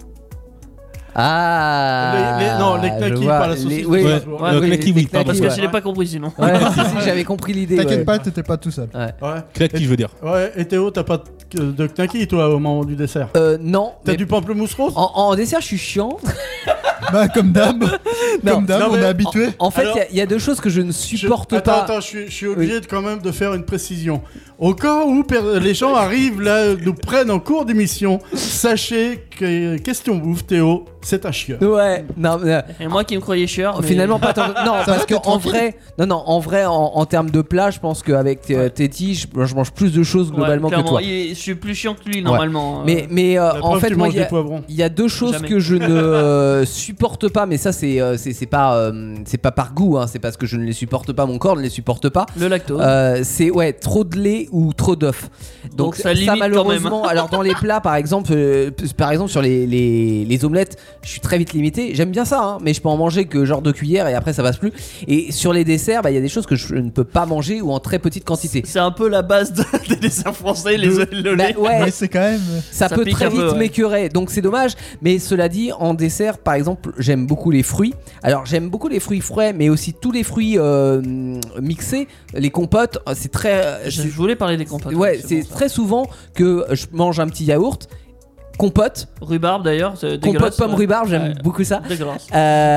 Ah. Non, les je knackis, vois. pas la saucisse. Oui, de Ouais. Strasbourg. Ouais, Le oui, knacky, les oui, knackis, pardon. Parce que ouais. je l'ai pas compris sinon. Ouais, si, j'avais compris l'idée. T'inquiète ouais. pas, t'étais pas tout seul. Ouais. Clacky, je veux dire. Ouais, et Théo, t'as pas de knacky toi au moment du dessert? Non. T'as mais du pamplemousse rose? en dessert, je suis chiant. Bah, comme d'hab. Non, Comme d'hab, non, on mais est habitué. En fait, Alors- il y a 2 choses que je ne supporte Attends, pas. je suis obligé quand même de faire une précision. Au cas où les gens arrivent là, nous prennent en cours d'émission, sachez que question bouffe, Théo, c'est un chieur. Ouais, non, mais, Et moi qui me croyais chieur. mais- finalement pas tant. Non, Ça parce va, que t'es en tranquille. vrai, en vrai, en termes de plat, je pense qu'avec Teddy, je mange plus de choses Ouais, globalement que clairement, toi. je suis plus chiant que lui normalement. Mais La en preuve, fait, tu moi, manges des poivrons. il y a 2 choses Jamais. que je ne supporte pas, mais ça c'est pas par goût, hein, c'est parce que je ne les supporte pas, mon corps ne les supporte pas. Le lactose. C'est trop de lait ou trop d'œufs. Donc ça limite quand malheureusement, alors dans les plats par exemple sur les omelettes, je suis très vite limité. J'aime bien ça, hein, mais je peux en manger que genre 2 cuillères et après ça passe plus. Et sur les desserts, bah, il y a des choses que je ne peux pas manger ou en très petite quantité. C'est un peu la base des desserts français, le Bah, lait. ouais, Mais c'est quand même. ça Ça peut pique très un peu, vite ouais. m'écœurer, donc c'est dommage. Mais cela dit, en dessert, par exemple, j'aime beaucoup les fruits. Alors j'aime beaucoup les fruits frais, mais aussi tous les fruits mixés, les compotes. C'est très, Je voulais parler des compotes. ouais, bon, c'est ça. très souvent que je mange un petit yaourt, compote, Rhubarbe d'ailleurs, c'est compote dégueulasse. pomme rhubarbe, j'aime Ouais. beaucoup ça. Dégueulasse.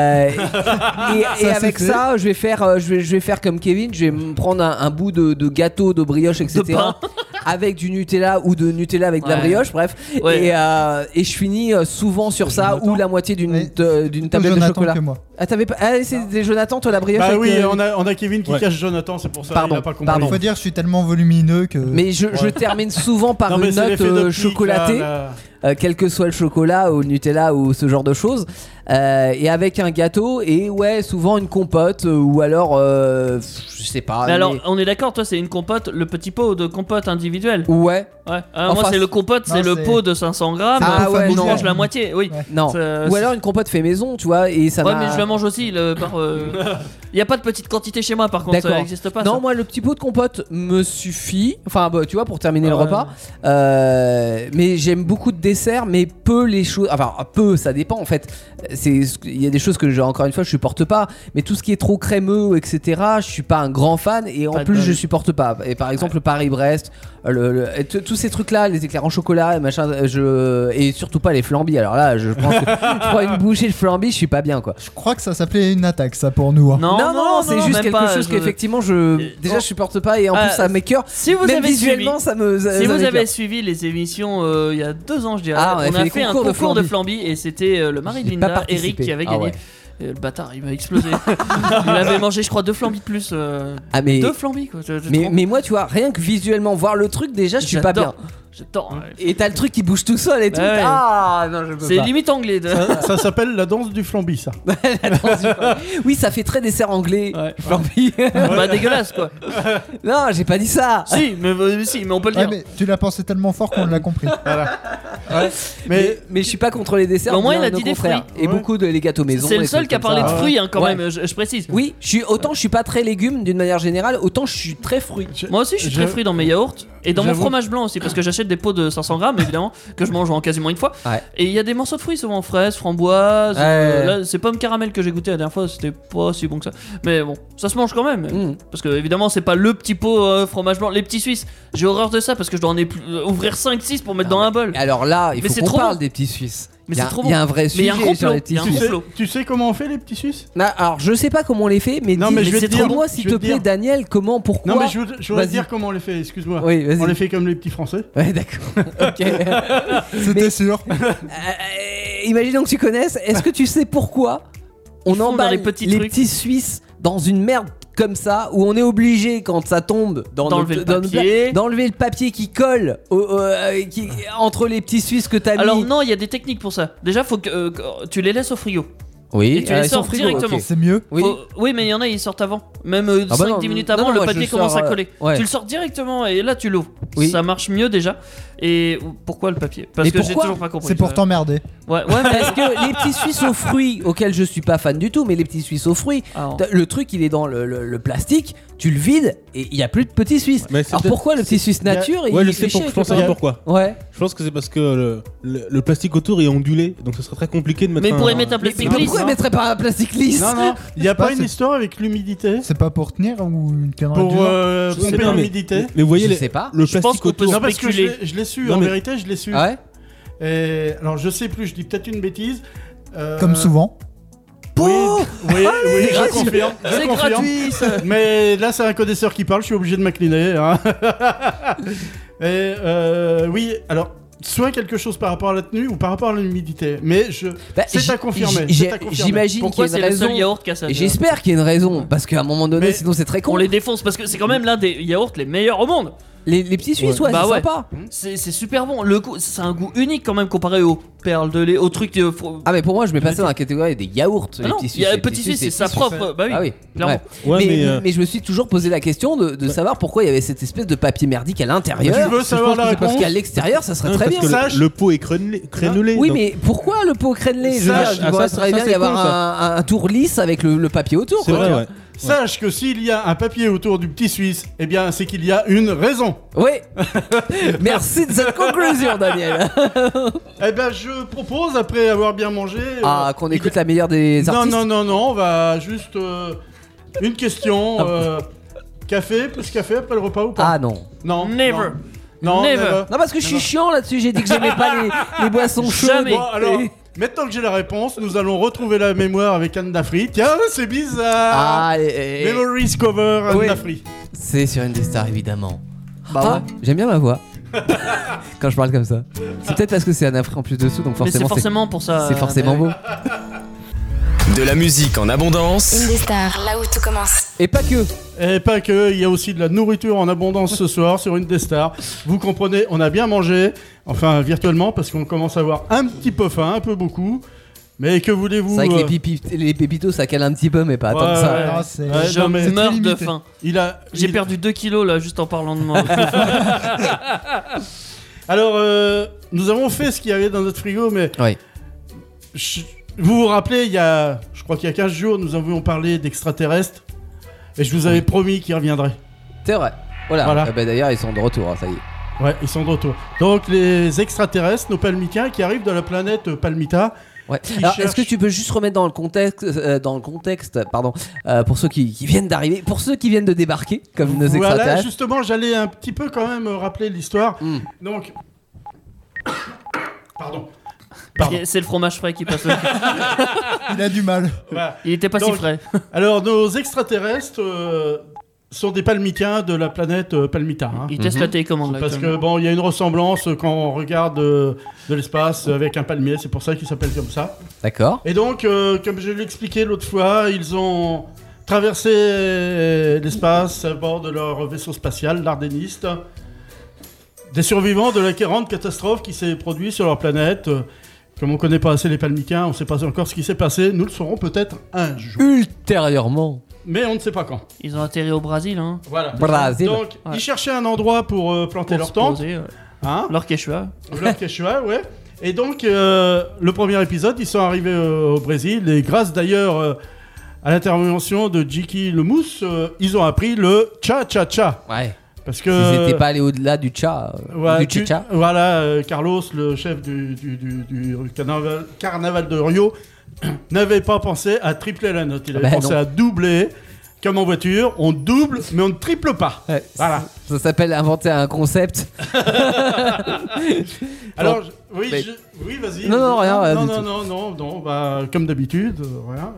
Et Ça, avec c'est ça, je vais faire comme Kevin, je vais me prendre un bout de gâteau, de brioche, etc. pain. Avec du Nutella ou de Nutella avec de la Ouais. brioche, bref. Ouais. Et je finis souvent sur ça Jonathan. ou la moitié d'une Oui. d'une Plutôt tablette de Jonathan chocolat. que moi. Ah, t'avais pas. Ah, c'est des Jonathan, toi, la brioche Bah avec, oui, on a Kevin qui Ouais. cache Jonathan, c'est pour ça Pardon, il a pas compris. pardon. Faut dire, je suis tellement volumineux que. Mais je termine souvent par Non, mais une c'est note l'effet d'optique, chocolatée. là. Quel que soit le chocolat ou le Nutella ou ce genre de choses, et avec un gâteau et ouais souvent une compote ou alors je sais pas. Mais alors, on est d'accord, toi, c'est une compote, le petit pot de compote individuelle. Ouais. Ouais. Alors, Enfin, moi, c'est le compote, non, c'est le c'est- pot de 500 grammes. c'est Ah pas ouais, familial. Je mange la moitié, oui. Ouais. Non. C'est- Ou alors une compote fait maison, tu vois, et ça Ouais, m'a- mais je le mange aussi. Il n'y a pas de petite quantité chez moi, par contre, ça D'accord. n'existe pas. Non, ça. moi le petit pot de compote me suffit. Enfin, bah, tu vois, pour terminer le Ouais. repas. Mais j'aime beaucoup de desserts, mais peu les choses. Enfin, peu, ça dépend en fait. il y a des choses que encore une fois je supporte pas, mais tout ce qui est trop crémeux, etc. Je suis pas un grand fan et en Pas de plus bol. je supporte pas. Et par exemple le Paris-Brest, tous ces trucs-là, les éclairs en chocolat, et machin, et surtout pas les flambis. Alors là, je pense que je prends une bouchée de flambis, je suis pas bien quoi. Je crois que ça s'appelait une attaque, ça pour nous. Hein. Non, c'est juste même quelque pas, chose qu'effectivement déjà je supporte pas et en plus ça m'écoeure. Si vous Même avez visuellement, suivi, ça si vous m'écoeure. avez suivi les émissions il y a 2 ans, je dirais, Ah, on a fait un concours de flambi. flambi et c'était le mari de J'ai pas Linda, participé. Eric, qui avait Ah gagné. ouais. Et le bâtard, il m'a explosé. Il avait mangé, je crois, 2 flambis de plus. Ah, mais 2 flambis, quoi. mais moi, tu vois, rien que visuellement voir le truc, déjà, je suis pas bien. J'adore. Et t'as le truc qui bouge tout seul et tout. Ouais. Ah non, je peux C'est pas. limite anglais. Ça s'appelle la danse du flambi, ça. Oui, ça fait très dessert anglais. Ouais. Flambi. Bah dégueulasse, quoi. Non, j'ai pas dit ça. Si, mais on peut le Ouais, dire. mais tu l'as pensé tellement fort qu'on l'a compris. Mais Mais je suis pas contre les desserts. Mais au moins, bien il a au dit des contraire. fruits. Et Ouais. beaucoup de les gâteaux maison. C'est le les seul trucs qui a comme parlé ça. de fruits, hein, quand Ouais. même, je précise. Oui, autant je suis pas très légumes d'une manière générale, autant je suis très fruits. Moi aussi, je suis très fruit dans mes yaourts et dans mon J'avoue. fromage blanc aussi, parce que j'achète des pots de 500 grammes, évidemment, que je mange en quasiment une fois. Ouais. Et il y a des morceaux de fruits, souvent fraises, framboises. Ouais. Là, c'est pomme caramel que j'ai goûté la dernière fois, c'était pas si bon que ça. Mais bon, ça se mange quand même. Mm. Parce que, évidemment, c'est pas le petit pot fromage blanc. Les petits Suisses, j'ai horreur de ça parce que je dois ouvrir 5-6 pour mettre dans un bol. Alors là, il Mais faut c'est qu'on trop parle bon. des petits Suisses. Mais Il y a- c'est trop Il y a bon. un vrai Mais il y a un sujet sur complot, les petits il y a un Suisses. complot. tu sais comment on fait les petits Suisses? Alors je sais pas comment on les fait, mais Non, mais je vais te dire, dis-moi s'il je vais te te plaît, dire. Daniel, comment, pourquoi. Non, mais je voudrais Vas-y. te dire comment on les fait, excuse-moi. Oui, vas-y. On les fait comme les petits Français. Ouais, d'accord. Ok. C'était Mais- sûr. Imaginons que tu connaisses. Est-ce que tu sais pourquoi on Ils font dans emballe les petits les trucs. petits Suisses dans une merde comme ça, où on est obligé quand ça tombe D'enlever notre- le dans notre papier. plat, d'enlever le papier qui colle entre les petits Suisses que t'as mis. Alors, non, il y a des techniques pour ça. Déjà, faut que tu les laisses au frigo. Oui, Et tu les ils sont sors frigo, directement. ok. C'est mieux. Oui. Oui, mais il y en a, ils sortent avant. Même Ah bah 5-10 non, minutes non, avant, non, le moi, papier je commence sors, à coller. ouais. Tu le sors directement et là, tu l'ouvres. Oui. Ça marche mieux déjà. Et pourquoi le papier? Parce Mais que j'ai pourquoi toujours pas compris. C'est pour t'emmerder. Ouais, mais. Parce que les petits Suisses aux fruits, auxquels je suis pas fan du tout, mais les petits Suisses aux fruits, Alors, le truc il est dans le plastique, tu le vides et il y a plus de petits Suisses. Mais c'est Alors peut-être- pourquoi le petit Suisse nature Ouais, je il sais fait chier je pense quelque part pourquoi. Ouais. Je pense que c'est parce que le plastique autour est ondulé, donc ce serait très compliqué de mettre mais un... pour mettre un Mais plastique lisse. pourquoi ils mettraient pas un plastique lisse? Non, non, il n'y a pas, pas une c'est- histoire avec l'humidité C'est pas pour tenir ou une connerie du pour genre Je sais pomper pas, mais- l'humidité. Mais vous voyez, Je sais pas. le Je pense plastique qu'on peut autour... Non, parce que spéculer. je l'ai su, Non, en mais- vérité, je l'ai su. Ah ouais. Et, alors, je sais plus, je dis peut-être une bêtise. Comme souvent. Oui, oui, je gratuit. confirme. je C'est confirme. gratuit, ça. Mais là, c'est un connaisseur qui parle, je suis obligé de m'incliner. Hein. Et oui, alors, soit quelque chose par rapport à la tenue ou par rapport à l'humidité. Mais Bah, c'est à confirmer. c'est à confirmer. J'imagine qu'il y Pourquoi a c'est une le raison. seul yaourt qui a ça? Et j'espère qu'il y a une raison, parce qu'à un moment donné, Mais sinon c'est très con. On les défonce parce que c'est quand même l'un des yaourts les meilleurs au monde. Les petits Suisses, ouais, Bah c'est ouais. sympa. C'est super bon. Le goût, c'est un goût unique quand même comparé aux perles de lait, aux trucs. Ah, mais pour moi, je mets pas ça dans la catégorie des yaourts. Ah les non, petits il Suisses. y a Les petit Suisse, c'est sa Suisses, propre. Bah oui. Ah oui, clairement. ouais. Ouais, mais, mais, je me suis toujours posé la question de savoir pourquoi il y avait cette espèce de papier merdique à l'intérieur. Tu veux savoir la Parce réponse qu'à l'extérieur, ça serait Non, très parce bien. que Sache- le pot est crénelé. Oui, donc- mais pourquoi le pot crénelé? Je Sache- vois, ça, ça serait ça, bien c'est y avoir con, ça. un tour lisse avec le papier autour. C'est quoi. vrai, ouais. Sache que s'il y a un papier autour du petit Suisse, eh bien, c'est qu'il y a une raison. Oui. Merci de cette conclusion, Daniel. Eh ben, je propose, après avoir bien mangé... Ah, qu'on écoute la meilleure des Non, artistes. non, on va juste... une question. Café, plus café après le repas ou pas? Ah non. Non. Never. Non, Never. Non, parce que je suis chiant là-dessus. J'ai dit que j'aimais pas les boissons chaudes. Jamais. Bon, alors, maintenant que j'ai la réponse, nous allons retrouver la mémoire avec Anne Dafri. Tiens, c'est bizarre. Ah, Memories cover Anne Oui. Dafri. c'est sur une des stars évidemment. Bah Ah, ouais. j'aime bien ma voix. Quand je parle comme ça. C'est peut-être parce que c'est un Afri en plus dessous, donc Mais c'est forcément forcément pour ça. c'est forcément beau. De la musique en abondance. Indestar, là où tout commence. Et pas que. Et pas que, il y a aussi de la nourriture en abondance ce soir sur une des stars. Vous comprenez, on a bien mangé, enfin virtuellement, parce qu'on commence à avoir un petit peu faim, un peu beaucoup. Mais que voulez-vous C'est vrai que les pépitos ça cale un petit peu, mais pas tant que ça. Ouais. Ah, c'est- Ouais, Je non, mais- meurs de limité. faim. J'ai J'ai perdu 2 kilos là juste en parlant de moi. Alors, nous avons fait ce qu'il y avait dans notre frigo, mais Oui. vous vous rappelez, je crois qu'il y a 15 jours, nous avions parlé d'extraterrestres, et je vous avais promis qu'ils reviendraient. C'est vrai. Voilà. Voilà. Bah, d'ailleurs, ils sont de retour, hein, ça y est. Ouais, ils sont de retour. Donc, les extraterrestres, nos palmitiens, qui arrivent de la planète Palmita, Ouais. Qui Alors, cherche- est-ce que tu peux juste remettre dans le contexte, pour ceux qui viennent d'arriver, pour ceux qui viennent de débarquer, comme nos Voilà, extraterrestres. justement, j'allais un petit peu quand même rappeler l'histoire. Donc, pardon. C'est le fromage frais qui passe au Il a du mal. Voilà. Il était pas si Donc, frais. Alors, nos extraterrestres sont des palmitiens de la planète Palmita. Hein. Il teste la télécommande là. Parce que actuellement. bon, il y a une ressemblance quand on regarde de l'espace avec un palmier, c'est pour ça qu'ils s'appellent comme ça. D'accord. Et donc, comme je l'ai expliqué l'autre fois, ils ont traversé l'espace à bord de leur vaisseau spatial, l'Ardeniste. Des survivants de la grande catastrophe qui s'est produite sur leur planète. Comme on ne connaît pas assez les palmitiens, on ne sait pas encore ce qui s'est passé. Nous le saurons peut-être un jour. Ultérieurement. Mais on ne sait pas quand. Ils ont atterri au Brésil, hein. Voilà. Brésil. Donc, Ouais. ils cherchaient un endroit pour planter Pour leur se tente. poser, ouais. Hein, Leur Quechua. leur Quechua, ouais. Et donc, le premier épisode, ils sont arrivés au Brésil. Et grâce d'ailleurs à l'intervention de Jiki le Mousse, ils ont appris le cha-cha-cha. Ouais. Parce Ils que. n'étaient pas allés au-delà du tcha. Ouais, Du tcha. Voilà, Carlos, le chef du carnaval de Rio, n'avait pas pensé à tripler la note. Il avait Bah pensé non. à doubler. Comme en voiture, on double, mais on ne triple pas. Ouais, Voilà. Ça s'appelle inventer un concept. Alors, oui, mais- oui, vas-y. Non, non, rien, rien non, du non, tout. non, bah, comme d'habitude, rien.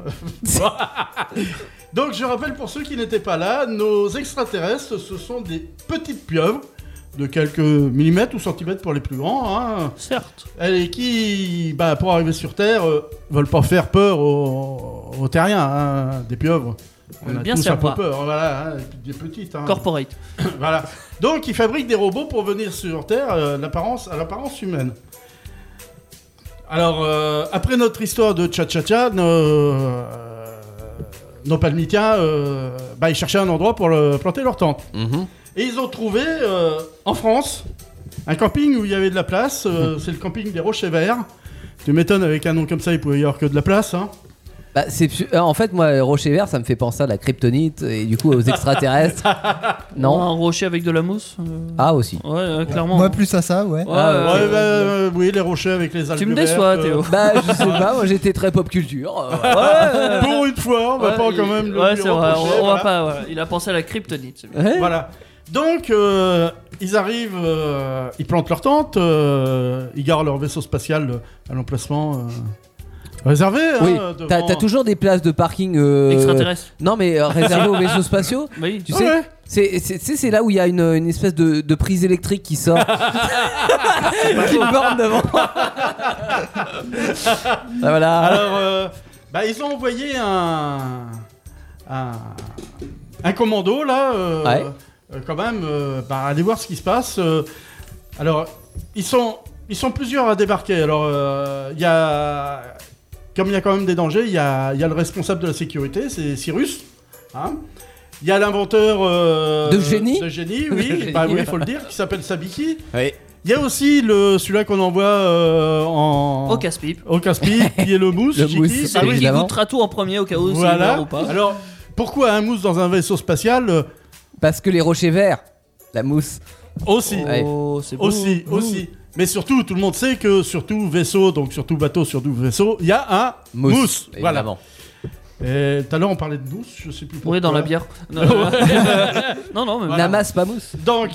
Donc, je rappelle pour ceux qui n'étaient pas là, nos extraterrestres, ce sont des petites pieuvres de quelques millimètres ou centimètres pour les plus grands, hein, Certes. et qui, bah, pour arriver sur Terre, veulent pas faire peur aux terriens, hein, des pieuvres. On a Bien tous un peu sympa. peur, voilà, hein, des petites. Hein. Corporate. Voilà. Donc, ils fabriquent des robots pour venir sur Terre à l'apparence humaine. Alors, après notre histoire de cha-cha-cha, nos palmitiens, ils cherchaient un endroit pour planter leur tente. Et ils ont trouvé, en France, un camping où il y avait de la place. C'est le camping des Rochers Verts. Tu m'étonnes, avec un nom comme ça, il pouvait y avoir que de la place. Hein. Bah, en fait, moi, Rocher Vert, ça me fait penser à la kryptonite et du coup aux extraterrestres. Non. Un rocher avec de la mousse. Ah, aussi. Ouais, clairement. Moi, plus à ça, ouais. Ouais, Ah, Ouais, oui, les rochers avec les algues Tu me vertes, déçois, Théo. Bah, je sais pas, moi j'étais très pop culture. Pour une fois, on va pas quand même le Ouais, lui c'est vrai. reprocher, On va voilà. pas. Voilà. Il a pensé à la kryptonite. c'est bien. Ouais. Voilà. Donc, ils arrivent, ils plantent leur tente, ils garent leur vaisseau spatial à l'emplacement réservé. Oui, hein, t'as devant- toujours des places de parking. Extraterrestre. Non, mais réservées aux vaisseaux spatiaux. Oui. Tu Ah sais, ouais. c'est là où il y a une espèce de prise électrique qui sort. Qui borne devant. Ah, voilà. Alors, ils ont envoyé un commando, là, Ouais. quand même, aller voir ce qui se passe. Alors, ils sont plusieurs à débarquer. Alors, comme il y a quand même des dangers, il y a le responsable de la sécurité, c'est Cyrus. Hein. Il y a l'inventeur De génie. oui, De génie. bah oui, il faut le dire, qui s'appelle Sabiki. Oui. Il y a aussi celui-là qu'on envoie Au casse-pipe. au casse-pipe, qui est le mousse. Le Chiki. mousse, C'est Ah lui oui, qui évidemment. goûtera tout en premier au cas où c'est Voilà. ouvert ou pas. Alors, pourquoi un mousse dans un vaisseau spatial Parce que les rochers verts, la mousse. Aussi, Ouais. Oh, c'est beau. aussi. Mais surtout, tout le monde sait que surtout vaisseau, donc surtout bateau, surtout vaisseau, il y a un mousse. Voilà. Évidemment. Et tout à l'heure, on parlait de mousse, je sais plus pourquoi. Oui, dans la bière. Non, non, mais Voilà. Namas, pas mousse. Donc,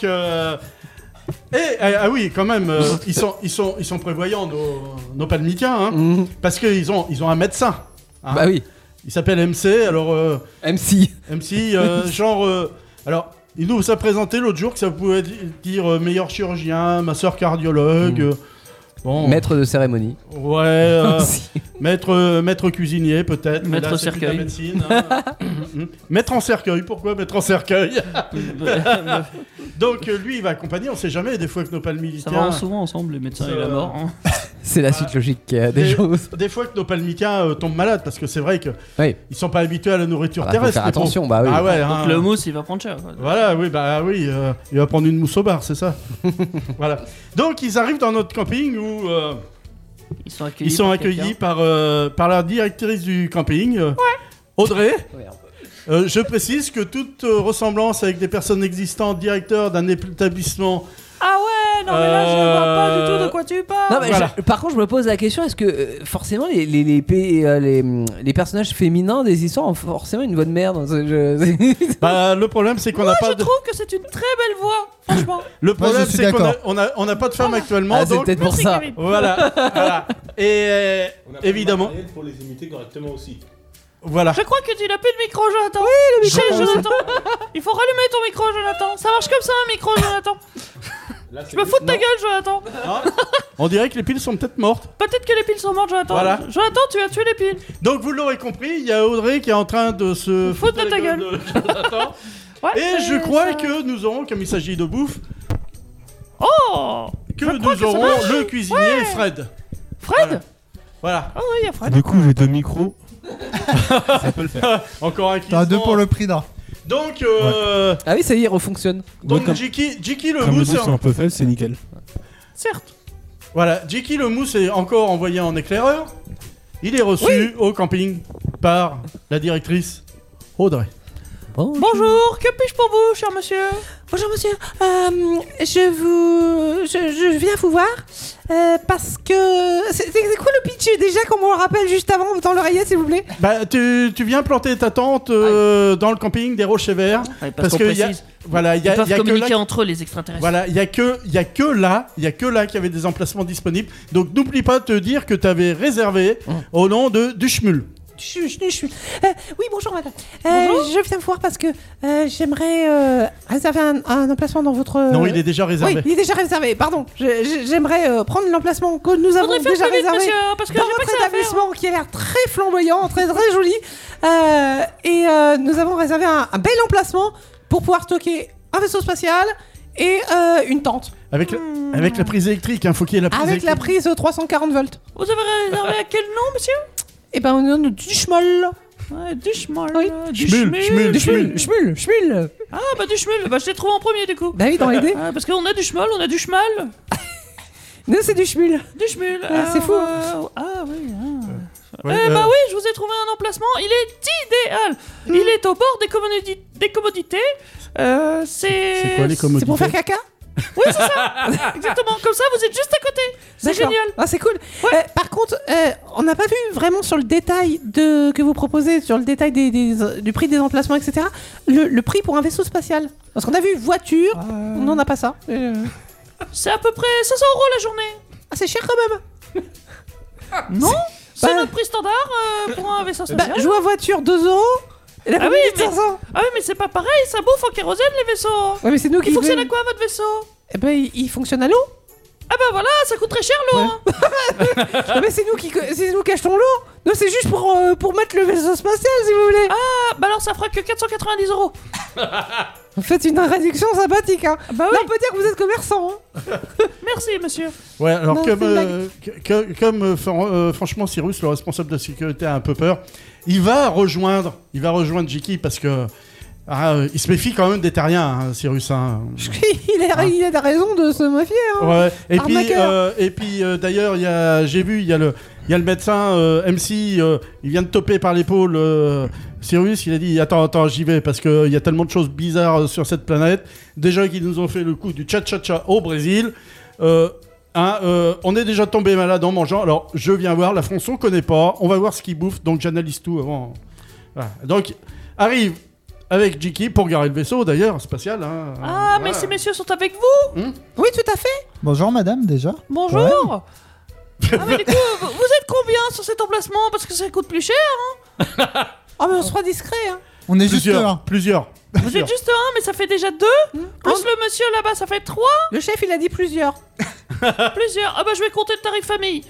ah oui, quand même, ils sont prévoyants, nos palmitiens, hein, Mhm. parce qu'ils ont un médecin. Hein. Bah oui. Il s'appelle MC, alors MC. MC, alors, il nous a présenté l'autre jour que ça pouvait dire meilleur chirurgien, masseur cardiologue. Bon, Maître de cérémonie. ouais, Aussi. maître cuisinier peut-être. mais Maître là, c'est plus de la cercueil. médecine, hein. Maître en cercueil, pourquoi maître en cercueil? Donc lui, il va accompagner, on sait jamais, des fois que nos Ça palmitiens... va souvent ensemble, les médecins et la mort. hein. C'est la suite logique des Et choses. des fois que nos palmitiens tombent malades, parce que c'est vrai qu'ils Oui. sont pas habitués à la nourriture Ah bah, faut terrestre. faire les pauvres. attention, bah oui. Ah ouais, Donc hein. le mousse, il va prendre cher. quoi. Voilà, oui, il va prendre une mousse au bar, c'est ça. Voilà. Donc ils arrivent dans notre camping où Ils sont accueillis. ils sont par accueillis quelqu'un. par la directrice du camping, Audrey. Je précise que toute ressemblance avec des personnes existantes, directeurs d'un établissement non mais là je vois pas du tout de quoi tu parles. Non, mais Voilà. par contre, je me pose la question, est-ce que forcément les personnages féminins des histoires ont forcément une voix de merde dans ce jeu? Bah, le problème, c'est qu'on n'a Je pas de... trouve que c'est une très belle voix, franchement. Le problème, je suis c'est qu'on d'accord. on a pas de femmes actuellement, Ah, c'est donc... peut-être pour Merci, ça. Kevin. Voilà, voilà. Et évidemment, Pour les imiter correctement aussi. voilà. Je crois que tu n'as plus de micro, Jonathan. Oui, le micro. Jonathan. Il faut rallumer ton micro, Jonathan. Ça marche comme ça, un micro, Jonathan. Je me fous de ta gueule, Jonathan. On dirait que les piles sont peut-être mortes. Peut-être que les piles sont mortes, Jonathan. Voilà. Jonathan, tu as tué les piles. Donc vous l'aurez compris, il y a Audrey qui est en train de se Foutre de ta gueule. de Jonathan. Ouais, Et je mais crois ça- que nous aurons, comme il s'agit de bouffe, Oh que Je crois nous que ça aurons marche. le cuisinier Fred. Fred. Voilà. Ah oui, il y a Fred. Du coup, j'ai 2 micros. Ça peut le faire. Encore un qui T'as se deux vend. pour le prix d'un. Donc, Ah oui, ça y est, il refonctionne. donc comme- Jiki le Comme le mousse, mousse est un peu faible, c'est nickel. Certes. voilà, Jiki le mousse est encore envoyé en éclaireur. Il est reçu au camping par la directrice Audrey. Bonjour, que puis-je pour vous, cher monsieur? Bonjour monsieur, je viens vous voir parce que c'est quoi le pitch déjà qu'on me le rappelle juste avant dans l'oreillette s'il vous plaît. Bah, tu viens planter ta tente dans le camping des Rochers Verts. Parce qu'on que y a, précise, voilà, il y ils a, peuvent y a que communiquer là, entre eux, les extraterrestres. voilà, il y a que là qu'il y avait des emplacements disponibles. Donc n'oublie pas de te dire que tu avais réservé au nom de Duchmul. Oui bonjour madame. Je viens vous voir parce que j'aimerais réserver un emplacement dans votre. Non, il est déjà réservé. Oui, il est déjà réservé. Pardon. J'aimerais prendre l'emplacement que nous avons Faudrait faire déjà plus vite, réservé. monsieur, parce que Dans j'ai pas votre que ça à faire. établissement qui a l'air très flamboyant, très très joli. Nous avons réservé un bel emplacement pour pouvoir stocker un vaisseau spatial et une tente. Avec la prise électrique, faut qu'il y ait la prise Avec la électrique. prise 340 volts. Vous avez réservé à quel nom, monsieur? Et ben on est du schmoll. Ouais, Duchmul. Oui. Schmull. Ah, bah Duchmul. Bah, je l'ai trouvé en premier, du coup. Bah oui, dans l'idée. Parce qu'on a du schmoll, on a du schmal. Nous c'est du schmull. Duchmul. c'est fou. Ah, oui. Ouais, Bah oui, je vous ai trouvé un emplacement. Il est idéal. Il est au bord des commodités. C'est quoi les commodités C'est pour faire caca. Oui, c'est ça. Exactement. Comme ça, vous êtes juste à côté. C'est D'accord. génial. Ah, c'est cool. Par contre, on n'a pas vu vraiment sur le détail que vous proposez, sur le détail du prix des emplacements, etc. Le prix pour un vaisseau spatial. Parce qu'on a vu voiture, on n'en a pas ça. C'est à peu près 500 € la journée. Ah, c'est cher quand même. Non, c'est Bah- notre prix standard pour un vaisseau Bah, spatial. je vois voiture 2 €. Et la Ah oui, mais- 500. Ah oui, mais c'est pas pareil, ça bouffe en kérosène les vaisseaux. Ouais, mais c'est nous qui Il fonctionne à quoi votre vaisseau? Eh ben, il fonctionne à l'eau. Ah bah voilà, ça coûte très cher l'eau. Hein. Ah, mais c'est nous qui achetons l'eau. Nous, c'est juste pour mettre le vaisseau spatial, si vous voulez. Ah bah alors ça fera que 490 €. Vous faites une réduction sympathique, hein. Bah Là, oui, on peut dire que vous êtes commerçant, hein. merci monsieur. Ouais, alors Non, comme, c'est une franchement Cyrus, le responsable de sécurité, a un peu peur, il va rejoindre Jiki parce que il se méfie quand même des terriens, hein, Cyrus. Hein. Il a raison de se méfier, hein. Ouais. Et Arnaqueur. puis d'ailleurs, j'ai vu, il y a le médecin MC, il vient de toper par l'épaule Cyrus. Il a dit attends, j'y vais parce qu'il y a tellement de choses bizarres sur cette planète. Déjà qu'ils nous ont fait le coup du cha-cha-cha au Brésil. On est déjà tombé malade en mangeant. Alors je viens voir. La France on connaît pas. On va voir ce qu'ils bouffent. Donc j'analyse tout avant. Voilà. Donc arrive avec Jiki pour garer le vaisseau d'ailleurs spatial. Hein. Ah mais Voilà. ces messieurs sont avec vous? Oui, tout à fait. Bonjour madame déjà. Bonjour. Ah mais du coup, vous êtes combien sur cet emplacement? Parce que ça coûte plus cher. Oh, mais on sera discret, hein. On est juste là. Plusieurs. Vous êtes juste un, mais ça fait déjà 2. Plus le monsieur là-bas, ça fait 3. Le chef, il a dit plusieurs. Plusieurs. Ah bah je vais compter le tarif famille.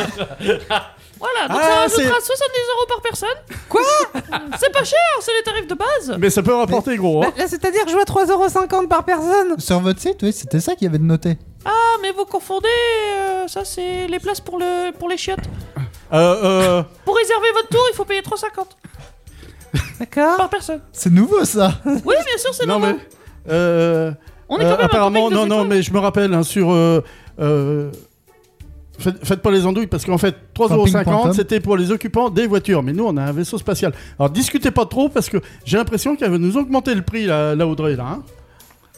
Voilà, donc Ah, ça rajoutera c'est- 70 € par personne. Quoi? C'est pas cher, c'est les tarifs de base. Mais ça peut rapporter gros. Hein. Là, c'est-à-dire que je vois 3,50 € par personne. Sur votre site, oui, c'était ça qu'il y avait de noté. Ah mais vous confondez, ça c'est les places pour les chiottes. Pour réserver votre tour, il faut payer 3,50 D'accord. par personne. C'est nouveau ça. Oui, bien sûr, c'est Non normal. mais On est quand même apparemment un camping de non étoiles. mais je me rappelle hein, sur faites pas les andouilles parce qu'en fait 3,50 Camping.com. € c'était pour les occupants des voitures mais nous on a un vaisseau spatial. Alors discutez pas trop parce que j'ai l'impression qu'elle veut nous augmenter le prix la Audrey là hein.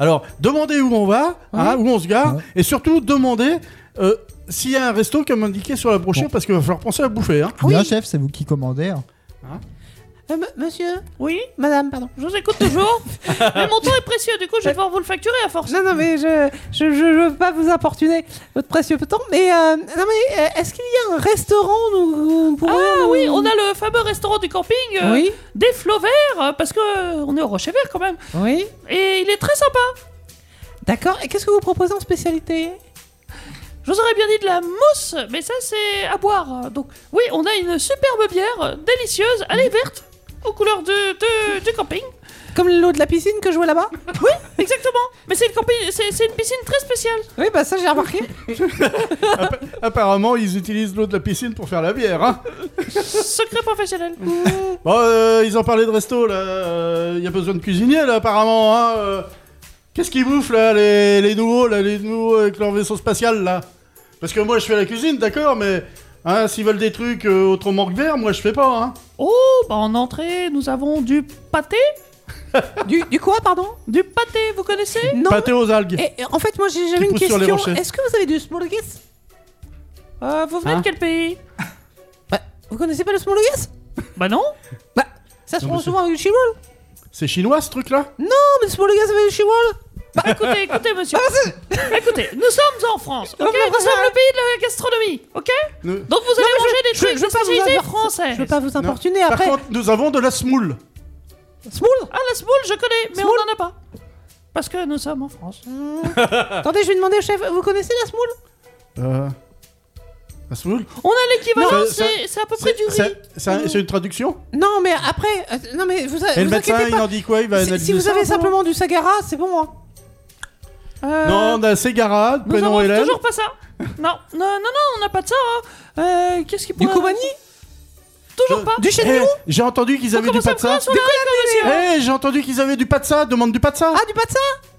Alors, demandez où on va, hein, où on se gare, et surtout demandez s'il y a un resto comme indiqué sur la brochure, parce qu'il va falloir penser à bouffer. Hein. Bien, chef, c'est vous qui commandez. Hein. Monsieur Oui, Madame, pardon. je vous écoute toujours. Mais mon temps est précieux, du coup, je vais devoir vous le facturer à force. Non, mais je veux pas vous importuner votre précieux temps, mais est-ce qu'il y a un restaurant où on pourrait... Oui, on a le fameux restaurant du camping Oui. des Flots Verts, parce que on est au Rocher Vert quand même. Oui. Et il est très sympa. D'accord, et qu'est-ce que vous proposez en spécialité? Je vous aurais bien dit de la mousse, mais ça c'est à boire. Donc oui, on a une superbe bière, délicieuse, elle est verte, aux couleurs du camping. Comme l'eau de la piscine que je vois là-bas? Oui, exactement. Mais c'est une piscine très spéciale. Oui, bah ça j'ai remarqué. Apparemment, ils utilisent l'eau de la piscine pour faire la bière. Hein. Secret professionnel. Bon, ils ont parlé de resto, là. Il y a besoin de cuisinier, là, apparemment. Hein. Qu'est-ce qu'ils bouffent, là, les nouveaux avec leur vaisseau spatial, là? Parce que moi, je fais la cuisine, d'accord, mais hein, s'ils veulent des trucs autrement que verts, moi, je fais pas. Hein. Oh, bah en entrée, nous avons du pâté. Du quoi, pardon? Du pâté, vous connaissez? Non. Pâté aux algues. Et en fait, moi j'avais une pousse sur les question. rochers. Est-ce que vous avez du smorgasbord? Vous venez de quel pays? Vous connaissez pas le smorgasbord? Bah non. Ça se Non, prend mais souvent avec du chihuahua. C'est chinois, ce truc-là? Non, mais le smorgasbord avec du chihuahua. Bah écoutez, monsieur. Écoutez, nous sommes en France, ok? Nous sommes le pays de la gastronomie, ok? Donc vous allez manger des trucs je veux pas vous spécialisés avoir- français. Je veux pas vous importuner Par après. contre, nous avons de la semoule. Smoul. Ah, la semoule, je connais, mais on n'en a pas. Parce que nous sommes en France. Attendez, je vais demander au chef. Vous connaissez la smoule? La semoule? On a l'équivalent, Non, c'est à peu près du riz. C'est une traduction? Non, mais après, non mais vous Et le vous médecin, inquiétez il pas. en dit quoi? Il va analyser Si vous ça, avez ou pas? simplement du Sagara, c'est bon. Hein. Non, on a Ségara, Nous prénom avons Hélène. toujours pas ça. Non, on n'a pas de ça. Hein. Qu'est-ce qu'il Du pourrait... Kobani? Toujours pas. Du Chenillon? J'ai entendu qu'ils avaient du Comment ça patsa. sur la règle, monsieur? J'ai entendu qu'ils avaient du patsa. Demande du patsa. Ah, du patsa?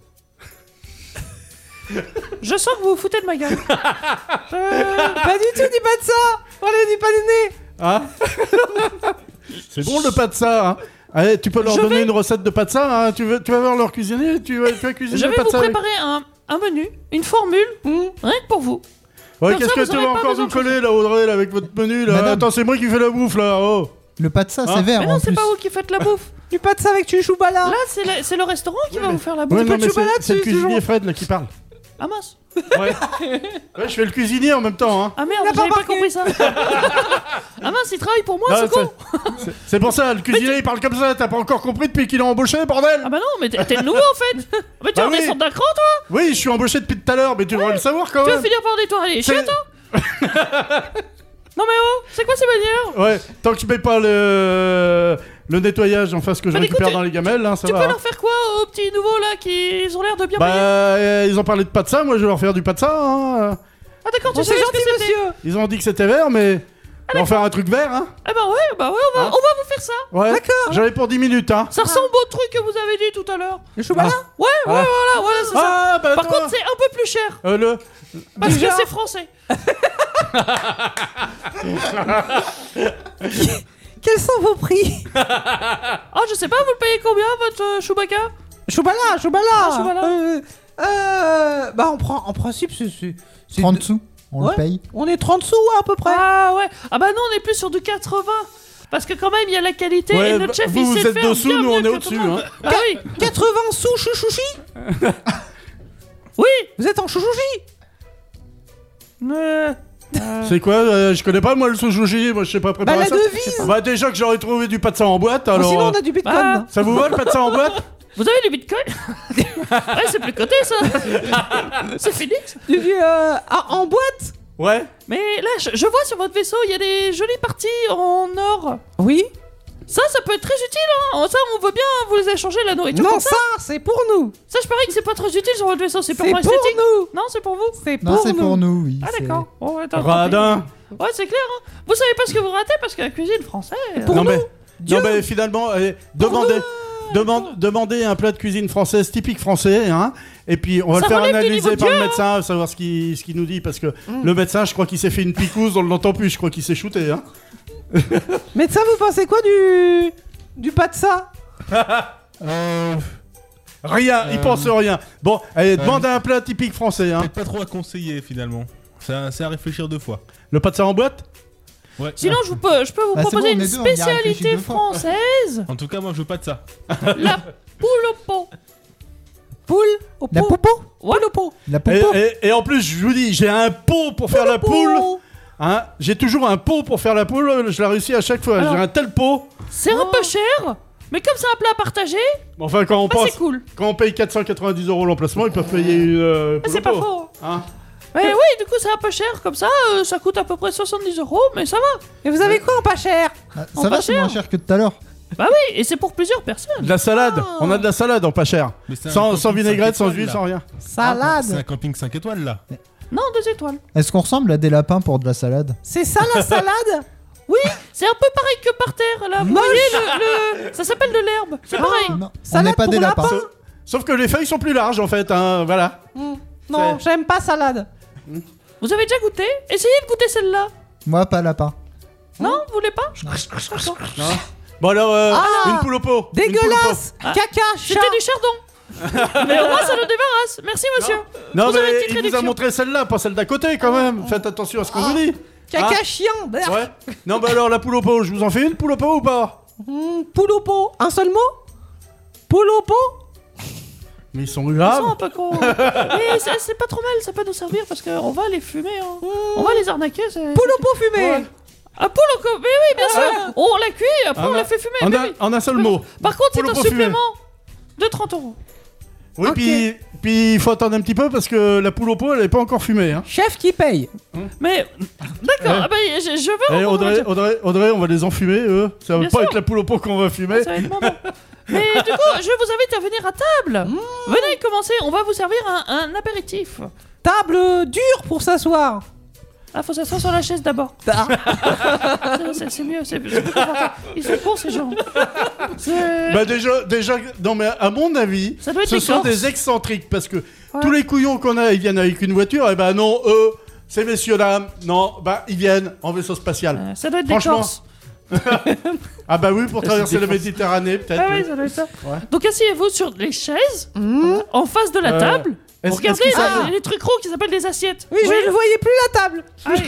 Je sens que vous vous foutez de ma gueule. Pas du tout du patsa. On a du panéné. Ah. C'est bon le patsa. Hein. Allez, tu peux leur donner une recette de patsa. Hein. Tu vas voir leur cuisiner. Tu vas cuisiner Je le vais vous patsa. préparer un menu, une formule, rien que pour vous. Ouais, Comme qu'est-ce ça, que vous tu aurez vas pas encore besoin nous de coller là, Audrey, là, avec votre menu là? Madame. Attends, c'est moi qui fais la bouffe là. Oh. Le patsa, Hein c'est vert Mais en non, c'est plus. pas vous qui faites la bouffe. Du patsa avec du choubala. Là, c'est le restaurant qui va vous faire la bouffe. Ouais, non, mais chocolat c'est le dessus, cuisinier toujours. Fred là qui parle. Ah mince. Ouais. Ouais, je fais le cuisinier en même temps. Hein. Ah merde, Il a pas j'avais pas remarqué. compris ça. Ah mince, il travaille pour moi, Non, ce con. c'est pour ça, le cuisinier il parle comme ça. T'as pas encore compris depuis qu'il est embauché, bordel? Ah bah non, mais t'es nouveau en fait. Mais tu Bah en oui. descends d'un cran, toi. Oui, je suis embauché depuis tout à l'heure, mais tu devrais le savoir quand Tu vas même. finir par nettoyer les C'est- chiottes, toi. Non mais oh, c'est quoi ces manières? Ouais, tant que tu payes pas le nettoyage en face que je Bah, récupère écoute, dans les gamelles, hein, ça Tu va. peux hein. leur faire quoi aux petits nouveaux là qui ont l'air de bien payer? Bah, ils ont parlé de patsa, moi je vais leur faire du patsa. Hein. Ah d'accord, tu Bon, sais c'est ce que gentil, c'était. monsieur. Ils ont dit que c'était vert, mais on va faire un truc vert. Hein. Ah bah ouais, on va vous faire ça. Ouais, d'accord. J'avais pour 10 minutes. Hein. Ça ressemble au truc que vous avez dit tout à l'heure. Le choubala? Ouais, voilà, c'est ça. Ah, bah Par toi, contre, c'est un peu plus cher parce que Déjà. c'est français. Quels sont vos prix? Ah, je sais pas, vous le payez combien votre Chewbacca? Choubala. Ah, choubala. Bah en principe c'est 30 sous, on Ouais. le paye. On est 30 sous à peu près. Ah ouais. Ah bah non, on est plus sur du 80. Parce que quand même, il y a la qualité Ouais, et notre chef, vous, il vous sait êtes faire dessous, bien nous, on mieux est que au-dessus, tout le monde. hein. Ah oui. 80 sous chouchouchi. Oui. Vous êtes en chouchouchi? C'est quoi je connais pas moi le sushi, moi je sais pas Bah préparer la ça. devise. Bah déjà que j'aurais trouvé du patsa en boîte, Bon, alors sinon on a du bitcoin. Ah. ça vous va le patsa en boîte? Vous avez du bitcoin? Ouais, c'est plus coté ça. C'est fini. En boîte? Ouais. Mais là, je vois sur votre vaisseau, il y a des jolies parties en or. Oui. Ça peut être très utile, hein. Ça, on veut bien vous les échanger la nourriture. Non, comme ça. ça c'est pour nous. Ça, je parie que c'est pas très utile sur votre vaisseau, c'est C'est purement pour esthétique. nous. Non, c'est pour vous. C'est Non, pour c'est nous. pour nous, oui. Ah c'est- d'accord. Oh, ouais, Radin. Ouais, c'est clair. Hein. Vous savez pas ce que vous ratez parce que la cuisine française. Non mais finalement, allez, demandez un plat de cuisine française typique français, hein. Et puis on va Ça le faire relève du niveau analyser de par Dieu, le médecin, savoir ce qu'il nous dit, parce que le médecin, je crois qu'il s'est fait une picouse, on l'entend plus, je crois qu'il s'est shooté, hein. Médecin, vous pensez quoi du patsa? Rien, ils pensent rien. Bon, allez, demande un plat typique français. Hein. Peut-être pas trop à conseiller finalement. C'est à réfléchir 2 fois. Le pâte en boîte. Ouais. Sinon, je peux vous Bah, c'est proposer bon, on une est deux, on y a réfléchi spécialité 2 fois. française. En tout cas, moi je veux pas de ça. La poule au pot. Poule au La pot. popo Ouais. Poule au pot. La popo Et en plus, je vous dis, j'ai un pot pour faire la poule. Hein, j'ai toujours un pot pour faire la poule. Je la réussis à chaque fois. Alors- J'ai un tel pot. C'est un peu cher, mais comme c'est un plat à partager, Enfin, quand on bah, pense, c'est cool. quand on paye 490 € l'emplacement, ils peuvent payer une. Ah, c'est pas faux. Hein. Mais oui, du coup, c'est un peu cher. Comme ça, ça coûte à peu près 70 €, mais ça va. Et vous avez quoi en pas cher? Ah, En Ça pas va, c'est cher. moins cher que tout à l'heure. Bah oui, et c'est pour plusieurs personnes. De la salade. On a de la salade en pas cher. Mais c'est un Sans camping vinaigrette, 5 sans étoiles, huile, là. sans rien. C'est Salade. un camping 5 étoiles là. Non, 2 étoiles. Est-ce qu'on ressemble à des lapins pour de la salade? C'est ça la salade? C'est un peu pareil que par terre, là. Vous voyez, ça s'appelle de l'herbe. C'est pareil. Non, on Salade n'est pas des pour lapins. lapin. Sauf que les feuilles sont plus larges en fait. Hein, voilà. Non, j'aime pas salade. Vous avez déjà goûté? Essayez de goûter celle-là. Moi, pas lapin. Non, vous voulez pas? Non. Bon alors, Ah, une poule au pot. Une poule au pot. Dégueulasse. Caca, chat. C'était du chardon. Mais au moins, ça le débarrasse. Merci, monsieur. Non Vous avez une mais petite il vous a réduction. montré celle-là, pas celle d'à côté quand même. Faites attention à ce qu'on vous dit. Caca Ah. chien. Brr. Ouais. Non bah alors la poule au pot, je vous en fais une poule au pot ou pas? Poule au pot. Un seul mot? Poule au pot? Mais ils sont Ils graves. sont un peu cons. Mais c'est pas trop mal, ça peut nous servir parce qu'on va les fumer. Hein. On va les arnaquer. Poule au pot fumé. Ouais. Ah, poule au co. Mais oui, bien sûr. On la cuit et après on En la un- fait fumer. En mais un, oui. en un seul mot. Par contre, c'est Poule au un pot fumé. supplément de 30 €. Oui, Ok. puis il faut attendre un petit peu parce que la poule au pot, elle est pas encore fumée. Hein. Chef qui paye. Mais d'accord, Ouais. ah bah, je veux Eh, entendre Audrey, on va les enfumer, eux. Ça va Bien pas sûr. être la poule au pot qu'on va fumer. Ça va être bon, bon. Mais du coup, je vous invite à venir à table. Venez commencer, on va vous servir un apéritif. Table dure pour s'asseoir. Ah, faut s'asseoir sur la chaise d'abord. C'est mieux, c'est plus confortable. Ils sont cons ces gens. Bah déjà, non mais à mon avis, Ça doit être ce des sont Corses. des excentriques parce que tous les couillons qu'on a, ils viennent avec une voiture. Et ben non, eux, c'est messieurs dames. Non, bah ils viennent en vaisseau spatial. Ça doit être des Franchement. Corses. Ah bah oui, pour traverser la Méditerranée, peut-être. Ah oui, oui. ça doit être ça. Ouais. Donc asseyez-vous sur les chaises, en face de la table. Est-ce- Regardez est-ce qu'ils savent- les trucs gros qui s'appellent des assiettes. Oui, je ne voyais plus la table. Allez.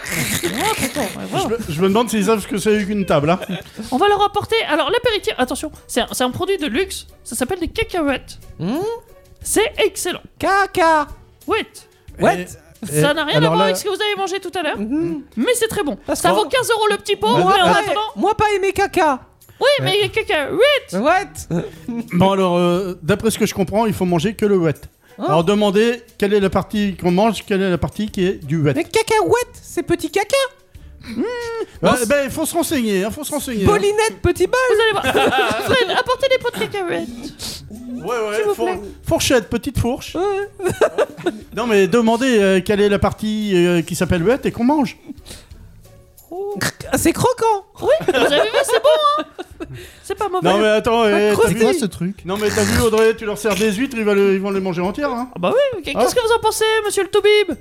Je me demande s'ils savent ce que c'est qu'une table. Hein. On va leur apporter. Alors l'apéritif, attention, c'est un produit de luxe. Ça s'appelle des cacahuètes. C'est excellent. Caca. Wait. Ouais. Ça n'a rien à alors voir là- avec ce que vous avez mangé tout à l'heure, mais c'est très bon. Parce Ça que- vaut 15 € le petit pot, Bah, mais en bah, attendant. Moi pas aimé caca. Oui, mais cacahuètes. What? Bon alors, d'après ce que je comprends, il faut manger que le wet. Alors demandez quelle est la partie qu'on mange, quelle est la partie qui est du wet. Mais cacahuète, c'est petit caca. Ben il faut se renseigner, hein, faut se renseigner. hein. Paulinette, petit bol. Vous allez voir. Fred, apportez des pots de cacahuètes. Ouais, vous plaît. fourchette, petite fourche. Non mais demandez quelle est la partie qui s'appelle wet et qu'on mange. C'est croquant. Oui, vous avez vu, c'est bon, hein. C'est pas mauvais. Non mais attends, t'as C'est vu quoi ce truc? Non mais t'as vu Audrey, tu leur sers des huîtres, ils vont les manger entières. Hein. Ah bah oui, qu'est-ce que vous en pensez, monsieur le Toubib?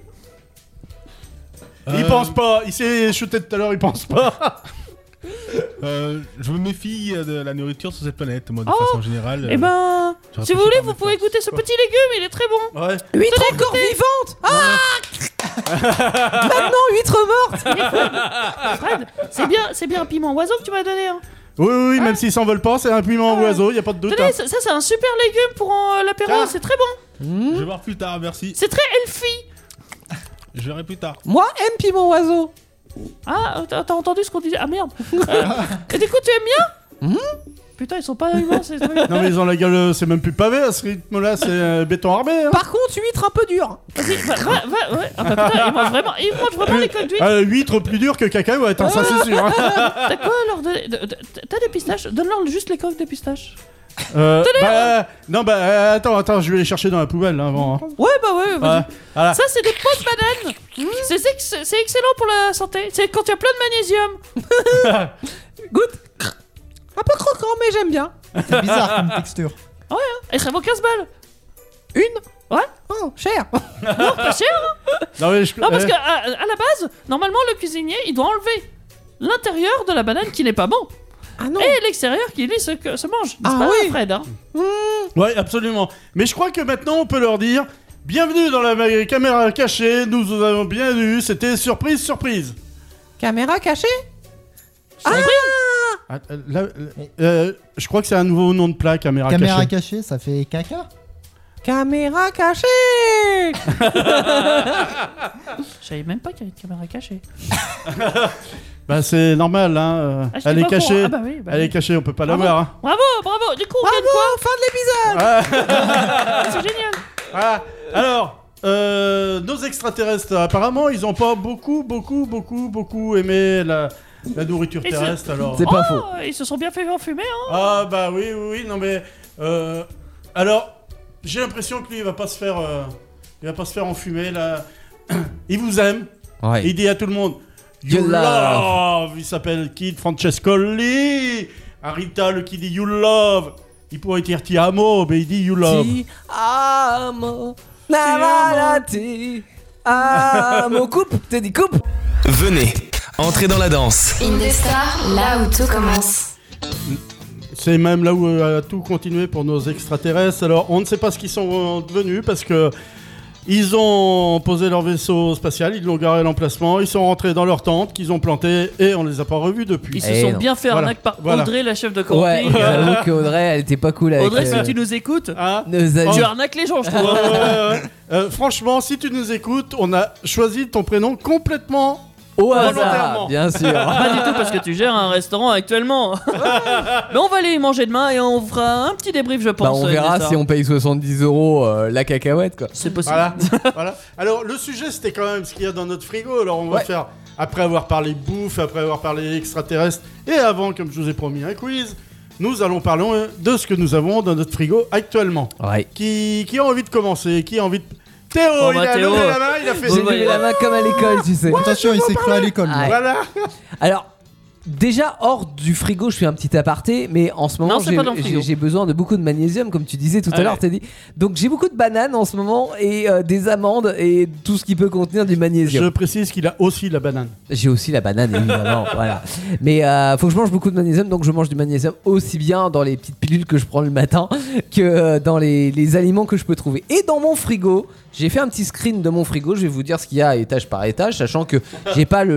Il pense pas, il s'est shooté tout à l'heure, il pense pas. Je me méfie de la nourriture sur cette planète, moi, de Oh, façon générale. Eh ben, j'aurais si vous préféré voulez, pas vous me pouvez faire. goûter ce petit légume, il est très bon. Ouais. Huître encore vivante. Ah. Maintenant huître morte. Fred, c'est bien un piment oiseau que tu m'as donné. Hein. Oui, même s'ils s'en veulent pas, c'est un piment oiseau, y a pas de doute. Tenez, Hein. ça c'est un super légume pour l'apéro, Tiens. c'est très bon. Je vais voir plus tard, merci. C'est très healthy. Je verrai plus tard. Moi aime piment oiseau. Ah, t'as entendu ce qu'on disait? Ah merde. Et du coup, tu aimes bien? Putain, ils sont pas humains ces trucs. Non mais ils ont la gueule, c'est même plus pavé à ce rythme-là, c'est béton armé. Hein. Par contre, huître un peu dur. Vas-y, va, ouais. Ah bah putain, ils mangent vraiment les coques d'huître. Huître plus dur que cacahuète, hein, ça c'est sûr. Hein. T'as quoi leur donner? T'as des pistaches? Donne-leur juste les coques de pistaches. Attends, je vais les chercher dans la poubelle là, avant. Hein. Ouais, bah ouais, vas-y. Ouais, voilà. Ça, c'est des pots de banane. C'est excellent pour la santé. C'est quand il y a plein de magnésium. Goûte. Un peu croquant, mais j'aime bien. C'est bizarre comme texture. Et ça vaut 15 balles. Une. Ouais. Oh, cher. Non, pas cher. Hein. Non, mais Non, parce qu'à à la base, normalement, le cuisinier, il doit enlever l'intérieur de la banane qui n'est pas bon. Ah non. Et l'extérieur qui lui se mange. Ah N'est-ce pas, oui. Fred, hein? Ouais, absolument. Mais je crois que maintenant, on peut leur dire bienvenue dans la caméra cachée. Nous vous avons bien vu. C'était surprise, surprise. Caméra cachée. Ah, je crois que c'est un nouveau nom de plat, caméra Caméra cachée. cachée, ça fait caca. Caméra cachée. Je savais même pas qu'il y avait une caméra cachée. Bah, c'est normal, hein. Ah, j'étais Elle est pas au courant. cachée. Ah bah oui, bah Elle oui. est cachée, on peut pas la Bravo. voir. Hein. Bravo. Du coup, on gagne quoi? Fin de l'épisode. C'est génial. Voilà. Alors, nos extraterrestres, apparemment, ils ont pas beaucoup aimé la nourriture Et terrestre. Alors. C'est pas faux. Ils se sont bien fait enfumer, hein? Ah bah oui, non mais alors j'ai l'impression que lui il va pas se faire enfumer là. Il vous aime. Ouais. Il dit à tout le monde You love. Il s'appelle Kid Francescoli. Arita le qui dit you love. Il pourrait dire ti amo, mais il dit you love. Ti amo, namalati, amo. Coupe, t'as dit coupe. Venez, entrez dans la danse. Indestar, là où tout commence. C'est même là où a tout continué pour nos extraterrestres. Alors, on ne sait pas ce qu'ils sont devenus parce que ils ont posé leur vaisseau spatial, ils l'ont garé à l'emplacement, ils sont rentrés dans leur tente qu'ils ont plantée et on les a pas revus depuis. Ils se Eh sont non. bien fait Voilà. arnaque par Voilà. Audrey, la chef de Ouais, camping. j'avoue qu'Audrey, elle était pas cool avec Audrey, si tu nous écoutes, Hein nos amis. tu arnaques les gens, je Ouais, trouve. ouais, ouais. Franchement, si tu nous écoutes, on a choisi ton prénom complètement Au hasard, volontairement. bien sûr. Pas du tout parce que tu gères un restaurant actuellement. Mais on va aller y manger demain et on fera un petit débrief, je pense. Bah, on verra Indestar. si on paye 70 € la cacahuète, quoi. C'est possible. Voilà. Voilà. Alors, le sujet, c'était quand même ce qu'il y a dans notre frigo. Alors, on va Ouais. faire, après avoir parlé bouffe, après avoir parlé extraterrestres, et avant, comme je vous ai promis, un quiz, nous allons parler de ce que nous avons dans notre frigo actuellement. Ouais. Qui a envie de commencer? Qui a envie de... Théo, Oh, il bah, a Théo. levé la main, il a fait... J'ai bah, levé la main comme à l'école, tu sais. Attention, il s'est cru à l'école. Ah, lui. Voilà. Alors, déjà hors du frigo, je fais un petit aparté, mais en ce moment, Non, c'est pas dans le frigo. j'ai besoin de beaucoup de magnésium, comme tu disais tout à Ouais. l'heure, Teddy. Donc j'ai beaucoup de bananes en ce moment et des amandes et tout ce qui peut contenir du Je magnésium. précise qu'il a aussi la banane. J'ai aussi la banane, évidemment, voilà. Mais faut que je mange beaucoup de magnésium, donc je mange du magnésium aussi bien dans les petites pilules que je prends le matin que dans les aliments que je peux trouver. Et dans mon frigo, j'ai fait un petit screen de mon frigo, je vais vous dire ce qu'il y a étage par étage, sachant que j'ai pas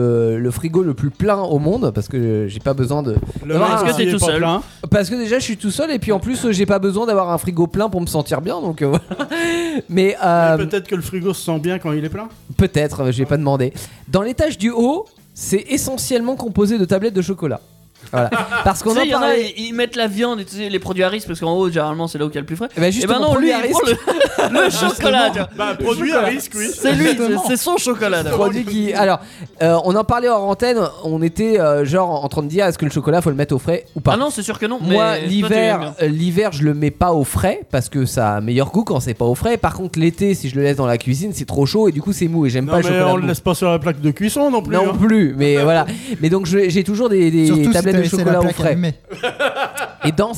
le frigo le plus plein au monde, parce que j'ai pas besoin de... Le Non, mec, parce que s'il t'es est tout pas seul. plein. Parce que déjà je suis tout seul et puis en plus j'ai pas besoin d'avoir un frigo plein pour me sentir bien, donc voilà. Mais Peut-être que le frigo se sent bien quand il est plein. peut-être, je vais pas demander. Dans l'étage du haut, c'est essentiellement composé de tablettes de chocolat. Voilà. Parce qu'on Tu sais, en il y en a, parlait. ils mettent la viande et tu sais, les produits à risque parce qu'en haut, généralement, c'est là où il y a le plus frais. Eh ben, Et justement, ben non, lui, produit à il prend le chocolat. tu vois. Bah, produit à risque, oui. C'est lui, Justement. c'est son chocolat. d'abord. Produit qui... Alors, on en parlait hors antenne, on était genre en train de dire est-ce que le chocolat faut le mettre au frais ou pas. Ah non, c'est sûr que non. Moi, mais toi, tu l'aimes bien. l'hiver, je le mets pas au frais parce que ça a un meilleur goût quand c'est pas au frais. Par contre, l'été, si je le laisse dans la cuisine, c'est trop chaud et du coup, c'est mou et j'aime Non, pas le mais chocolat on le mou. laisse pas sur la plaque de cuisson non plus. Non hein. plus, mais voilà. Mais donc j'ai toujours des Surtout si tablettes t'as de laissé la chocolat au plaque frais. allumée. Et dans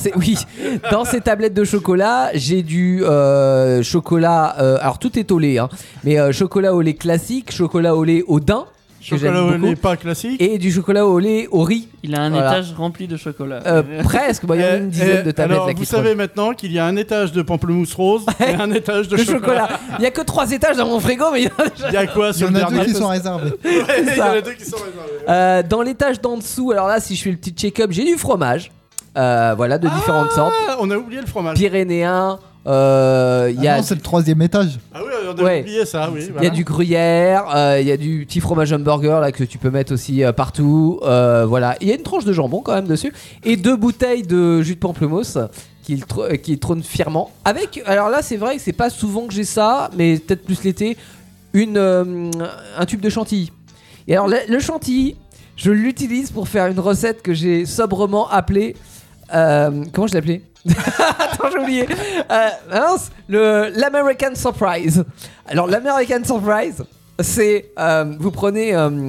ces tablettes de chocolat, j'ai du chocolat. Alors tout est au lait, hein, mais chocolat au lait classique, chocolat au lait au daim, que Chocolat j'aime au beaucoup, lait pas classique. et du chocolat au lait au riz. Il a un Voilà. étage rempli de chocolat. Presque, bon, il y a une dizaine de tablettes alors, là qui vous trônent. savez maintenant qu'il y a un étage de pamplemousse rose et un étage de Le chocolat. chocolat. Il y a que 3 étages dans mon frigo, mais il y en a déjà. Il y a quoi Il y sur en le a deux dernier qui sont réservés. Ouais, il y en ça. a deux qui sont réservés. Dans l'étage d'en dessous, alors là, si je fais le petit check-up, j'ai du fromage. Voilà, de différentes sortes. Ah, on a oublié le fromage. Pyrénéen, il Ah y a. non, c'est le 3e étage. Ah oui, on a Ouais. oublié ça, oui. Il y voilà. a du gruyère, il y a du petit fromage hamburger là que tu peux mettre aussi partout. Voilà, il y a une tranche de jambon quand même dessus et 2 bouteilles de jus de pamplemousse qui trônent fièrement. Avec, alors là c'est vrai que c'est pas souvent que j'ai ça, mais peut-être plus l'été, un tube de chantilly. Et alors le chantilly, je l'utilise pour faire une recette que j'ai sobrement appelée. Comment je l'ai appelée? Attends, j'ai oublié. Mince, l'American Surprise. Alors, l'American Surprise, c'est vous prenez un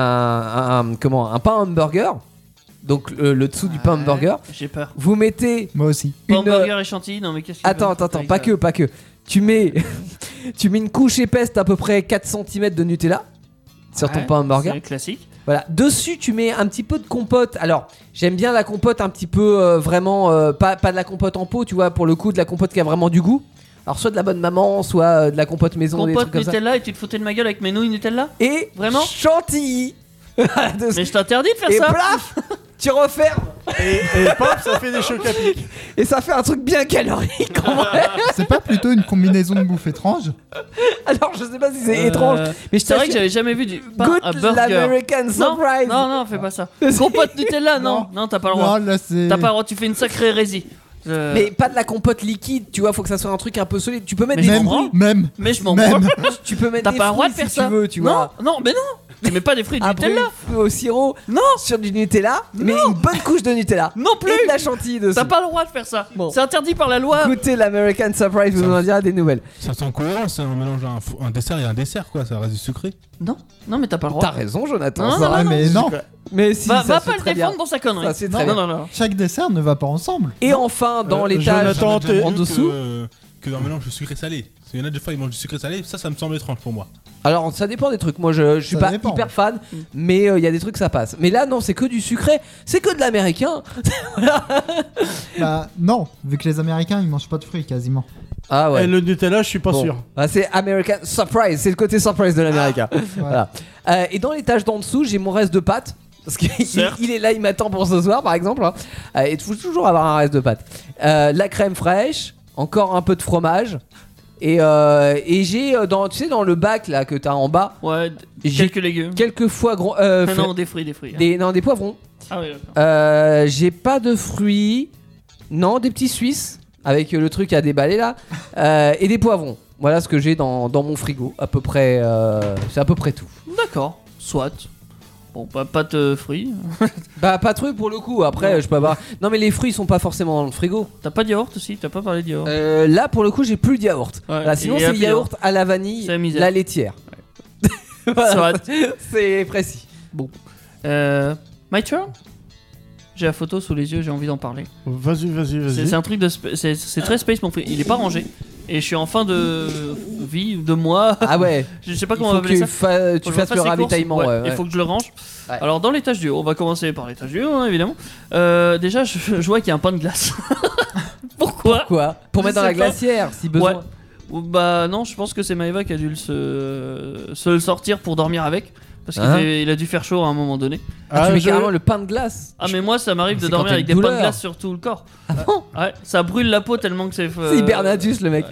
pain hamburger, donc le dessous du pain hamburger. J'ai peur. Vous mettez Moi aussi. une. Hamburger et chantilly, non mais qu'est-ce que Attends, pas que. Tu mets une couche épaisse d'à peu près 4 cm de Nutella sur ton pain hamburger. C'est classique. Voilà. Dessus, tu mets un petit peu de compote. Alors, j'aime bien la compote un petit peu vraiment pas de la compote en pot, tu vois, pour le coup, de la compote qui a vraiment du goût. Alors, soit de la bonne maman, soit de la compote maison, des trucs Compote comme ça. Nutella et tu te foutais de ma gueule avec mes nouilles Nutella? Et Vraiment chantilly. Mais je t'interdis de faire Et ça. plaf, tu refermes. Et pop, ça fait des chocs à pic. Et ça fait un truc bien calorique en vrai. C'est pas plutôt une combinaison de bouffe étrange? Alors, je sais pas si c'est étrange, mais je C'est vrai que t'assure. j'avais jamais vu du un Goûte burger. l'American Surprise. Non, fais pas ça. Compote Nutella, non, t'as pas le droit. Non, là c'est. T'as pas le droit, tu fais une sacrée hérésie. Mais pas de la compote liquide, tu vois, faut que ça soit un truc un peu solide. Tu peux mettre Mais des je m'en fruits. branle. Mais je m'en branle. Tu peux mettre T'as des pas le droit de fruits faire si ça. tu veux, tu Non, vois. non, mais non. Tu mets pas des fruits de Après, Nutella. au sirop, Non. sur du Nutella, mais une bonne couche de Nutella. Non plus. Et de la chantilly dessus. T'as pas le droit de faire ça. Bon. C'est interdit par la loi. Goûtez l'American Surprise, vous nous en direz des nouvelles. Ça sent cohérent, c'est un mélange un dessert et un dessert, quoi. Ça reste du sucré. Non, mais t'as pas le droit. T'as raison, Jonathan. Non, ça non, va. non, mais non. Mais si, Va ça pas c'est le très bien. défendre dans sa connerie. Ça, c'est très bien. Non. Chaque dessert ne va pas ensemble. Et enfin, dans l'étage Jonathan, t'es- en dessous. Que un mélange de sucré-salé. Parce qu'il y en a des fois, ils mangent du sucré-salé. Ça me semble étrange pour moi. Alors, ça dépend des trucs. Moi, je suis Ça pas dépend. hyper fan, mais il y a des trucs ça passe. Mais là, non, c'est que du sucré. C'est que de l'américain. Bah non, vu que les Américains ils mangent pas de fruits quasiment. Ah Et ouais. le Nutella, je suis pas Bon. sûr. Ah, c'est American Surprise, c'est le côté surprise de l'américain. Voilà. Et dans l'étage d'en dessous, j'ai mon reste de pâtes. Parce qu'il Certes. il est là, il m'attend pour ce soir, par exemple. Hein. Et il faut toujours avoir un reste de pâtes. La crème fraîche, encore un peu de fromage. Et j'ai tu sais, dans le bac là que t'as en bas, Ouais, J'ai- quelques légumes. quelques foie gros. Ah non, des fruits. Des poivrons. Ah oui, d'accord. J'ai pas de fruits. Non, des petits Suisses. Avec le truc à déballer là. Et des poivrons. Voilà ce que j'ai dans mon frigo. À peu près. C'est à peu près tout. D'accord, soit. Bon, pas de fruits. Bah, pas de trucs pour le coup. Après, je peux avoir. Non, mais les fruits ils sont pas forcément dans le frigo. T'as pas de yaourt aussi? T'as pas parlé de yaourt? Là, pour le coup, j'ai plus de yaourt. Ouais, Voilà, sinon, et c'est après, yaourt à la vanille, c'est la misère. la laitière. Voilà, Soit. c'est précis. Bon. My turn? J'ai la photo sous les yeux, j'ai envie d'en parler. Vas-y. C'est un truc de. C'est très space, mon frère. Il est pas rangé. Et je suis en fin de vie, de mois. Ah ouais. Je sais pas Il comment on faut va appeler ça. tu Faut fasses que je le fasse les courses. ravitaillement. Ouais, Il faut que je le range. Ouais. Alors, dans l'étage du haut, on va commencer par l'étage du haut, hein, évidemment. Déjà, je vois qu'il y a un pain de glace. Pourquoi? Quoi? Pour Je mettre dans sais la pas. glacière, si besoin. Ouais. Bah non, je pense que c'est Maëva qui a dû se le sortir pour dormir avec. Parce qu'il Hein il a dû faire chaud à un moment donné. Ah, tu mets carrément le pain de glace. Ah, mais moi, ça m'arrive de C'est dormir quand avec t'as des une pains de douleur. glace sur tout le corps. Ah bon? Ouais, ça brûle la peau tellement que c'est. C'est Hibernatus le mec.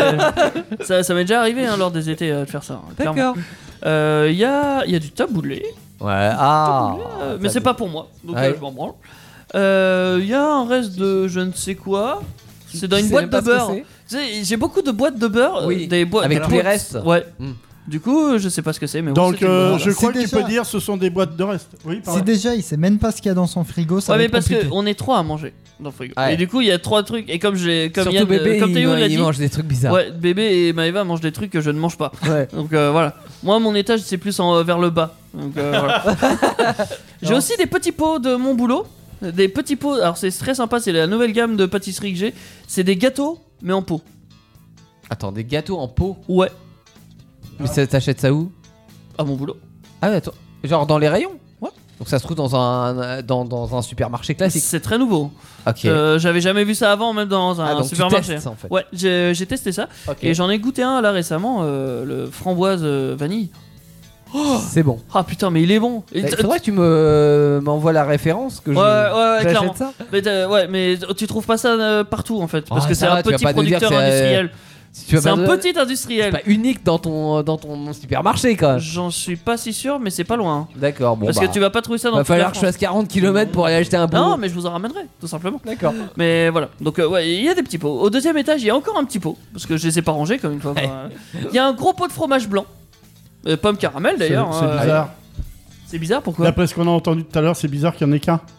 Ça m'est déjà arrivé hein, lors des étés de faire ça. hein, clairement. D'accord. Il y a du taboulé. Ouais, ah. Mais c'est pas pour moi. Donc Ouais. je m'en branle. Il y a un reste de je ne sais quoi. C'est dans Tu une sais boîte même pas de ce que beurre. c'est. Tu sais, j'ai beaucoup de boîtes de beurre. Oui, des boîtes avec des tous les boîtes- restes. Ouais. Mm. Du coup, je sais pas ce que c'est, mais bon, Donc, c'est une boîte. je crois que C'est tu peux déjà- dire ce sont des boîtes de reste. Oui, pardon. Si déjà il sait même pas ce qu'il y a dans son frigo, ça Ouais, va mais être parce compliqué. qu'on est trois à manger dans le frigo. Ouais. Et du coup, il y a trois trucs. Et comme Surtout Yann, bébé, comme Théo l'a il dit, mange des trucs bizarres. ouais, bébé et Maëva mangent des trucs que je ne mange pas. Ouais. Donc voilà. Moi, mon étage, c'est plus vers le bas. Donc voilà. J'ai aussi des petits pots de mon boulot. Des petits pots. Alors, c'est très sympa. C'est la nouvelle gamme de pâtisserie que j'ai. C'est des gâteaux, mais en pot. Attends, des gâteaux en pot. Ouais. Mais t'achètes ça où? À mon boulot. Ah ouais, attends. Genre dans les rayons? Ouais. Donc ça se trouve dans un supermarché classique. C'est très nouveau. Ok. J'avais jamais vu ça avant, même dans un donc tu supermarché. testes, en fait. Ouais, j'ai testé ça. Ok. Et j'en ai goûté un là récemment, le framboise vanille. C'est bon. Ah putain, mais il est bon. Et Il faudrait que tu m'envoies la référence que ouais, clairement. j'achète ça. Mais tu trouves pas ça partout en fait. Parce Ah, que ça c'est va, un tu vas petit pas nous dire producteur que c'est, industriel. Si tu vas C'est pas un de- petit C'est industriel. pas unique dans ton supermarché quand même. J'en suis pas si sûr, mais c'est pas loin. D'accord, bon. Parce bah, que tu vas pas trouver ça dans va toute la falloir que je France. fasse 40 km pour aller acheter un bout. Non, mais je vous en ramènerai, tout simplement. D'accord. Mais voilà, donc ouais, il y a des petits pots. Au deuxième étage, il y a encore un petit pot, parce que je les ai pas rangés comme une fois. Il y a un gros pot de fromage blanc. Pomme caramel d'ailleurs. C'est bizarre. C'est bizarre, pourquoi? D'après ce qu'on a entendu tout à l'heure, c'est bizarre qu'il n'y en ait qu'un.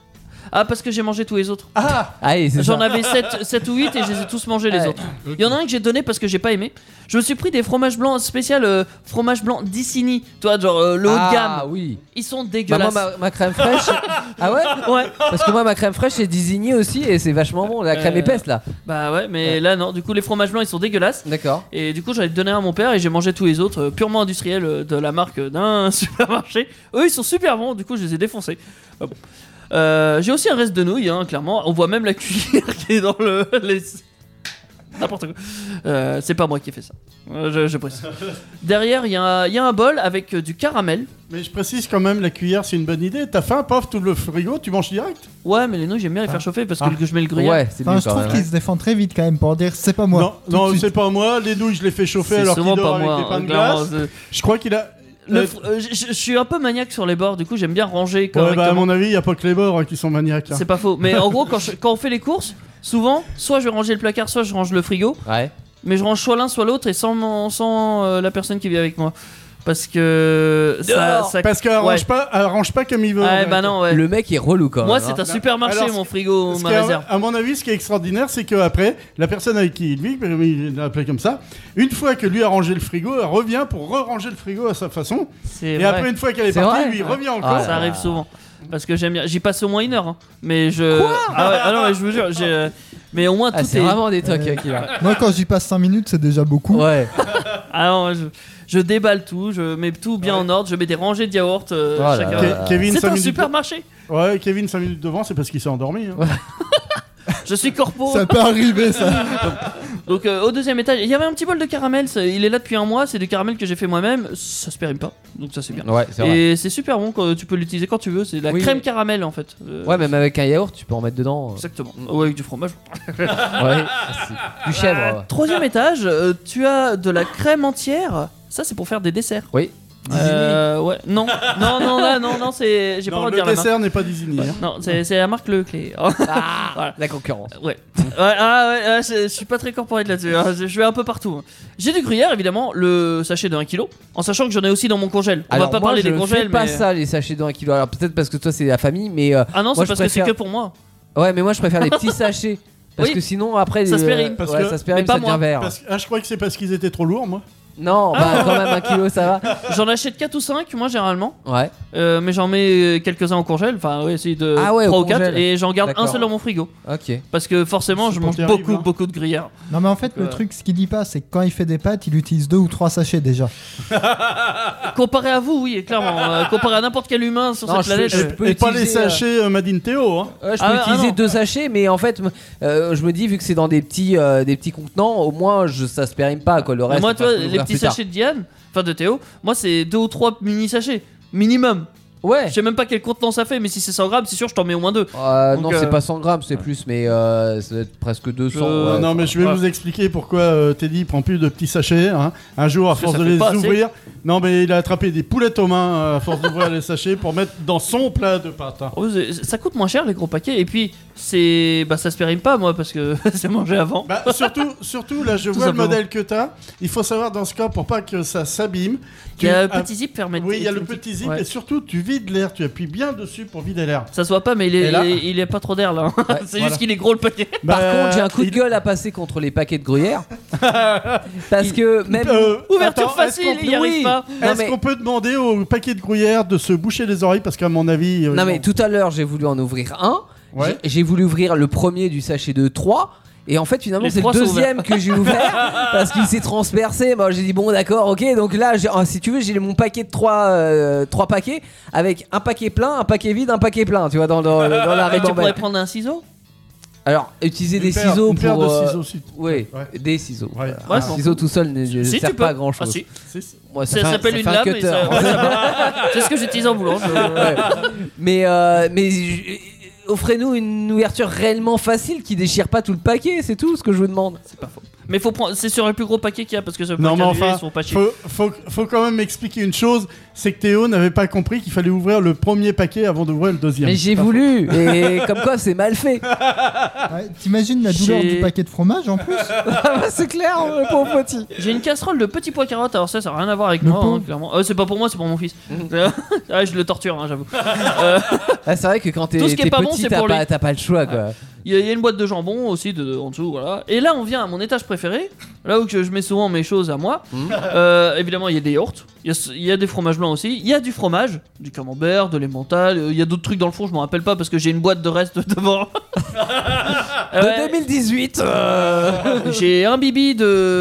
Ah, parce que j'ai mangé tous les autres. Allez, c'est J'en ça. avais 7 ou 8 et je les ai tous mangés les Ouais. autres. Il y en a un que j'ai donné parce que j'ai pas aimé. Je me suis pris des fromages blancs spécial fromage blanc d'Icini. Toi, genre le haut de gamme. Ah oui. Ils sont Bah, dégueulasses. moi, ma crème fraîche. Ah ouais. Ouais. Parce que moi, ma crème fraîche, c'est désigné aussi et c'est vachement bon. La crème épaisse là. Bah ouais, mais là non. Du coup, les fromages blancs ils sont dégueulasses. D'accord. Et du coup, j'en ai donné un à mon père et j'ai mangé tous les autres purement industriels de la marque d'un supermarché. Eux, ils sont super bons. Du coup, je les ai défoncés. Ah bon. J'ai aussi un reste de nouilles, hein, clairement. On voit même la cuillère qui est dans les. N'importe quoi. C'est pas moi qui ai fait ça. Je précise. Derrière, il y a un bol avec du caramel. Mais je précise quand même, la cuillère, c'est une bonne idée. T'as faim, paf, tout le frigo, tu manges direct. Ouais, mais les nouilles, j'aime bien les faire chauffer parce que je mets le gruyère. Ouais, c'est Enfin, mieux je quand trouve même. qu'il se défend très vite quand même pour dire c'est pas moi. Non, Tout de non, suite. c'est pas moi. Les nouilles, je les fais chauffer C'est alors qu'il souvent dort pas avec moi. des pains de clairement, glace. Je crois qu'il a. je suis un peu maniaque sur les bords, du coup j'aime bien ranger Ouais, correctement. bah, à mon avis, il n'y a pas que les bords qui sont maniaques. hein. C'est pas faux. Mais en gros, quand on fait les courses, souvent, soit je vais ranger le placard, soit je range le frigo. Ouais. Mais je range soit l'un, soit l'autre et sans la personne qui vit avec moi. Parce que ça. Parce qu'elle Ouais. arrange pas comme il veut. Ouais, en bah fait. non, ouais. Le mec est relou quand même. Moi, hein. c'est un supermarché, Alors, mon frigo, Ce ma qui est, réserve. à mon avis, ce qui est extraordinaire, c'est qu'après, la personne avec qui il vit, il l'a appelé comme ça, une fois que lui a rangé le frigo, elle revient pour re-ranger le frigo à sa façon. C'est Et vrai. après, une fois qu'elle est C'est partie, vrai lui, il revient encore. Ah, Ça arrive souvent. Parce que j'aime bien. J'y passe au moins 1 heure. Hein. Mais je. Ah non, mais je vous jure, mais au moins Ah, tout c'est est. vraiment des tocs qui va. Moi, quand j'y passe 5 minutes, c'est déjà beaucoup. Ouais. Ah non, je déballe tout, je mets tout bien en ordre, je mets des rangées de yaourt. là chacun. là. Kevin, C'est 5 un minutes. supermarché. Ouais, Kevin, 5 minutes devant, c'est parce qu'il s'est endormi. hein. Je suis corpo. Ça peut arriver, ça. Donc au deuxième étage, il y avait un petit bol de caramel. Il est là depuis un mois. C'est du caramel que j'ai fait moi-même. Ça se périme pas, donc ça c'est bien. Ouais, c'est vrai. Et c'est super bon. Tu peux l'utiliser quand tu veux. C'est de la Oui. crème caramel en fait. Ouais, même avec un yaourt, tu peux en mettre dedans. Exactement. Ouais, avec du fromage. Ouais. Du chèvre. Ouais. Troisième étage, tu as de la crème entière. Ça c'est pour faire des desserts. Oui. Ouais. Non, c'est. J'ai pas le Non, droit de le dire la marque. dessert n'est pas désigné. hein. Non, c'est la marque Leclerc. Ah, Voilà. la concurrence. Ouais. Je suis pas très corporate là-dessus. hein. Je vais un peu partout. hein. J'ai du gruyère, évidemment, le sachet de 1 kg. En sachant que j'en ai aussi dans mon congèle. On Alors, va pas moi, parler je des congèles, fais pas mais. ça, les sachets de 1 kg. Alors peut-être parce que toi c'est la famille, mais. Ah non, moi, c'est parce je que c'est préfère- que pour moi. Ouais, mais moi je préfère les petits sachets. Parce Oui. que sinon après. Ça se périme. Parce ouais, que- ça se périme, mais pas ça devient moi. vert. Je crois que c'est parce qu'ils étaient trop lourds, moi. Non, bah quand même 1 kg ça va. J'en achète 4 ou 5, moi, généralement. Ouais. Mais j'en mets quelques-uns au congèle. Enfin, ouais, c'est de Ah ouais, 3 au ou 4. congèle. Et j'en garde un D'accord. seul dans mon frigo. Ok. Parce que forcément, C'est je pas mange terrible, beaucoup, hein. beaucoup de gruyère. Non, mais en fait, le truc, ce qu'il dit pas, c'est que quand il fait des pâtes, il utilise 2 ou 3 sachets déjà. Comparé à vous, oui, clairement. Comparé à n'importe quel humain sur Non, cette planète. je peux Et pas les utiliser, sachets Madine Théo. Hein. Ouais, je peux Ah ouais, utiliser non. 2 sachets, mais en fait, je me dis, vu que c'est dans des petits contenants, au moins ça se périme pas. Quoi. Le Mais reste, moi, on tu va vois, se les l'ouvrir petits plus tard. sachets de Diane, enfin de Théo, moi c'est 2 ou 3 mini sachets. Minimum. Ouais. Je sais même pas quel contenant ça fait, mais si c'est 100 grammes, c'est sûr, je t'en mets au moins 2. Non, Donc, c'est pas 100 grammes, c'est plus, mais ça doit être presque 200. ouais. Non, mais je vais Ouais. vous expliquer pourquoi Teddy prend plus de petits sachets. hein. Un jour, à Parce que force ça de fait les pas assez. ouvrir, non, mais il a attrapé des poulettes aux mains à force d'ouvrir les sachets pour mettre dans son plat de pâtes. hein. Oh, ça coûte moins cher les gros paquets, et puis ça se périme pas, moi, parce que c'est mangé avant. Bah, surtout, là, je vois simplement. le modèle que tu as. Il faut savoir dans ce cas, pour pas que ça s'abîme. Il y a un ah, petit zip fermé. Oui, il y a le petit zip Ouais. et surtout, tu vides l'air. Tu appuies bien dessus pour vider l'air. Ça se voit pas, mais Et là- il est pas trop d'air là. c'est voilà. juste qu'il est gros le paquet. Par Bah, contre, j'ai un coup de il- gueule à passer contre les paquets de gruyère. Parce que même. Ouverture attends, facile, est-ce qu'on il y peut- arrive oui. pas. Non, Est-ce mais- qu'on peut demander au paquet de gruyère de se boucher les oreilles parce qu'à mon avis. Non, mais tout à l'heure, j'ai voulu en ouvrir un. Ouais. J'ai voulu ouvrir le premier du sachet de 3. Et en fait, finalement, Les c'est le 3 sont deuxième que j'ai ouvert parce qu'il s'est transpercé. Moi, j'ai dit, bon, d'accord, ok. Donc là, si tu veux, j'ai mon paquet de 3 paquets avec un paquet plein, un paquet vide, un paquet plein. Tu vois, dans la Mais tu pourrais ribambelle. prendre un ciseau. Alors, utiliser des paire- ciseaux une paire pour. de ciseaux aussi. Oui, Ouais. des ciseaux. Ouais. Un Ouais, ciseau tout seul ne Si, sert tu pas à peux. grand Ah, chose. si. Moi, Ça fait un- s'appelle ça une fait un lame. et cutter. ça- ouais, ça va. C'est ce que j'utilise en boulot. Ouais. Mais offrez-nous une ouverture réellement facile qui déchire pas tout le paquet, c'est tout ce que je vous demande. C'est pas faux. Mais c'est sur le plus gros paquet qu'il y a parce que ce Non, mais paquet enfin, ils sont pas chers. faut quand même expliquer une chose, c'est que Théo n'avait pas compris qu'il fallait ouvrir le premier paquet avant d'ouvrir le deuxième. Mais j'ai voulu, et comme quoi c'est mal fait. Ouais, t'imagines la douleur du paquet de fromage en plus? C'est clair, le pauvre petit. J'ai une casserole de petits pois carottes, alors ça n'a rien à voir avec moi, hein, clairement. C'est pas pour moi, c'est pour mon fils. Ah, je le torture, hein, j'avoue. Ah, c'est vrai que quand t'es Tout ce qui est pas bon, petit, c'est pour lui. t'as pas le choix quoi. Il y a une boîte de jambon aussi en dessous, voilà. Et là, on vient à mon étage préféré, là où je mets souvent mes choses à moi. Évidemment, il y a des yaourts, il y a des fromages blancs aussi, il y a du fromage, du camembert, de l'emmental, il y a d'autres trucs dans le fond, je m'en rappelle pas parce que j'ai une boîte de reste devant. De 2018. J'ai un bibi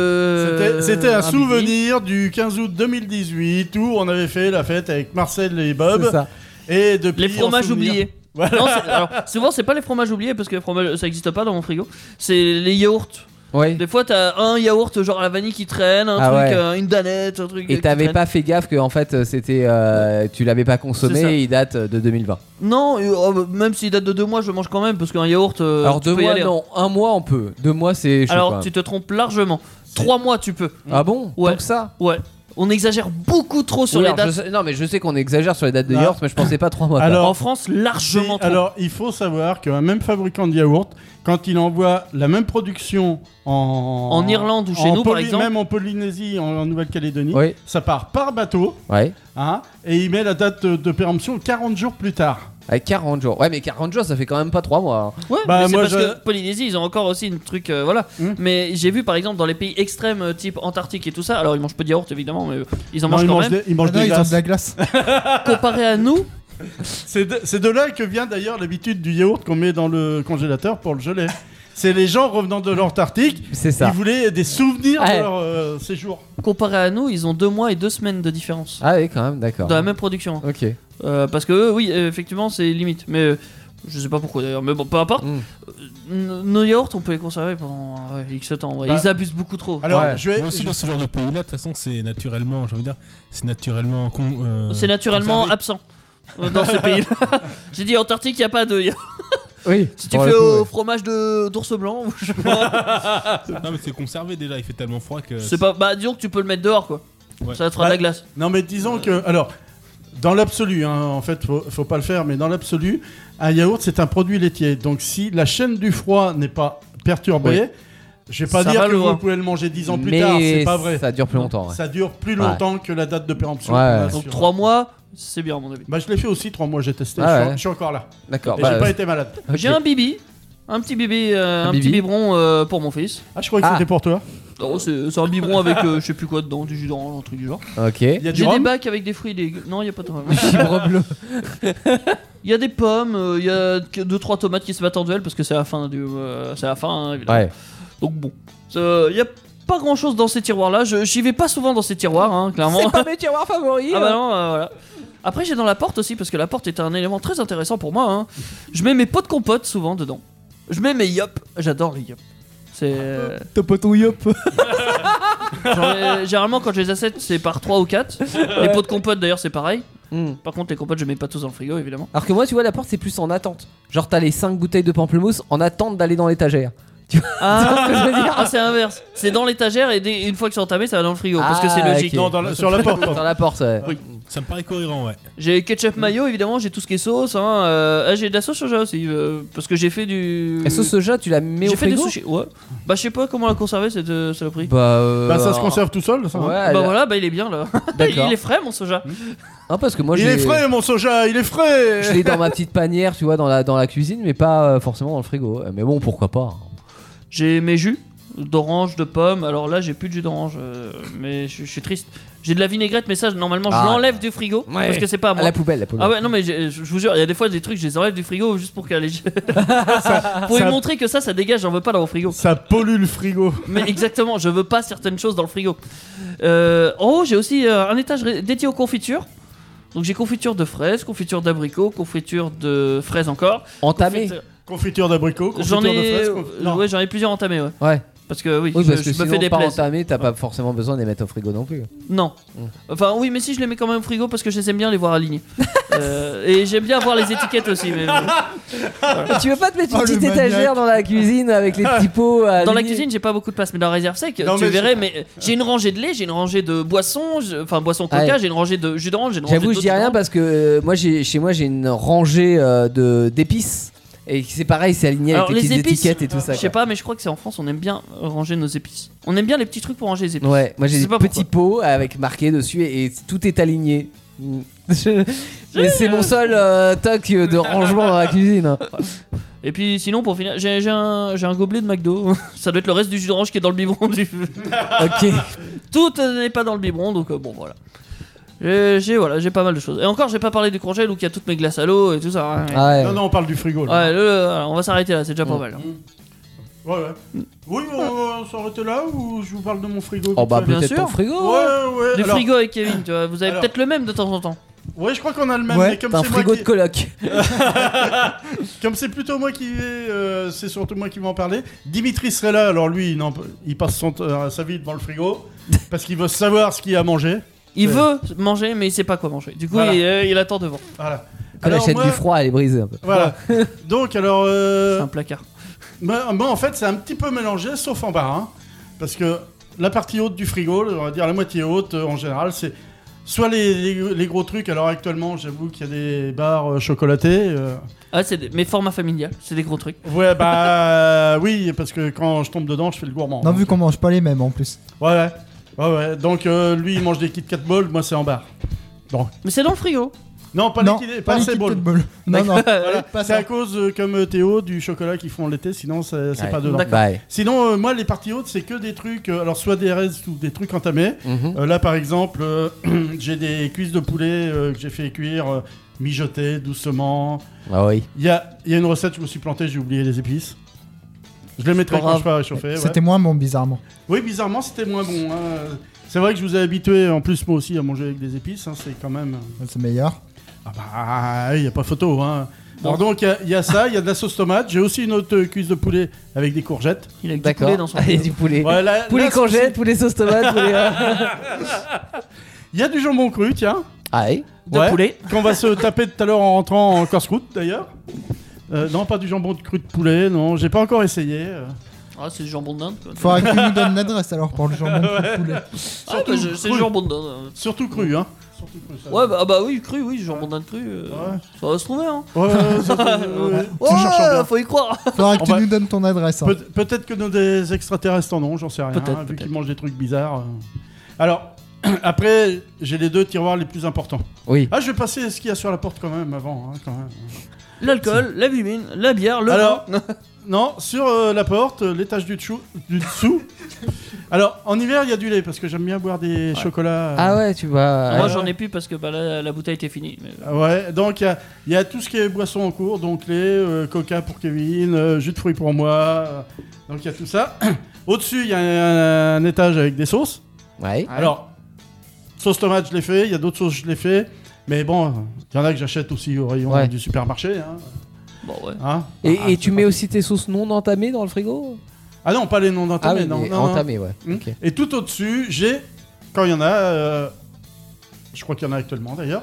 de. C'était un bibi. souvenir du 15 août 2018 où on avait fait la fête avec Marcel et Bob. C'est ça. Et depuis, Les fromages en souvenir- oubliés. Voilà. Non, alors, souvent, c'est pas les fromages oubliés parce que les fromages, ça existe pas dans mon frigo. C'est les yaourts. Ouais. Des fois, t'as un yaourt genre à la vanille qui traîne, un Ah truc, ouais. une danette, un truc. Et qui t'avais traîne. pas fait gaffe que en fait c'était tu l'avais pas C'est ça. consommé et il date de 2020. Non, même s'il date de 2 mois, je le mange quand même parce qu'un yaourt. Alors tu 2 peux y mois aller, hein. non, 1 mois on peut. 2 mois c'est chaud. Alors quand même. tu te trompes largement. 3 mois tu peux. Ah bon? Ouais. Tant que ça? Ouais. On exagère beaucoup trop sur Oui, les alors, dates. non mais je sais qu'on exagère sur les dates de Ah. yaourt mais je pensais pas 3 mois. Alors, En France, largement trop. Alors, il faut savoir qu'un même fabricant de yaourt, quand il envoie la même production en Irlande ou chez nous, par exemple. même en Polynésie, en Nouvelle-Calédonie, Oui. ça part par bateau, Ouais. hein, et il met la date de péremption 40 jours plus tard. Avec 40 jours. Ouais mais 40 jours ça fait quand même pas 3 mois. hein. Ouais, Bah, mais c'est moi, parce je- que Polynésie, ils ont encore aussi une truc, voilà. Hmm. Mais j'ai vu par exemple dans les pays extrêmes, type Antarctique et tout ça. Alors ils mangent pas de yaourt évidemment, mais ils en Non, mangent ils quand mangent même. ils mangent Ah non, des ils ont glaces. de la glace. Comparé à nous, C'est de là que vient d'ailleurs l'habitude du yaourt qu'on met dans le congélateur pour le geler. C'est les gens revenant de l'Antarctique, C'est ça. ils voulaient des souvenirs Ouais. de leur séjour. comparé à nous, ils ont 2 mois et 2 semaines de différence Ah oui quand même d'accord. dans la même production. Ok. Parce que eux, oui, effectivement, c'est limite. Mais je sais pas pourquoi d'ailleurs. Mais bon, peu importe. Nos yaourts, on peut les conserver pendant X temps. Ouais. Bah, Ils abusent beaucoup trop. Alors, Ouais. je vais. Mais aussi dans ce genre de pays-là, de toute façon, c'est naturellement, j'ai envie de dire, c'est naturellement. C'est naturellement conservé. absent dans ces pays-là. J'ai dit Antarctique, il n'y a pas de. Oui. Si tu pour fais le coup, au ouais. fromage d'ours blanc, je sais Non, mais c'est conservé déjà, il fait tellement froid que. c'est pas. Bah, disons que tu peux le mettre dehors, quoi. Ouais. Ça te fera de la glace. Non, mais disons que. Alors, dans l'absolu, hein, en fait, faut pas le faire, mais dans l'absolu, un yaourt, c'est un produit laitier. Donc, si la chaîne du froid n'est pas perturbée, Oui. je vais pas Ça dire va que loin. vous pouvez le manger 10 ans plus Mais tard, c'est pas vrai. ça dure plus longtemps. Ouais. Ça dure plus longtemps que la date de péremption. Ouais. qu'on a Donc sur- 3 mois, c'est bien à mon avis. Bah, je l'ai fait aussi 3 mois, j'ai testé. Ah je, ouais. je suis encore là. D'accord. Et bah, j'ai pas été malade. ok. J'ai un bibi. Un petit bibi, un petit bibi. biberon pour mon fils. Ah, je croyais que Ah. c'était pour toi. Oh, c'est un biberon avec je sais plus quoi dedans, du jus d'orange, un truc du genre. Ok. Il y a du J'ai des rhum. bacs avec des fruits et des. Non, il y a pas de rhum. Fibre bleue. Il y a des pommes, il y a 2-3 tomates qui se battent en duel parce que c'est la fin c'est la fin, hein, évidemment. Ouais. Donc bon, il y a pas grand chose dans ces tiroirs là. J'y vais pas souvent dans ces tiroirs, hein, clairement. C'est pas mes tiroirs favoris. Ah bah non, voilà. Après j'ai dans la porte aussi parce que la porte est un élément très intéressant pour moi. Hein. Je mets mes pots de compote souvent dedans. Je mets mes yop. J'adore les yop. C'est T'as pas ton yop. généralement quand je les achète c'est par 3 ou 4. Les pots de compote d'ailleurs c'est pareil. Hmm. Par contre les compotes je mets pas tous dans le frigo évidemment. Alors que moi, tu vois, la porte c'est plus en attente. Genre, t'as les 5 bouteilles de pamplemousse en attente d'aller dans l'étagère. Ah, ce que je veux dire c'est inverse. C'est dans l'étagère et une fois que c'est entamé ça va dans le frigo parce que c'est Ah, logique. ok. Non, sur la porte. Dans la porte, ouais. Oui. Ça me paraît cohérent, ouais. J'ai ketchup mayo évidemment, j'ai tout ce qui est sauce. Hein, j'ai de la sauce soja aussi parce que j'ai fait du. La sauce soja, tu la mets J'ai au fait des frigo. sushis. Ouais. Bah je sais pas comment la conserver cette saloperie. Bah, ça se conserve tout seul, ça. hein. Ouais, Bah voilà, bah il est bien là. D'accord. Il est frais mon soja. Non, parce que moi, Il est frais, mon soja, il est frais. Je l'ai dans ma petite panière, tu vois, dans la cuisine, mais pas forcément dans le frigo. Mais bon, pourquoi pas. J'ai mes jus d'orange, de pomme. Alors là, j'ai plus de jus d'orange, mais je suis triste. J'ai de la vinaigrette, mais ça, normalement, je Ah. l'enlève du frigo Ouais. parce que c'est pas à À moi. la poubelle, la poubelle. Ah ouais, non, mais je vous jure, il y a des fois des trucs, je les enlève du frigo juste pour qu'elle pour lui ça- montrer que ça dégage, j'en veux pas dans mon frigo. Ça pollue le frigo. Mais exactement, je veux pas certaines choses dans le frigo. En haut, j'ai aussi un étage dédié aux confitures. Donc j'ai confiture de fraises, confiture d'abricots, confiture de fraises encore. Entamé. Confiture- Confiture d'abricot, J'en confiture de ai, fraises. non. ouais, j'en ai plusieurs entamés, ouais. Ouais. Parce que oui, Oui, parce que je me sinon, fais des pas plaies. entamé, t'as pas forcément besoin de les mettre au frigo non plus. Non. Enfin oui, mais si je les mets quand même au frigo parce que je les aime bien les voir alignés. Et j'aime bien voir les étiquettes aussi. Mais Tu veux pas te mettre une Oh, le petite maniaque. étagère dans la cuisine avec les petits pots à dans la lier cuisine, j'ai pas beaucoup de place, mais dans la réserve sec, Non, tu mais verrais. Mais j'ai une rangée de lait, j'ai une rangée de boissons, enfin boissons Coca, Ouais. j'ai une rangée de jus d'orange, j'ai une rangée J'avoue, de je dis rien parce que chez moi j'ai une rangée d'épices et c'est pareil, c'est aligné Alors, avec les les petites épices, étiquettes et tout ça. Je sais quoi. pas, mais je crois que c'est en France, on aime bien ranger nos épices. On aime bien les petits trucs pour ranger les épices. Ouais, moi Je j'ai sais des pas petits pots avec marqué dessus et tout est aligné. Mais c'est mon seul toc de rangement dans la cuisine. Et puis sinon, pour finir, j'ai un gobelet de McDo. Ça doit être le reste du jus d'orange qui est dans le biberon du. Ok. Tout n'est pas dans le biberon, donc bon voilà. J'ai pas mal de choses. Et encore, j'ai pas parlé du congèle où il y a toutes mes glaces à l'eau et tout ça. Ouais, Ah ouais. Non, non, on parle du frigo. Là. Ouais, on va s'arrêter là, c'est déjà pas mal. hein. Ouais, ouais. Oui, on s'arrête là ou je vous parle de mon frigo Oh vite bah fait bien peut-être sûr. ton frigo. Ouais, Ouais. ouais. Le alors- frigo avec Kevin, tu vois, vous avez alors- peut-être le même de temps en temps. Ouais, je crois qu'on a le même, Ouais, mais comme T'as un c'est moi frigo qui... de coloc. Comme c'est plutôt moi qui vais, c'est surtout moi qui vais en parler. Dimitri serait là, alors lui, il passe sa vie devant le frigo parce qu'il veut savoir ce qu'il y a à manger. Il Ouais. veut manger, mais il sait pas quoi manger. Du coup, Voilà. il attend devant. Voilà. Quand la Alors, chaîne moi- du froid elle est brisée un peu. Voilà. Donc alors, C'est un placard. moi en fait c'est un petit peu mélangé, sauf en bas, hein, parce que la partie haute du frigo, on va dire la moitié haute en général, c'est soit les gros trucs. Alors actuellement, j'avoue qu'il y a des barres chocolatées. Ah, c'est mes formats familiales, c'est des gros trucs. Ouais, bah oui, parce que quand je tombe dedans, je fais le gourmand. Non, Donc, vu qu'on mange pas les mêmes en plus. Ouais. Donc lui, il mange des Kit Kat balls, moi c'est en barre. Mais c'est dans le frigo. Non, pas non, les pas les ces Kit balls. Kat Ball. Non, non. Voilà, pas c'est ça. à cause, comme Théo, du chocolat qu'ils font l'été, sinon c'est Ouais. pas dedans. D'accord. Bah, ouais. Sinon, moi, les parties hautes, c'est que des trucs, alors soit des restes ou des trucs entamés. Mhm. Là, par exemple, j'ai des cuisses de poulet que j'ai fait cuire, mijoter doucement. Ah oui. Il y a une recette, je me suis planté, j'ai oublié les épices. Je les mettrai Pas quand grave. je ferai réchauffer. Ouais. C'était moins bon, bizarrement. Oui, bizarrement, c'était moins bon. hein. C'est vrai que je vous ai habitué, en plus, moi aussi, à manger avec des épices. hein, c'est quand même. C'est meilleur. Ah bah, il n'y a pas photo. Hein. Alors, donc, il y a ça, il y a de la sauce tomate. J'ai aussi une autre cuisse de poulet avec des courgettes. Il a du D'accord. poulet dans son Il y a frigo. du poulet. Ouais, là, Poulet là, courgette, poulet sauce tomate, poulet. il y a du jambon cru, tiens. Ah oui. De Ouais. poulet. Qu'on va se taper tout à l'heure en rentrant en casse-croûte d'ailleurs. Non, pas du jambon de cru de poulet, non, j'ai pas encore essayé. Ah, c'est du jambon de dinde. Quoi. Faudra que tu nous donnes l'adresse alors pour le jambon de poulet. Ah, bah, c'est du jambon de dinde. Surtout cru, hein. Surtout cru, ça. Ouais, bah oui, cru, oui, jambon de dinde cru. Ouais. Ça va se trouver, hein. Ouais, Oh, cherchant bien. faut y croire. Faudra que On tu va- nous donnes ton adresse. hein. Peut-être que nos des extraterrestres en ont, j'en sais rien, Peut-être, vu peut-être. qu'ils mangent des trucs bizarres. Alors, après, j'ai les deux tiroirs les plus importants. Oui. Ah, je vais passer ce qu'il y a sur la porte quand même avant. Hein, quand même. L'alcool, la bimine, la bière, le Alors, vin. Non, sur la porte, l'étage du dessous. Alors, en hiver, il y a du lait parce que j'aime bien boire des chocolats. Ah ouais, tu vas. Moi, j'en ai plus parce que bah, la bouteille était finie. Mais... Ouais, donc il y a tout ce qui est boisson en cours, donc lait, coca pour Kevin, jus de fruits pour moi. Donc il y a tout ça. Au-dessus, il y a un étage avec des sauces. Ouais. Alors, sauce tomate, je l'ai fait. Il y a d'autres sauces, je l'ai fait. Mais bon, il y en a que j'achète aussi au rayon Ouais. du supermarché. Hein. Bon, ouais. Hein Et tu mets aussi tes sauces non entamées dans le frigo? Ah non, pas les non Ah entamés, oui, non, mais non, non. entamées, ouais. Hmm. Ok. Et tout au-dessus, j'ai, quand il y en a, je crois qu'il y en a actuellement d'ailleurs,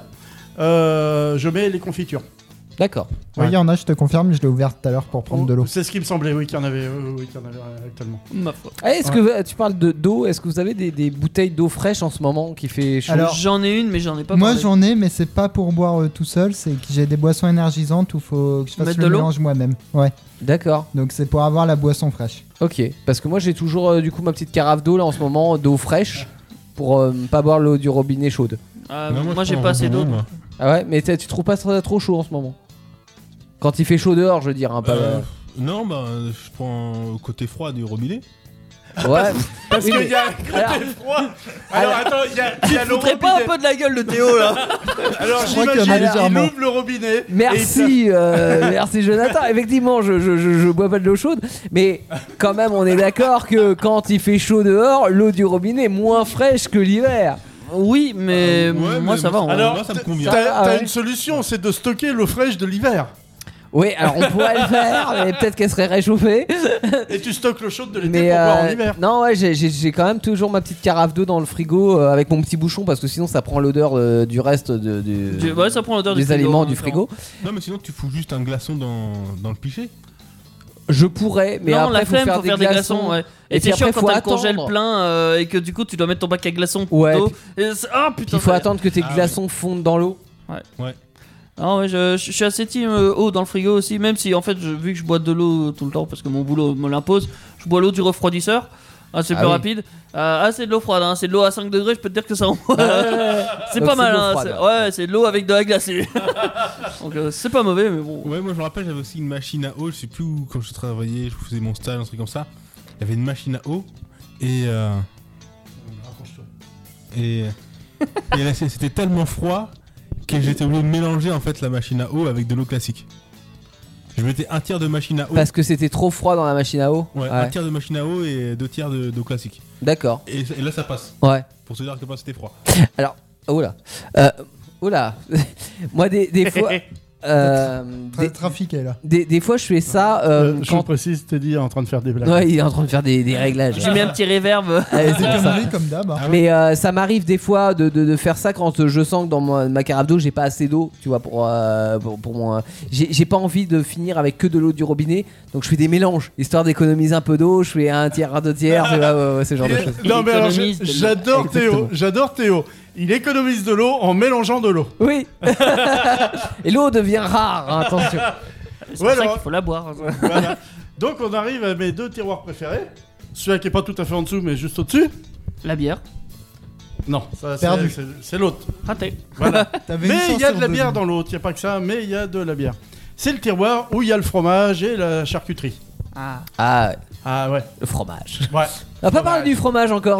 je mets les confitures. D'accord. Oui, il y en a, je te confirme, je l'ai ouvert tout à l'heure pour prendre de l'eau. C'est ce qui me semblait, oui, qu'il y en avait, oui, qu'il y en avait actuellement. Ma foi. Ah, est-ce que tu parles d'eau? Est-ce que vous avez des bouteilles d'eau fraîche en ce moment qui fait chaud? Alors, J'en ai une, mais j'en ai pas Moi parlé. j'en ai, mais c'est pas pour boire tout seul, c'est que j'ai des boissons énergisantes où faut que je fasse Mettre le de l'eau mélange moi-même. Ouais, D'accord. donc c'est pour avoir la boisson fraîche. Ok. Parce que moi j'ai toujours du coup ma petite carafe d'eau là en ce moment, d'eau fraîche, pour pas boire l'eau du robinet chaude. Ah, Non, moi, je j'ai prends pas un assez d'eau. bonbon, moi. Ah ouais, mais tu trouves pas trop chaud en ce moment? Quand il fait chaud dehors, je veux dire, hein, pas. Non, bah, je prends au côté froid du robinet. Ouais. Parce Oui, qu'il mais- y a un côté Alors- froid. Alors attends, il y a le Foutrais pas un robinet. peu de la gueule de Théo là. Alors Je crois qu'il y en a j'imagine, il légèrement. ouvre le robinet. et il Merci, merci Jonathan. Effectivement, je bois pas de l'eau chaude, mais quand même, on est d'accord que quand il fait chaud dehors, l'eau du robinet est moins fraîche que l'hiver. Oui, mais Ouais, moi mais ça va. moi, on- Alors, moi, ça me convient. Ça- t'as ah ouais. une solution, c'est de stocker l'eau fraîche de l'hiver. Oui, alors on pourrait le faire, mais peut-être qu'elle serait réchauffée. Et tu stockes l'eau chaude de l'été Mais pour boire en hiver. non, ouais, j'ai quand même toujours ma petite carafe d'eau dans le frigo avec mon petit bouchon parce que sinon ça prend l'odeur du reste Ouais, ça prend l'odeur des du frigo, aliments en du même temps. frigo. Non, mais sinon, tu fous juste un glaçon dans le pichet. Je pourrais, mais non, après la flemme, faut faire des glaçons. Ouais. Et Et puis c'est chiant après, quand faut t'as le congèle attendre. plein et que du coup tu dois mettre ton bac à glaçons Ouais, d'eau. puis- Ah putain. Il faut ça- attendre que tes Ah, glaçons fondent dans l'eau. Non, ouais, je suis assez team eau dans le frigo aussi, même si en fait, vu que je bois de l'eau tout le temps parce que mon boulot me l'impose, je bois l'eau du refroidisseur. Ah, c'est Ah plus oui. rapide. C'est de l'eau froide, hein. C'est de l'eau à 5 degrés, je peux te dire que ça c'est Donc pas c'est mal. de l'eau Hein. froide. Ouais, c'est de l'eau avec de la glace. Donc c'est pas mauvais, mais bon. Ouais, moi je me rappelle, j'avais aussi une machine à eau. Je sais plus où, quand je travaillais, je faisais mon stage, un truc comme ça. Il y avait une machine à eau et là, c'était tellement froid que j'étais obligé de mélanger en fait la machine à eau avec de l'eau classique. Je mettais un tiers de machine à eau. Parce que c'était trop froid dans la machine à eau. Ouais, un tiers de machine à eau et 2 tiers d'eau classique. D'accord. Et là ça passe. Ouais. Pour se dire que pas c'était froid. Alors, oula. Moi, des fois. Trafic est là. Des fois, je fais ça Je quand. précise, Teddy est en train de faire des blagues. Ouais, il est en train de faire des réglages. J'ai mis un petit reverb. Ouais, c'est pour ça. Comme d'hab. hein. Mais ça m'arrive des fois de faire ça quand je sens que dans ma carafe d'eau j'ai pas assez d'eau, tu vois, pour moi. J'ai pas envie de finir avec que de l'eau du robinet, donc je fais des mélanges histoire d'économiser un peu d'eau. Je fais un tiers, 2 tiers, ouais, ce genre de choses. Non mais alors, économise de l'eau. j'adore Théo, j'adore Théo. Il économise de l'eau en mélangeant de l'eau. Oui. Et l'eau devient rare, hein, attention. C'est Ouais, pour ça alors- qu'il faut la boire. Voilà. Donc on arrive à mes 2 tiroirs préférés. Celui qui est pas tout à fait en dessous mais juste au-dessus. La bière. Non, ça Perdu. c'est l'autre. Raté. Voilà. T'avais une Mais il chance y a sur de la deux. bière dans l'autre, il n'y a pas que ça, mais il y a de la bière. C'est le tiroir où il y a le fromage et la charcuterie. Ah. Ah, Ah ouais. le fromage. Ouais. On va pas parler du fromage encore.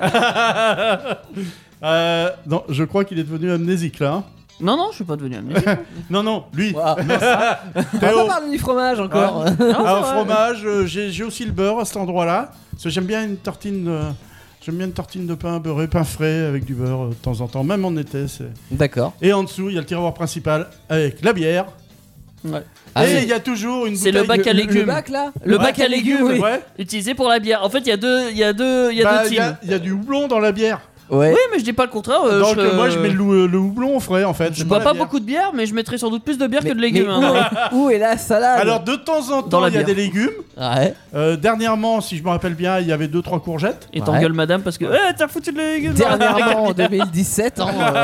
Non, je crois qu'il est devenu amnésique là. hein. Non, non, je suis pas devenu amnésique. Non, lui. Wow. On va Théo. pas parler du fromage encore. Alors fromage, j'ai aussi le beurre à cet endroit-là. Parce que j'aime bien une tartine de pain beurré, pain frais avec du beurre de temps en temps, même en été. D'accord. Et en dessous, il y a le tiroir principal avec la bière. Ouais. Ah et oui. il y a toujours une C'est bouteille le bac de- à légumes. Le bac là. Le Ouais, bac à légumes, oui. Ouais. Utilisé pour la bière. En fait, il y a deux Bah, teams. il y a du houblon dans la bière. Ouais. Oui, mais je dis pas le contraire. Donc moi je mets le houblon au frais en fait. Je bois pas beaucoup de bière, mais je mettrais sans doute plus de bière que de légumes. Mais hein. où est la salade? Alors de temps en Dans temps la il y a bière. des légumes. Ouais. Dernièrement, si je me rappelle bien, il y avait 2-3 courgettes. Et Ouais. t'engueules madame parce que t'as foutu de légumes. dans la bière. Dernièrement en 2017.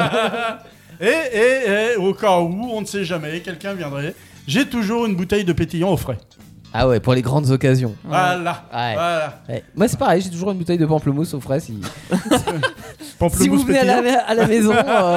Et au cas où, on ne sait jamais, quelqu'un viendrait. J'ai toujours une bouteille de pétillant au frais. Ah ouais, pour les grandes occasions. Voilà. Ouais. Voilà. Ouais. Moi c'est pareil, j'ai toujours une bouteille de pamplemousse au frais si Pamplemousse vous venez pétillant. à la maison.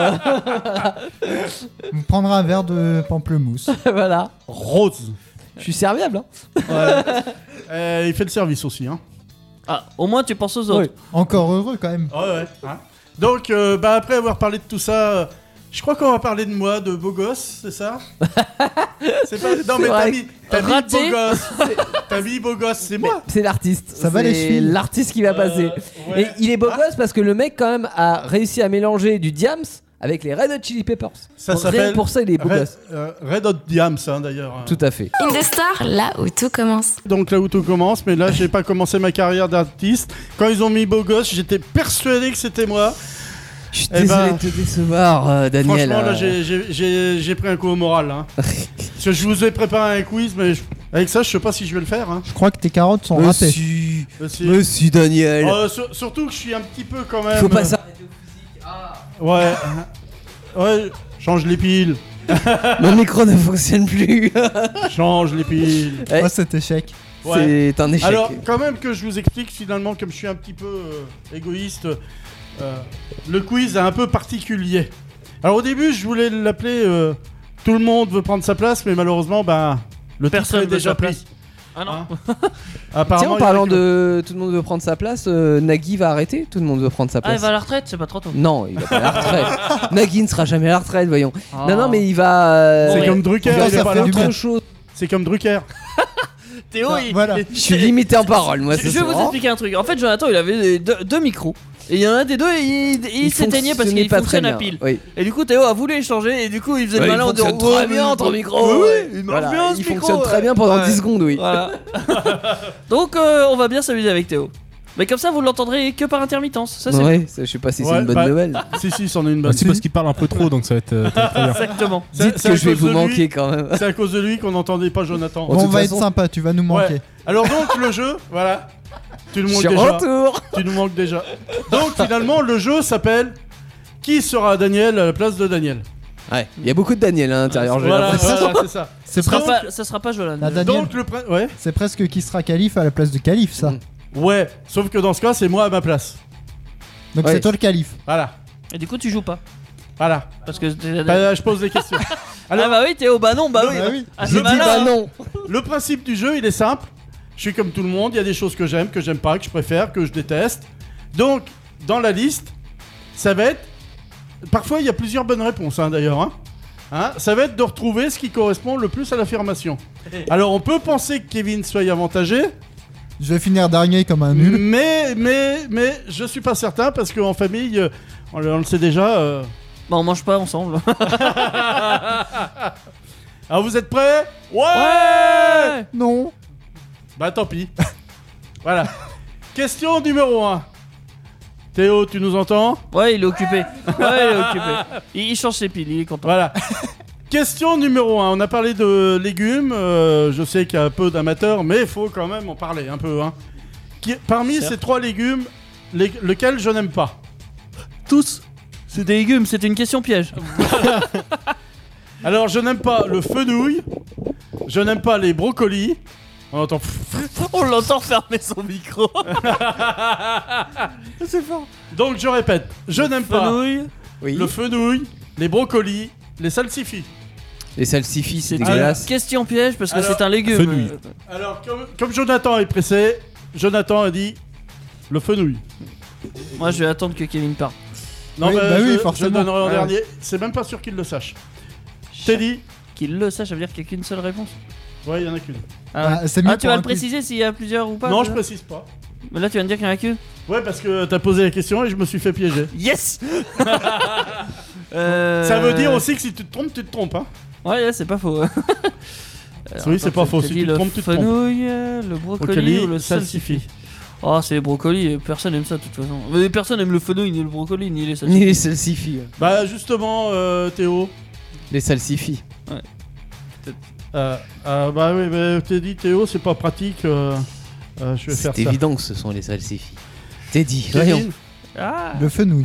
On prendra un verre de pamplemousse. Voilà. Rose. Je suis serviable. Hein. Il fait le service aussi. Hein. Ah, au moins tu penses aux autres. Oui. Encore heureux quand même. Ouais. Hein. Donc, après avoir parlé de tout ça, je crois qu'on va parler de moi, de beau gosse, c'est ça? C'est pas. Non, mais vrai. t'as mis Raté. beau gosse. T'as mis beau gosse, c'est moi. C'est l'artiste. Ça va, C'est les chevilles l'artiste qui va passer. Ouais. Et il est beau gosse parce que le mec quand même a réussi à mélanger du Diams avec les Red Hot Chili Peppers. Ça Donc, rien s'appelle que pour ça il est beau gosse. Red Hot Diams, hein, d'ailleurs. Tout à fait. Indestar, là où tout commence. Donc là où tout commence, mais là j'ai pas commencé ma carrière d'artiste. Quand ils ont mis beau gosse, j'étais persuadé que c'était moi. Je suis Eh désolé ben, de te décevoir, Daniel. Franchement, là j'ai pris un coup au moral. Hein. Parce que je vous ai préparé un quiz, mais avec ça, je sais pas si je vais le faire. Hein. Je crois que tes carottes sont râpées. Aussi. Daniel. Surtout que je suis un petit peu quand même. Il faut pas s'arrêter. Ouais. Ouais, change les piles. Mon micro ne fonctionne plus. Change les piles. Ouais. Oh, cet échec. Ouais. C'est un échec. Alors, quand même que je vous explique finalement, comme je suis un petit peu égoïste, le quiz est un peu particulier. Alors au début, je voulais l'appeler Tout le monde veut prendre sa place, mais malheureusement, le Personne titre est veut déjà sa pris. place. Ah non. Hein Tiens, Apparemment, en parlant de tout le monde veut prendre sa place, Nagui va arrêter. Tout le monde veut prendre sa Ah, il place. va à la retraite, c'est pas trop tôt. Non, il va pas à la retraite. Nagui ne sera jamais à la retraite, voyons. Ah. Non, mais il va. C'est Ouais. comme Drucker, Encore, il est ça pas fait là. du bien. autre chose. C'est comme Drucker. Théo, Voilà. Je suis limité en parole, moi. Je vais vous expliquer un truc. En fait, Jonathan, il avait deux micros. Et il y en a un des deux, il s'éteignait parce qu'il fonctionne à pile. Oui. Et du coup, Théo a voulu échanger. Et du coup, il faisait le malin en disant Il fonctionne très bien ton micro. Oui, ouais. il marche bien ce Il micro, fonctionne ouais. très bien pendant Ouais. 10 secondes, oui. Voilà. Donc, on va bien s'amuser avec Théo. Mais comme ça, vous l'entendrez que par intermittence. Ça, c'est Ouais, ça, je sais pas si c'est Ouais, une bonne bah- nouvelle. Si, c'en est une bonne. C'est parce qu'il parle un peu trop, donc ça va être très bien. exactement. Dites c'est que à je vais cause vous de lui. manquer quand même. C'est à cause de lui qu'on n'entendait pas Jonathan. Bon, Bon, on toute va façon- être sympa, tu vas nous manquer. Ouais. Alors donc le jeu, voilà. Tu nous Je manques suis déjà. retour. Tu nous manques déjà. Donc finalement le jeu s'appelle Qui sera Daniel à la place de Daniel. Ouais, il y a beaucoup de Daniel à l'intérieur, j'ai Voilà, l'impression. voilà, c'est ça. C'est Donc- presque, Ça sera pas Jolan. La Daniel. Donc ouais. c'est presque qui sera calife à la place de calife, ça. Mm. Ouais, sauf que dans ce cas, c'est moi à ma place. Donc Ouais. c'est toi le calife. Voilà. Et du coup, tu joues pas. Voilà. Parce que. Je pose des questions. Alors, Ah bah oui, Théo, bah non, bah oui. Bah oui. Ah, J'ai c'est dit malin, bah hein. non. le principe du jeu, il est simple. Je suis comme tout le monde, il y a des choses que j'aime pas, que je préfère, que je déteste. Donc, dans la liste, ça va être... Parfois, il y a plusieurs bonnes réponses, hein, d'ailleurs. Hein, ça va être de retrouver ce qui correspond le plus à l'affirmation. Alors, on peut penser que Kevin soit avantagé, Je vais finir dernier comme un nul. mais je suis pas certain parce qu'en famille, on le sait déjà. Bah, on mange pas ensemble. Alors, vous êtes prêts? Ouais. Non. Bah tant pis. Voilà. Question numéro 1. Théo, tu nous entends? Ouais, il est occupé. Ouais, il est occupé. Il change ses piles, il est content. Voilà. Question numéro 1. On a parlé de légumes. Je sais qu'il y a peu d'amateurs, mais il faut quand même en parler un peu. Hein. Parmi Certes. ces 3 légumes, lequel je n'aime pas? Tous. C'est des légumes, c'était une question piège. Alors, je n'aime pas le fenouil. Je n'aime pas les brocolis. On entend... On l'entend fermer son micro. C'est fort. Donc, je répète. Je n'aime pas Fenouil. Oui. le fenouil, les brocolis, les salsifis. Les salsifis, c'est C'est dégueulasse. une question piège parce que Alors, c'est un légume. fenouil. Alors, comme Jonathan est pressé, Jonathan a dit le fenouil. Moi, je vais attendre que Kevin parle. Non, Oui, mais bah oui, je forcément. le donnerai en Ouais. dernier. C'est même pas sûr qu'il le sache. Teddy. Qu'il le sache, ça veut dire qu'il n'y a qu'une seule réponse. Ouais, il y en a qu'une. Ah, Ah, c'est mieux Ah, tu pour vas un le quiz. préciser s'il y a plusieurs ou pas? Non, tu je vois précise pas. Mais là, tu viens de dire qu'il n'y en a qu'une. Ouais, parce que t'as posé la question et je me suis fait piéger. Yes. Ça veut dire aussi que si tu te trompes, tu te trompes. Hein. Ouais, c'est pas faux. Oui, c'est pas faux. Si tu te trompes, tu te trompes. Fenouil, le brocoli ou le salsifis. Oh, c'est les brocolis, personne aime ça de toute façon. Mais personne aime le fenouil, ni le brocoli, ni les salsifis. Ni les salsifis. Bah, justement, Théo. Les salsifis. Bah oui, mais t'es dit, Théo, c'est pas pratique. Je vais faire C'est ça. évident que ce sont les salsifis. T'es dit, Kevin. voyons. Ah, Le fenouil.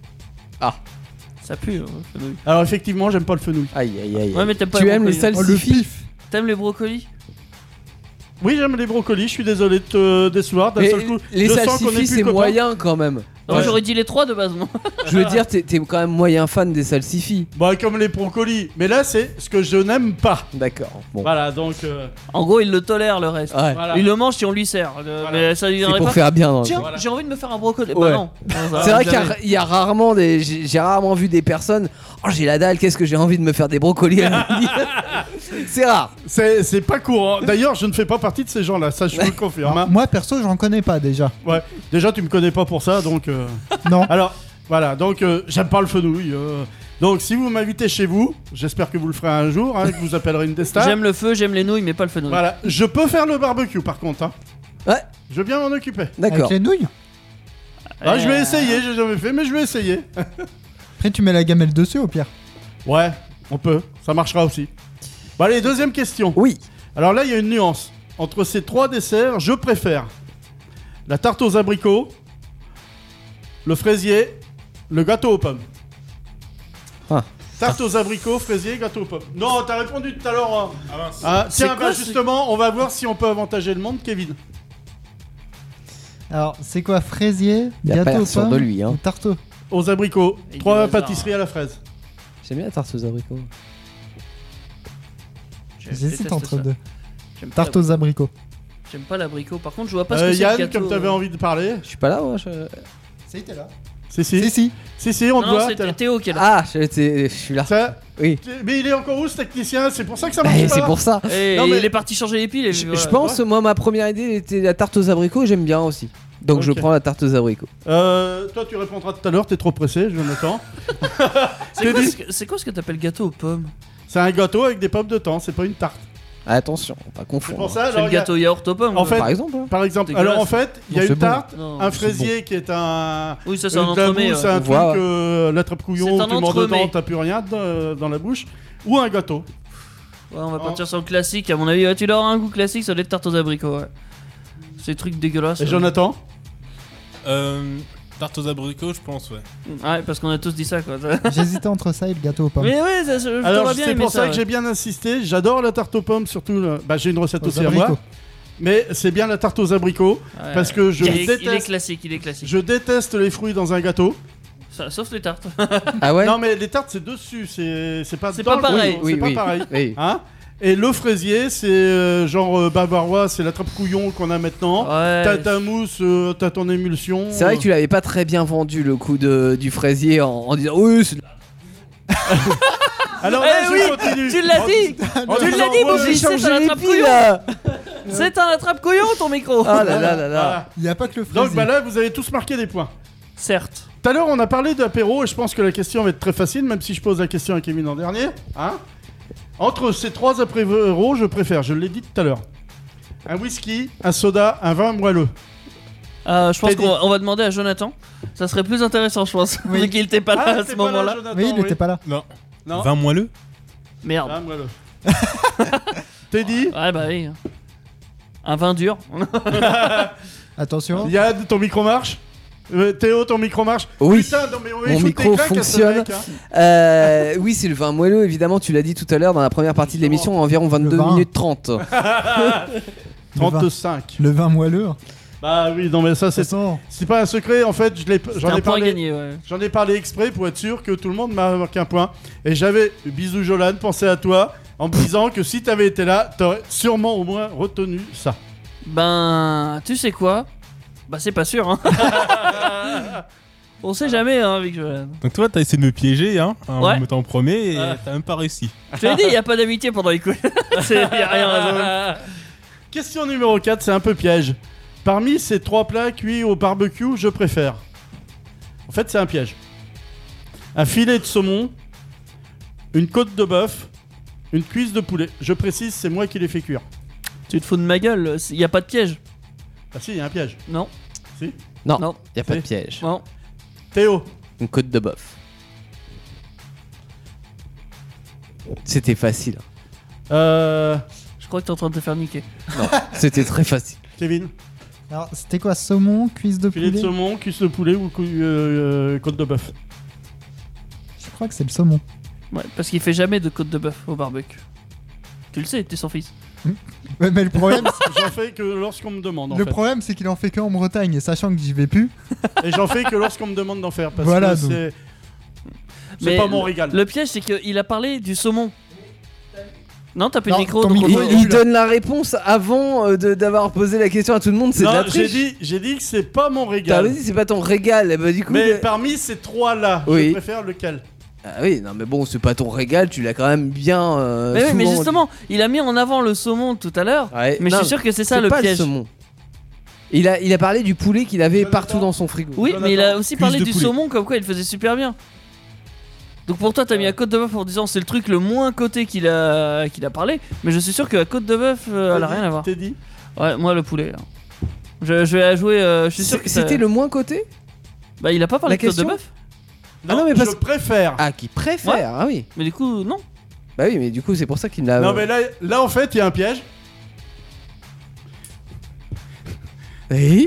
ça pue, le fenouil. Alors, effectivement, j'aime pas le fenouil. Aïe aïe aïe. Ouais, mais t'aimes pas Tu les aimes les brocolis. Oh, le salsifis? pif. T'aimes les brocolis? Oui, j'aime les brocolis. Je suis désolé de te décevoir. D'un Mais seul coup, les je sens qu'on est salsifis, plus c'est copains. moyen quand même. Non, Ouais. j'aurais dit les 3 de base, moi. Je veux dire, t'es quand même moyen fan des salsifis. Bah, comme les brocolis. Mais là, c'est ce que je n'aime pas. D'accord. Bon. Voilà, donc. En gros, il le tolère le reste. Ouais. Voilà. Il le mange si on lui sert. Voilà. Mais ça lui C'est dirait pour pas. faire bien. Dans le Tiens, fond. Voilà. j'ai envie de me faire un brocoli. Ouais. Bah non. C'est vrai jamais. qu'il y a rarement des. J'ai rarement vu des personnes. Oh, j'ai la dalle, qu'est-ce que j'ai envie de me faire des brocolis à midi. C'est rare. C'est pas courant. D'ailleurs, je ne fais pas partie de ces gens-là. Ça, je vous le confirme. Alors, Hein. moi perso, j'en connais pas déjà. Ouais. Déjà, tu me connais pas pour ça, donc. Non. Alors, voilà. Donc, j'aime pas le fenouil. Donc, si vous m'invitez chez vous, j'espère que vous le ferez un jour, hein, que vous appellerez une des stars. J'aime le feu, j'aime les nouilles, mais pas le fenouil. Voilà. Je peux faire le barbecue, par contre. Hein. Ouais. Je veux bien m'en occuper. D'accord. Avec les nouilles. Ah, je vais essayer. J'ai jamais fait, mais je vais essayer. Après, tu mets la gamelle dessus au pire. Ouais, on peut. Ça marchera aussi. Bon, allez, deuxième question. Oui. Alors là, il y a une nuance. Entre ces 3 desserts, je préfère la tarte aux abricots, le fraisier, le gâteau aux pommes. Ah. Tarte aux abricots, fraisier, gâteau aux pommes. Non, t'as répondu tout à l'heure. Hein. Ah, C'est tiens, quoi, bah, justement, on va voir si on peut avantager le monde, Kevin. Alors, c'est quoi fraisier, Il a pas gâteau l'air aux sûr pommes de lui, hein. ou tarte aux- Aux abricots, Et 3 du hasard. pâtisseries à la fraise. J'aime bien la tarte aux abricots. J'hésite entre deux. J'aime pas Tarte aux abricots. J'aime pas l'abricot. Par contre, je vois pas ce que c'est Yann, le gâteau. comme t'avais envie de parler. Je suis pas là, moi. C'était là. Si, on te Non, voit. c'est Théo qui est là. Ah, je suis là. Ça- Oui. Mais il est encore où ce technicien? C'est pour ça que ça Bah, marche pas. c'est pour ça. Et Non, mais- il est parti changer les piles. Et Je voilà. pense, moi, ma première idée était la tarte aux abricots, j'aime bien aussi. Donc je Ok. prends la tarte aux abricots. Toi, tu répondras tout à l'heure, t'es trop pressé, je m'attends. C'est quoi ce que t'appelles gâteau aux pommes? C'est un gâteau avec des pommes de temps, c'est pas une tarte. Attention, pas C'est confondre. pour ça, C'est alors, le il y a- gâteau yaourt aux pommes. En fait, Par exemple. hein. par exemple, Dégueulasse. alors en fait, il y a Non, c'est une bon. tarte, Non, un c'est fraisier qui est un. Oui, ça c'est de un la entremets. mousse, ouais. un On voit. truc, l'attrape-couillon, C'est un tu mords dedans, entremets. t'as plus rien dans la bouche. Ou un gâteau. Ouais, on va partir sur le classique. À mon avis, ouais, tu dois avoir un goût classique, ça doit être tarte aux abricots. Ouais. C'est des trucs dégueulasses. Et Jonathan? Tarte aux abricots, je pense, ouais. Ouais, parce qu'on a tous dit ça quoi. J'hésitais entre ça et le gâteau aux pommes. Mais ouais, je Alors, t'aurais bien c'est aimé pour ça que ouais. j'ai bien insisté. J'adore la tarte aux pommes, surtout. Bah, j'ai une recette Aux aussi à abricots. moi. Mais c'est bien la tarte aux abricots. Ouais. Parce que je il est déteste. classique, il est classique. Je déteste les fruits dans un gâteau. Sauf les tartes. Ah ouais. Non, mais les tartes, c'est dessus. C'est pas C'est dans pas le pareil. gâteau, Oui, c'est oui. pas pareil. Oui. Hein? Et le fraisier, c'est genre bavarois, c'est la trappe-couillon qu'on a maintenant. Ouais. T'as ta mousse, t'as ton émulsion. C'est vrai que tu l'avais pas très bien vendu le coup du fraisier en disant oui, c'est de la- Alors là, Eh je oui, continue. tu l'as dit. En Tu disant, l'as dit, ouais, Bougie, c'est un les piles attrape-couillon. là. C'est un attrape-couillon ton micro. Ah là là là là. Voilà. Il n'y a pas que le fraisier. Donc bah là, vous avez tous marqué des points. Certes. Tout à l'heure, on a parlé d'apéro et je pense que la question va être très facile, même si je pose la question à Kevin en dernier. Hein? Entre ces trois apéros, je préfère, je l'ai dit tout à l'heure, un whisky, un soda, un vin moelleux. Je pense Teddy. qu'on va demander à Jonathan. Ça serait plus intéressant, je pense. Oui. Vu qu'il était pas là à t'es ce pas là, moment-là. Jonathan, Oui, il était pas là. Non. Non. Vin moelleux. Merde. Vin moelleux. Teddy, Ouais, bah oui. Un vin dur. Attention. Yann, ton micro marche? Théo, ton micro marche? Oui. Putain, non, mais on va Mon foutre micro des claques à ce fonctionne. mec, hein. Oui, c'est le vin moelleux, évidemment, tu l'as dit tout à l'heure dans la première partie de l'émission, environ 22 vin. minutes 30. Le vin. 35. Le vin moelleux. Bah oui, non mais ça De toute c'est façon, pas un secret, en fait, C'est j'en un ai point parlé. gagné, ouais. J'en ai parlé exprès pour être sûr que tout le monde m'a marqué un point. Et j'avais, bisous Jolan, pensé à toi en me disant que si t'avais été là, t'aurais sûrement au moins retenu ça. Ben, tu sais quoi? Bah, c'est pas sûr, hein. On sait jamais, hein, avec Jolan. Donc toi, t'as essayé de me piéger, hein, en Ouais. me mettant en premier, et Ouais. t'as même pas réussi. Je te l'ai dit, y a pas d'amitié pendant les coups. Y a rien à raison. Question numéro 4, c'est un peu piège. Parmi ces trois plats cuits au barbecue, je préfère. En fait, c'est un piège. Un filet de saumon, une côte de bœuf, une cuisse de poulet. Je précise, c'est moi qui les fais cuire. Tu te fous de ma gueule, y a pas de piège. Ah si, il y a un piège. Non, Si. Non, Non. y a pas de Si. piège. non. Théo. Une côte de bœuf. C'était facile. Euh, Je crois que t'es en train de te faire niquer. C'était très facile. Kevin. alors c'était quoi? Saumon, cuisse de Filet de poulet? saumon, cuisse de poulet ou côte de bœuf. Je crois que c'est le saumon. Ouais, parce qu'il fait jamais de côte de bœuf au barbecue. Tu le sais, t'es son fils. Ouais, mais le problème, J'en fais que lorsqu'on me demande en le fait. problème, c'est qu'il en fait que en Bretagne, et sachant que j'y vais plus. Et j'en fais que lorsqu'on me demande d'en faire. Parce Voilà, que donc. c'est Mais pas mon régal. Le piège, c'est qu'il a parlé du saumon. Non, t'as plus Non, de micro, ton donc micro, on- il est Il donne la réponse avant d'avoir posé la question à tout le monde, c'est de la Non, j'ai triche. dit que c'est pas mon T'as régal. dit c'est pas ton régal, bah du coup. Mais parmi ces trois-là, Oui. je préfère lequel? Ah oui, non mais bon, c'est pas ton régal, tu l'as quand même bien. Mais, oui, mais souvent justement, il a mis en avant le saumon tout à l'heure. dit. Ouais, Mais non, je suis sûr que c'est ça le pas piège. saumon. Il a parlé du poulet qu'il avait Jonathan. partout dans son frigo. Oui, mais il a aussi Cuisse parlé de du poulet. saumon comme quoi il le faisait super bien. Donc pour toi, t'as mis la côte de bœuf en disant c'est le truc le moins coté qu'il a parlé. Mais je suis sûr que la côte de bœuf, elle a rien à voir. T'es dit? Ouais, moi le poulet. Hein. Je vais la jouer. Je suis sûr que ça- C'était le moins coté. Bah, il a pas parlé La de côte de question bœuf. Ah non, mais parce- je préfère. Ah, qui préfère, ah oui. Mais du coup, non. Bah oui, mais du coup, c'est pour ça qu'il l'a. Non mais là en fait il y a un piège. Oui.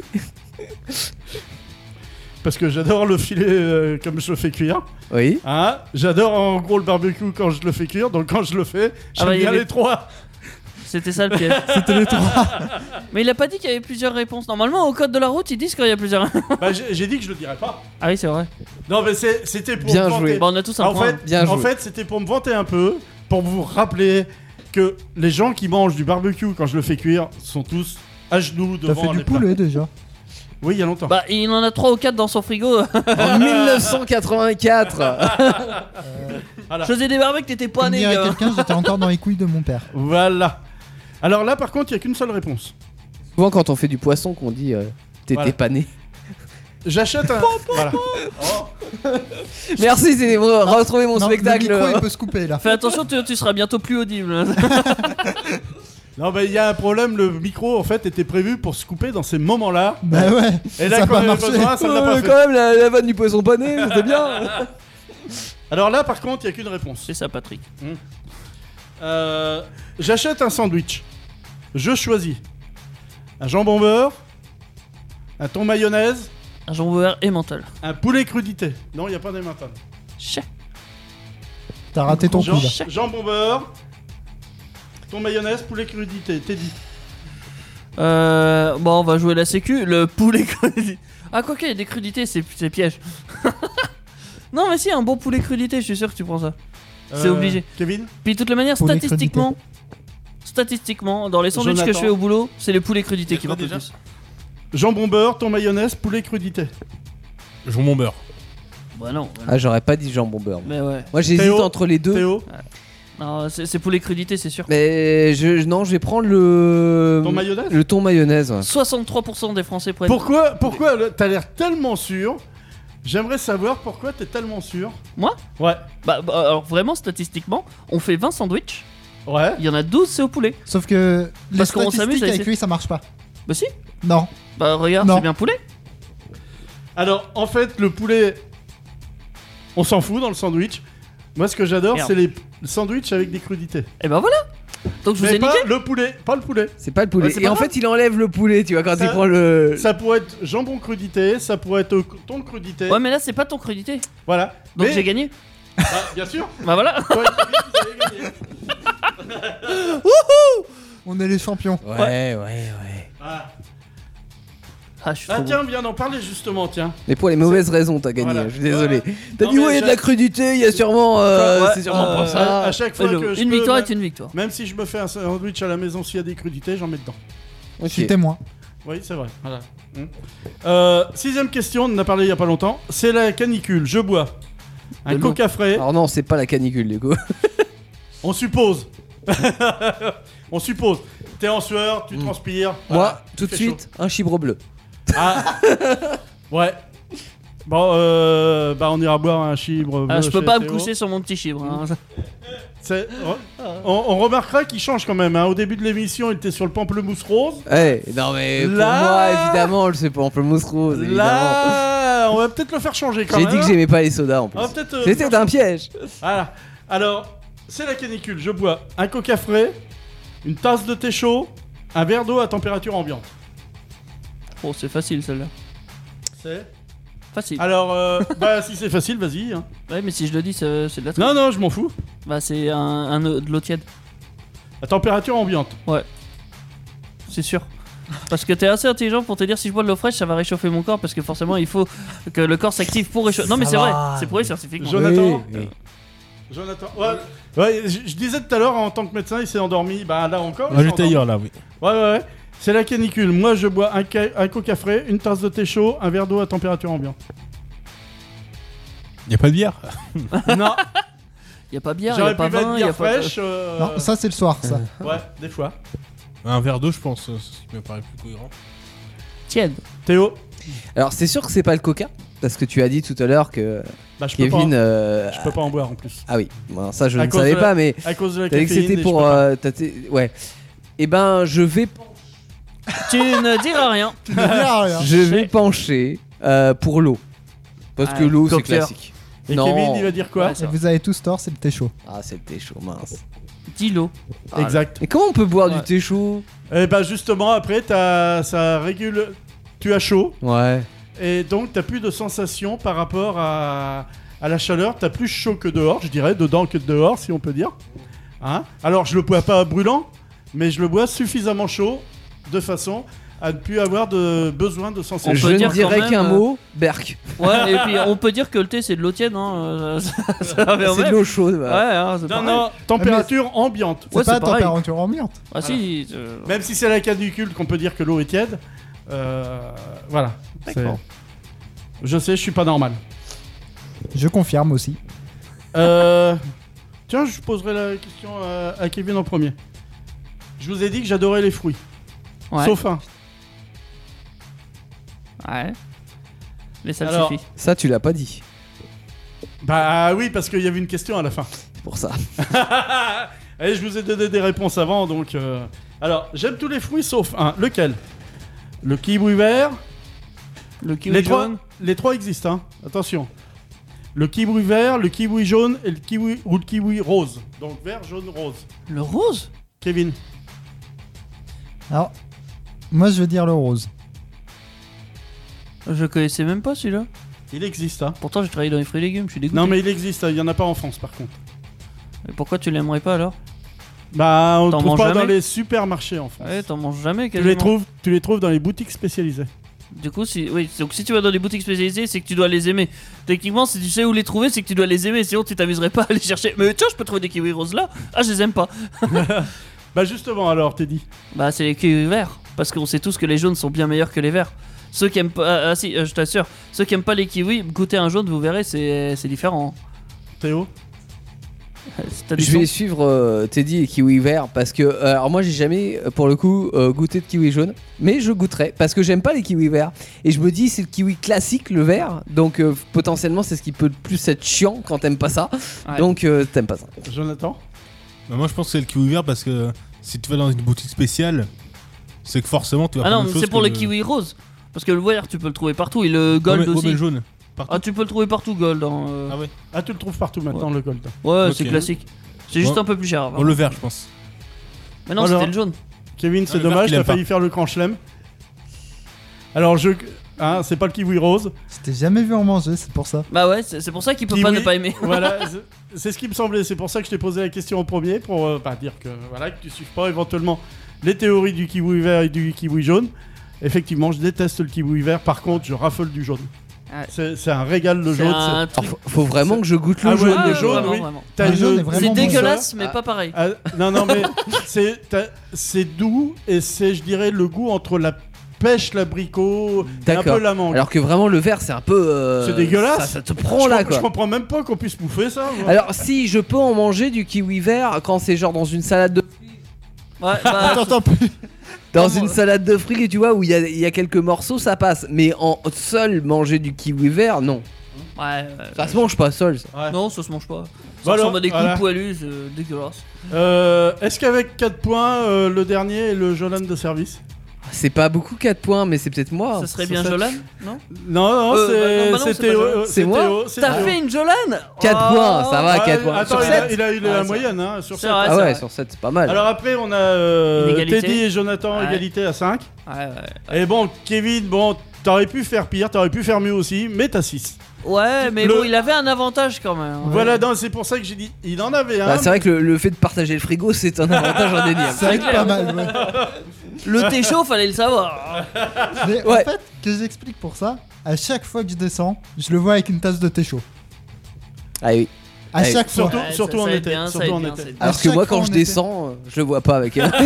Parce que j'adore le filet comme je le fais cuire. Oui. Hein, j'adore en gros le barbecue quand je le fais cuire. Donc quand je le fais, j'aime bah, il y bien avait- les trois. C'était ça le piège. C'était les trois. Mais il a pas dit qu'il y avait plusieurs réponses. Normalement, au code de la route, ils disent qu'il y a plusieurs. Bah, j'ai dit que je le dirais pas. Ah oui, c'est vrai. Non mais c'était pour Bien me vanter. joué. Bon, on a tous un En point. fait, Bien en joué. fait, c'était pour me vanter un peu, pour vous rappeler que les gens qui mangent du barbecue quand je le fais cuire sont tous à genoux T'as devant fait les du plats. poulet déjà. Oui, il y a longtemps. Bah, il en a 3 ou 4 dans son frigo. En 1984. Voilà. Je faisais des barbecues, t'étais pas Comme né. dirait gars. quelqu'un, j'étais encore dans les couilles de mon père. Voilà. Alors là, par contre, il n'y a qu'une seule réponse. Souvent, quand on fait du poisson, qu'on dit t'étais Voilà. pas né. J'achète un. Voilà. Merci, c'est retrouver mon Non, spectacle. Le micro, il peut se couper là. Fais attention, tu seras bientôt plus audible. Non, bah il y a un problème. Le micro, en fait, était prévu pour se couper dans ces moments-là. Bah ouais. Et là, ça a quand pas il y avait marché. besoin, ça ne l'a pas fait. Quand même, la vanne du poisson pané, c'était bien. Alors là, par contre, il n'y a qu'une réponse. C'est ça, Patrick. J'achète un sandwich. Je choisis un jambon beurre, un thon mayonnaise, Un jambon beurre et menthol. un poulet crudité. Non, il n'y a pas d'emmental. Chais. T'as raté ton coup là. Jambon beurre, thon mayonnaise, poulet crudité. T'es dit. Bon, on va jouer la sécu. Le poulet crudité. Ah, quoi qu'il y a des crudités, c'est piège. Non, mais si, un bon poulet crudité, je suis sûr que tu prends ça. C'est obligé. Kevin. Puis, de toute manière, Poulet statistiquement, dans les sandwichs que je Jonathan. fais au boulot, c'est les poulets crudités qui quoi marquent le déjà plus. Jambon beurre, thon mayonnaise, poulet crudité. Jambon beurre. Bah non. Ah, j'aurais pas dit jambon beurre. Mais ouais. Moi, j'hésite Théo, entre les deux. Théo, Non, c'est poulet crudité, c'est sûr. Mais non, je vais prendre le. thon mayonnaise. Le thon mayonnaise. Ouais. 63% des Français prennent. Pourquoi t'as l'air tellement sûr? J'aimerais savoir pourquoi t'es tellement sûr. Moi Ouais. Bah, alors vraiment, statistiquement, on fait 20 sandwichs. Ouais. Il y en a 12, c'est au poulet. Sauf que les Parce qu'on s'amuse statistiques à avec essayer. lui, ça marche pas. Bah si. Non. Bah regarde, Non. c'est bien poulet. Alors, en fait, le poulet, on s'en fout dans le sandwich. Moi, ce que j'adore, Merde. c'est les sandwichs avec des crudités. Et ben voilà. Donc je vous Mais ai pas niqué. le poulet, pas le poulet. C'est pas le poulet. Ouais, c'est Et pas en grave. fait, il enlève le poulet, tu vois, quand Ça- il prend le. Ça pourrait être jambon crudité, ça pourrait être thon crudité. Ouais, mais là c'est pas ton crudité. Voilà. Donc Mais- j'ai gagné. Bah, bien sûr. Bah voilà. Toi, Kevin, vous avez gagné. On est les champions. Ouais. Ah, Ah, je suis trop bon. tiens, viens d'en parler justement, tiens. Mais pour les mauvaises raisons, t'as gagné. Voilà. Je suis désolé. T'as Non, dit mais ouais, il y a de la chaque- crudité, il y a sûrement. Ouais, c'est sûrement pour ça. À chaque fois que je Une peux, victoire même- est une victoire. Même si je me fais un sandwich à la maison s'il y a des crudités, j'en mets dedans. Je suis témoin. Oui, c'est vrai. Voilà. 6ème question, on en a parlé il y a pas longtemps. C'est la canicule. Je bois un De l'eau. coca frais. Alors non, c'est pas la canicule du coup. On suppose. On suppose. T'es en sueur, tu transpires. Moi, voilà, il tout de fait suite, un chibre bleu. chaud. Ah. Ouais. Bon, bah on ira boire un chibre. Ah, bleu je peux chez pas me Théo. coucher sur mon petit chibre. hein. On remarquera qu'il change quand même. Hein. Au début de l'émission, il était sur le pamplemousse rose. Non mais pour Là- moi, évidemment, je sais pas, pamplemousse rose, évidemment. Là, on va peut-être le faire changer quand J'ai même. dit que j'aimais pas les sodas en plus. On va peut-être, C'était un piège. Voilà. Alors, c'est la canicule. Je bois un coca frais, une tasse de thé chaud, un verre d'eau à température ambiante. Oh, c'est facile celle-là. C'est. Facile. Alors, bah si c'est facile, vas-y. Hein. Ouais, mais si je le dis, c'est de la triche. Non, non, je m'en fous. Bah, c'est de l'eau tiède. À température ambiante. C'est sûr. Parce que t'es assez intelligent pour te dire si je bois de l'eau fraîche, ça va réchauffer mon corps parce que forcément il faut que le corps s'active pour réchauffer. Non, mais Ça c'est vrai, va. c'est prouvé scientifiquement. Jonathan. Oui. Jonathan. Ouais, je disais tout à l'heure, en tant que médecin, il s'est endormi. Bah là encore. il Ah, s'est j'étais endormi. ailleurs là, oui. Ouais. C'est la canicule. Moi, je bois un coca frais, une tasse de thé chaud, un verre d'eau à température ambiante. Y a pas de bière. Non, Y a pas bière, y a j'aurais pas pu mettre vin, y a bière pas. fraîche. Non, ça c'est le soir, ça. Ouais, des fois. Un verre d'eau, je pense, ce qui me paraît plus cohérent. Tiède. Théo. Alors c'est sûr que c'est pas le coca, parce que tu as dit tout à l'heure que Bah, je peux Kevin. pas. Je peux pas en boire en plus. Ah oui, bon, ça je À ne cause savais de pas, mais À cause de la t'as dit que caféine. c'était et pour. je peux pas. Ouais. Eh ben, je vais Tu ne diras rien. Tu ne dis rien. Je vais pencher pour l'eau. Parce Ah, que l'eau, c'est coqueur. classique. Et Non. Kevin, il va dire quoi Ouais, c'est vrai. Vous avez tous tort, c'est le thé chaud. Ah, c'est le thé chaud, mince. Dis-l'eau. Exact. Et comment on peut boire Ouais. du thé chaud? Et bah justement, après, ça régule. Tu as chaud. Ouais. Et donc, t'as plus de sensation par rapport à la chaleur. T'as plus chaud que dehors, je dirais. Dedans que dehors, si on peut dire. Hein. Alors, je le bois pas brûlant, mais je le bois suffisamment chaud de façon à ne plus avoir de besoin de On sensation. peut Je ne dire dirais quand même, qu'un mot, Berk. Ouais, et puis on peut dire que le thé c'est de l'eau tiède, hein. Ça revient au C'est de même. l'eau chaude. Ouais, Bah. hein, c'est Non, pareil. non, température ambiante. C'est Ouais, pas c'est pareil. température ambiante. Ah si. Même si c'est la canicule qu'on peut dire que l'eau est tiède, Voilà. D'accord. Je sais, je suis pas normal. Je confirme aussi. Tiens, je poserai la question à Kevin en premier. Je vous ai dit que j'adorais les fruits. Ouais. Sauf un. Ouais. Mais ça Alors- suffit. Ça, tu l'as pas dit. Bah oui, parce qu'il y avait une question à la fin. C'est pour ça. Allez, je vous ai donné des réponses avant, donc... Alors, j'aime tous les fruits sauf un. Lequel? Le kiwi vert. Le kiwi Les trois, jaune. les trois existent, hein. Attention. Le kiwi vert, le kiwi jaune et le kiwi rose. Donc vert, jaune, rose. Le rose. Kevin. Alors, moi je veux dire le rose. Je connaissais même pas celui-là. Il existe, hein. Pourtant, j'ai travaillé dans les fruits et légumes. Je suis dégoûté. Non, mais il existe, il y en a pas en France par contre. Et pourquoi tu l'aimerais pas alors? Bah, on ne T'en trouve manges pas dans jamais les supermarchés en France. Ouais, t'en manges jamais tu quasiment. les trouves dans les boutiques spécialisées. Du coup, donc si tu vas dans des boutiques spécialisées, c'est que tu dois les aimer. Techniquement, si tu sais où les trouver, c'est que tu dois les aimer. Sinon, tu t'amuserais pas à les chercher. Mais tiens, je peux trouver des kiwis roses là. Ah, je les aime pas. Bah justement, alors, t'es dit. Bah, c'est les kiwis verts. Parce qu'on sait tous que les jaunes sont bien meilleurs que les verts. Ceux qui aiment pas. Ah, si, je t'assure. Ceux qui aiment pas les kiwis, goûtez un jaune, vous verrez, c'est différent. Théo. T'as du Je vais son suivre Teddy et kiwi vert parce que alors moi j'ai jamais pour le coup goûté de kiwi jaune, mais je goûterai parce que j'aime pas les kiwis verts et je me dis c'est le kiwi classique le vert, donc potentiellement c'est ce qui peut le plus être chiant quand t'aimes pas ça, Ouais. donc t'aimes pas ça. Jonathan. Bah, moi je pense que c'est le kiwi vert parce que si tu vas dans une boutique spéciale, c'est que forcément tu vas Ah prendre non, une chose c'est pour que le kiwi rose. Parce que le vert, tu peux le trouver partout. Et le gold Ouais, mais aussi. le jaune. Partout. Ah, tu peux le trouver partout, gold. Ah ouais. Ah, tu le trouves partout maintenant, le gold. Ouais, Ok. c'est classique. C'est juste Ouais. un peu plus cher. avant. Oh, le vert je pense. Mais non, Alors. c'était le jaune. Kevin, c'est le vert dommage, qu'il t'as aime pas. failli faire le grand chelem. Alors, c'est pas le kiwi rose. Je t'ai jamais vu en manger, c'est pour ça. Bah ouais, c'est pour ça qu'il peut Kiwi. pas ne pas aimer. Voilà, c'est ce qui me semblait. C'est pour ça que je t'ai posé la question en premier, pour dire que, voilà, que tu suives pas éventuellement les théories du kiwi vert et du kiwi jaune. Effectivement, je déteste le kiwi vert. Par contre, je raffole du jaune. Ouais. C'est un régal, le C'est jaune. un Alors, truc. faut vraiment que je goûte le Ah ouais, jaune. le Ah, jaune, vraiment, oui. vraiment. T'as Le jaune une- est vraiment C'est bon. dégueulasse, mais Ah. pas pareil. Ah, non, mais c'est doux et c'est, je dirais, le goût entre la pêche, l'abricot et un D'accord. peu la mangue. Alors que vraiment le vert c'est un peu C'est dégueulasse. ça te prend là Je quoi. comprends même pas qu'on puisse bouffer ça. moi. Alors si je peux en manger du kiwi vert quand c'est genre dans une salade de Ouais, bah, T'entends plus. dans une salade de fruits tu vois où il y a quelques morceaux ça passe, mais en seul manger du kiwi vert non. ouais. Ça se mange pas seul ça. Ouais. Non, ça se mange pas. Ça Voilà, ressemble à des coups voilà. de poilus, c'est dégueulasse. Est-ce qu'avec 4 points, le dernier est le Jolan de service? C'est pas beaucoup 4 points mais c'est peut-être moi. Ça serait ça bien serait- Jolan, non Non, non, bah non, bah non, c'est c'est Théo. pas Jolan. C'est moi Théo, c'est T'as Théo. fait une Jolan 4 points, ça va, Ouais, 4 points. Attends, Sur il a 7. eu la Ah, moyenne, hein, sur C'est 7. vrai. Ah ouais, vrai. sur 7 c'est pas mal. Alors après, on a Égalité. Teddy et Jonathan, Ouais. égalité à 5. Ouais. Et bon, Kevin, bon, t'aurais pu faire pire, t'aurais pu faire mieux aussi, mais t'as 6. Ouais, mais Le- bon, il avait un avantage quand même. Voilà, non, c'est pour ça que j'ai dit, il en avait un. Bah, c'est vrai que le fait de partager le frigo c'est un avantage indéniable. C'est vrai que pas mal, ouais. Le Téchaud, fallait le savoir. Mais Ouais. en fait, que j'explique pour ça, à chaque fois que je descends, je le vois avec une tasse de thé chaud. Ah oui. À Ouais. chaque fois. Surtout- surtout en aide été, bien, ça surtout aide en bien, été. ça aide bien. Alors À que chaque moi fois, quand on je était- descends je le vois pas avec elle.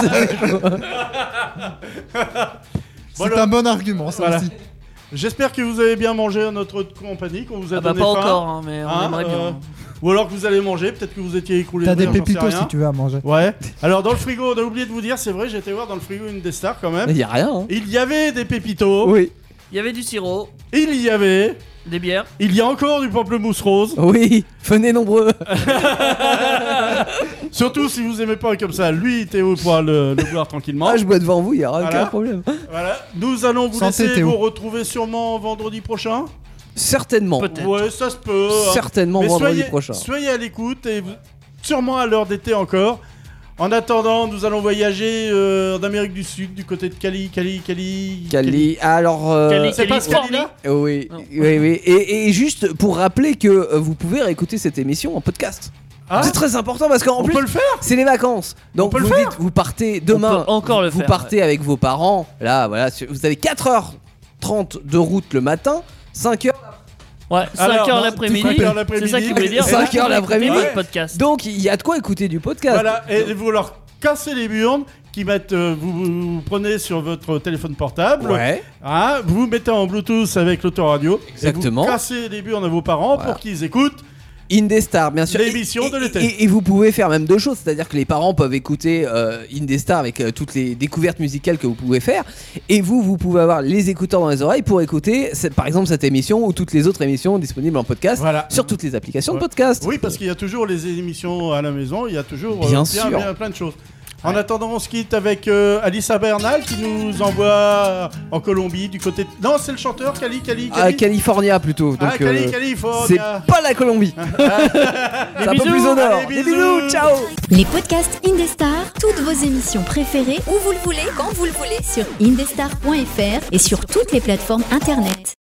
C'est Voilà. un bon argument, ça Voilà. aussi. J'espère que vous avez bien mangé à notre compagnie, qu'on vous a Ah bah donné pas faim. encore, hein, mais on Hein, aimerait bien. Ou alors que vous allez manger, peut-être que vous étiez écroulé T'as de des rire, j'en sais pépitos rien. si tu veux à manger. Ouais. Alors dans le frigo, on a oublié de vous dire, c'est vrai, j'ai été voir dans le frigo une des stars quand même. Il y a rien hein. Il y avait des pépitos. Oui. Il y avait du sirop, Il y avait. des bières. Il y a encore du pamplemousse rose. Oui, venez nombreux. Surtout si vous aimez pas comme ça. Lui, Théo pourra le boire tranquillement. Ah, je bois devant vous, il y aura Voilà. aucun problème. Voilà. Nous allons vous Santé, laisser Théo. vous retrouver sûrement vendredi prochain. Certainement. Peut-être. Ouais, ça se peut. hein. Certainement Mais vendredi soyez, prochain. soyez à l'écoute et sûrement à l'heure d'été encore. En attendant, nous allons voyager en Amérique du Sud, du côté de Cali. Cali. Alors. Cali. C'est pas ce Californie. Cali-là Oui, Non. oui. Et juste pour rappeler que vous pouvez réécouter cette émission en podcast. Ah, C'est très important parce qu'en on plus peut le faire. c'est les vacances. Donc peut le vous faire. dites, vous partez demain. On peut encore le vous faire, partez avec vos parents. Là, voilà, vous avez 4h30 de route le matin, 5h. Ouais, 5 Alors, heures non, l'après-midi. 5 heures C'est l'après-midi. ça qu'il voulait dire. 5 heures l'après-midi. Écoutez votre podcast. Donc il y a de quoi écouter du podcast. Voilà, et vous leur cassez les burnes, qui mettent, vous prenez sur votre téléphone portable, Ouais. hein, vous mettez en Bluetooth avec l'autoradio, Exactement. et vous cassez les burnes à vos parents pour qu'ils écoutent Indestar, bien sûr. l'émission de l'été. Et vous pouvez faire même deux choses, c'est-à-dire que les parents peuvent écouter Indestar avec toutes les découvertes musicales que vous pouvez faire, et vous pouvez avoir les écouteurs dans les oreilles pour écouter, par exemple, cette émission ou toutes les autres émissions disponibles en podcast sur toutes les applications de podcast. Oui, parce qu'il y a toujours les émissions à la maison, il y a toujours Bien sûr. plein de choses. En attendant, on se quitte avec Alissa Bernal qui nous envoie en Colombie du côté. Non, c'est le chanteur Cali. Ah, California plutôt. Donc, California. c'est pas la Colombie. C'est un peu plus au nord. Allez, Des bisous, ciao. Les podcasts Indestar, toutes vos émissions préférées, où vous le voulez, quand vous le voulez, sur indestar.fr et sur toutes les plateformes internet.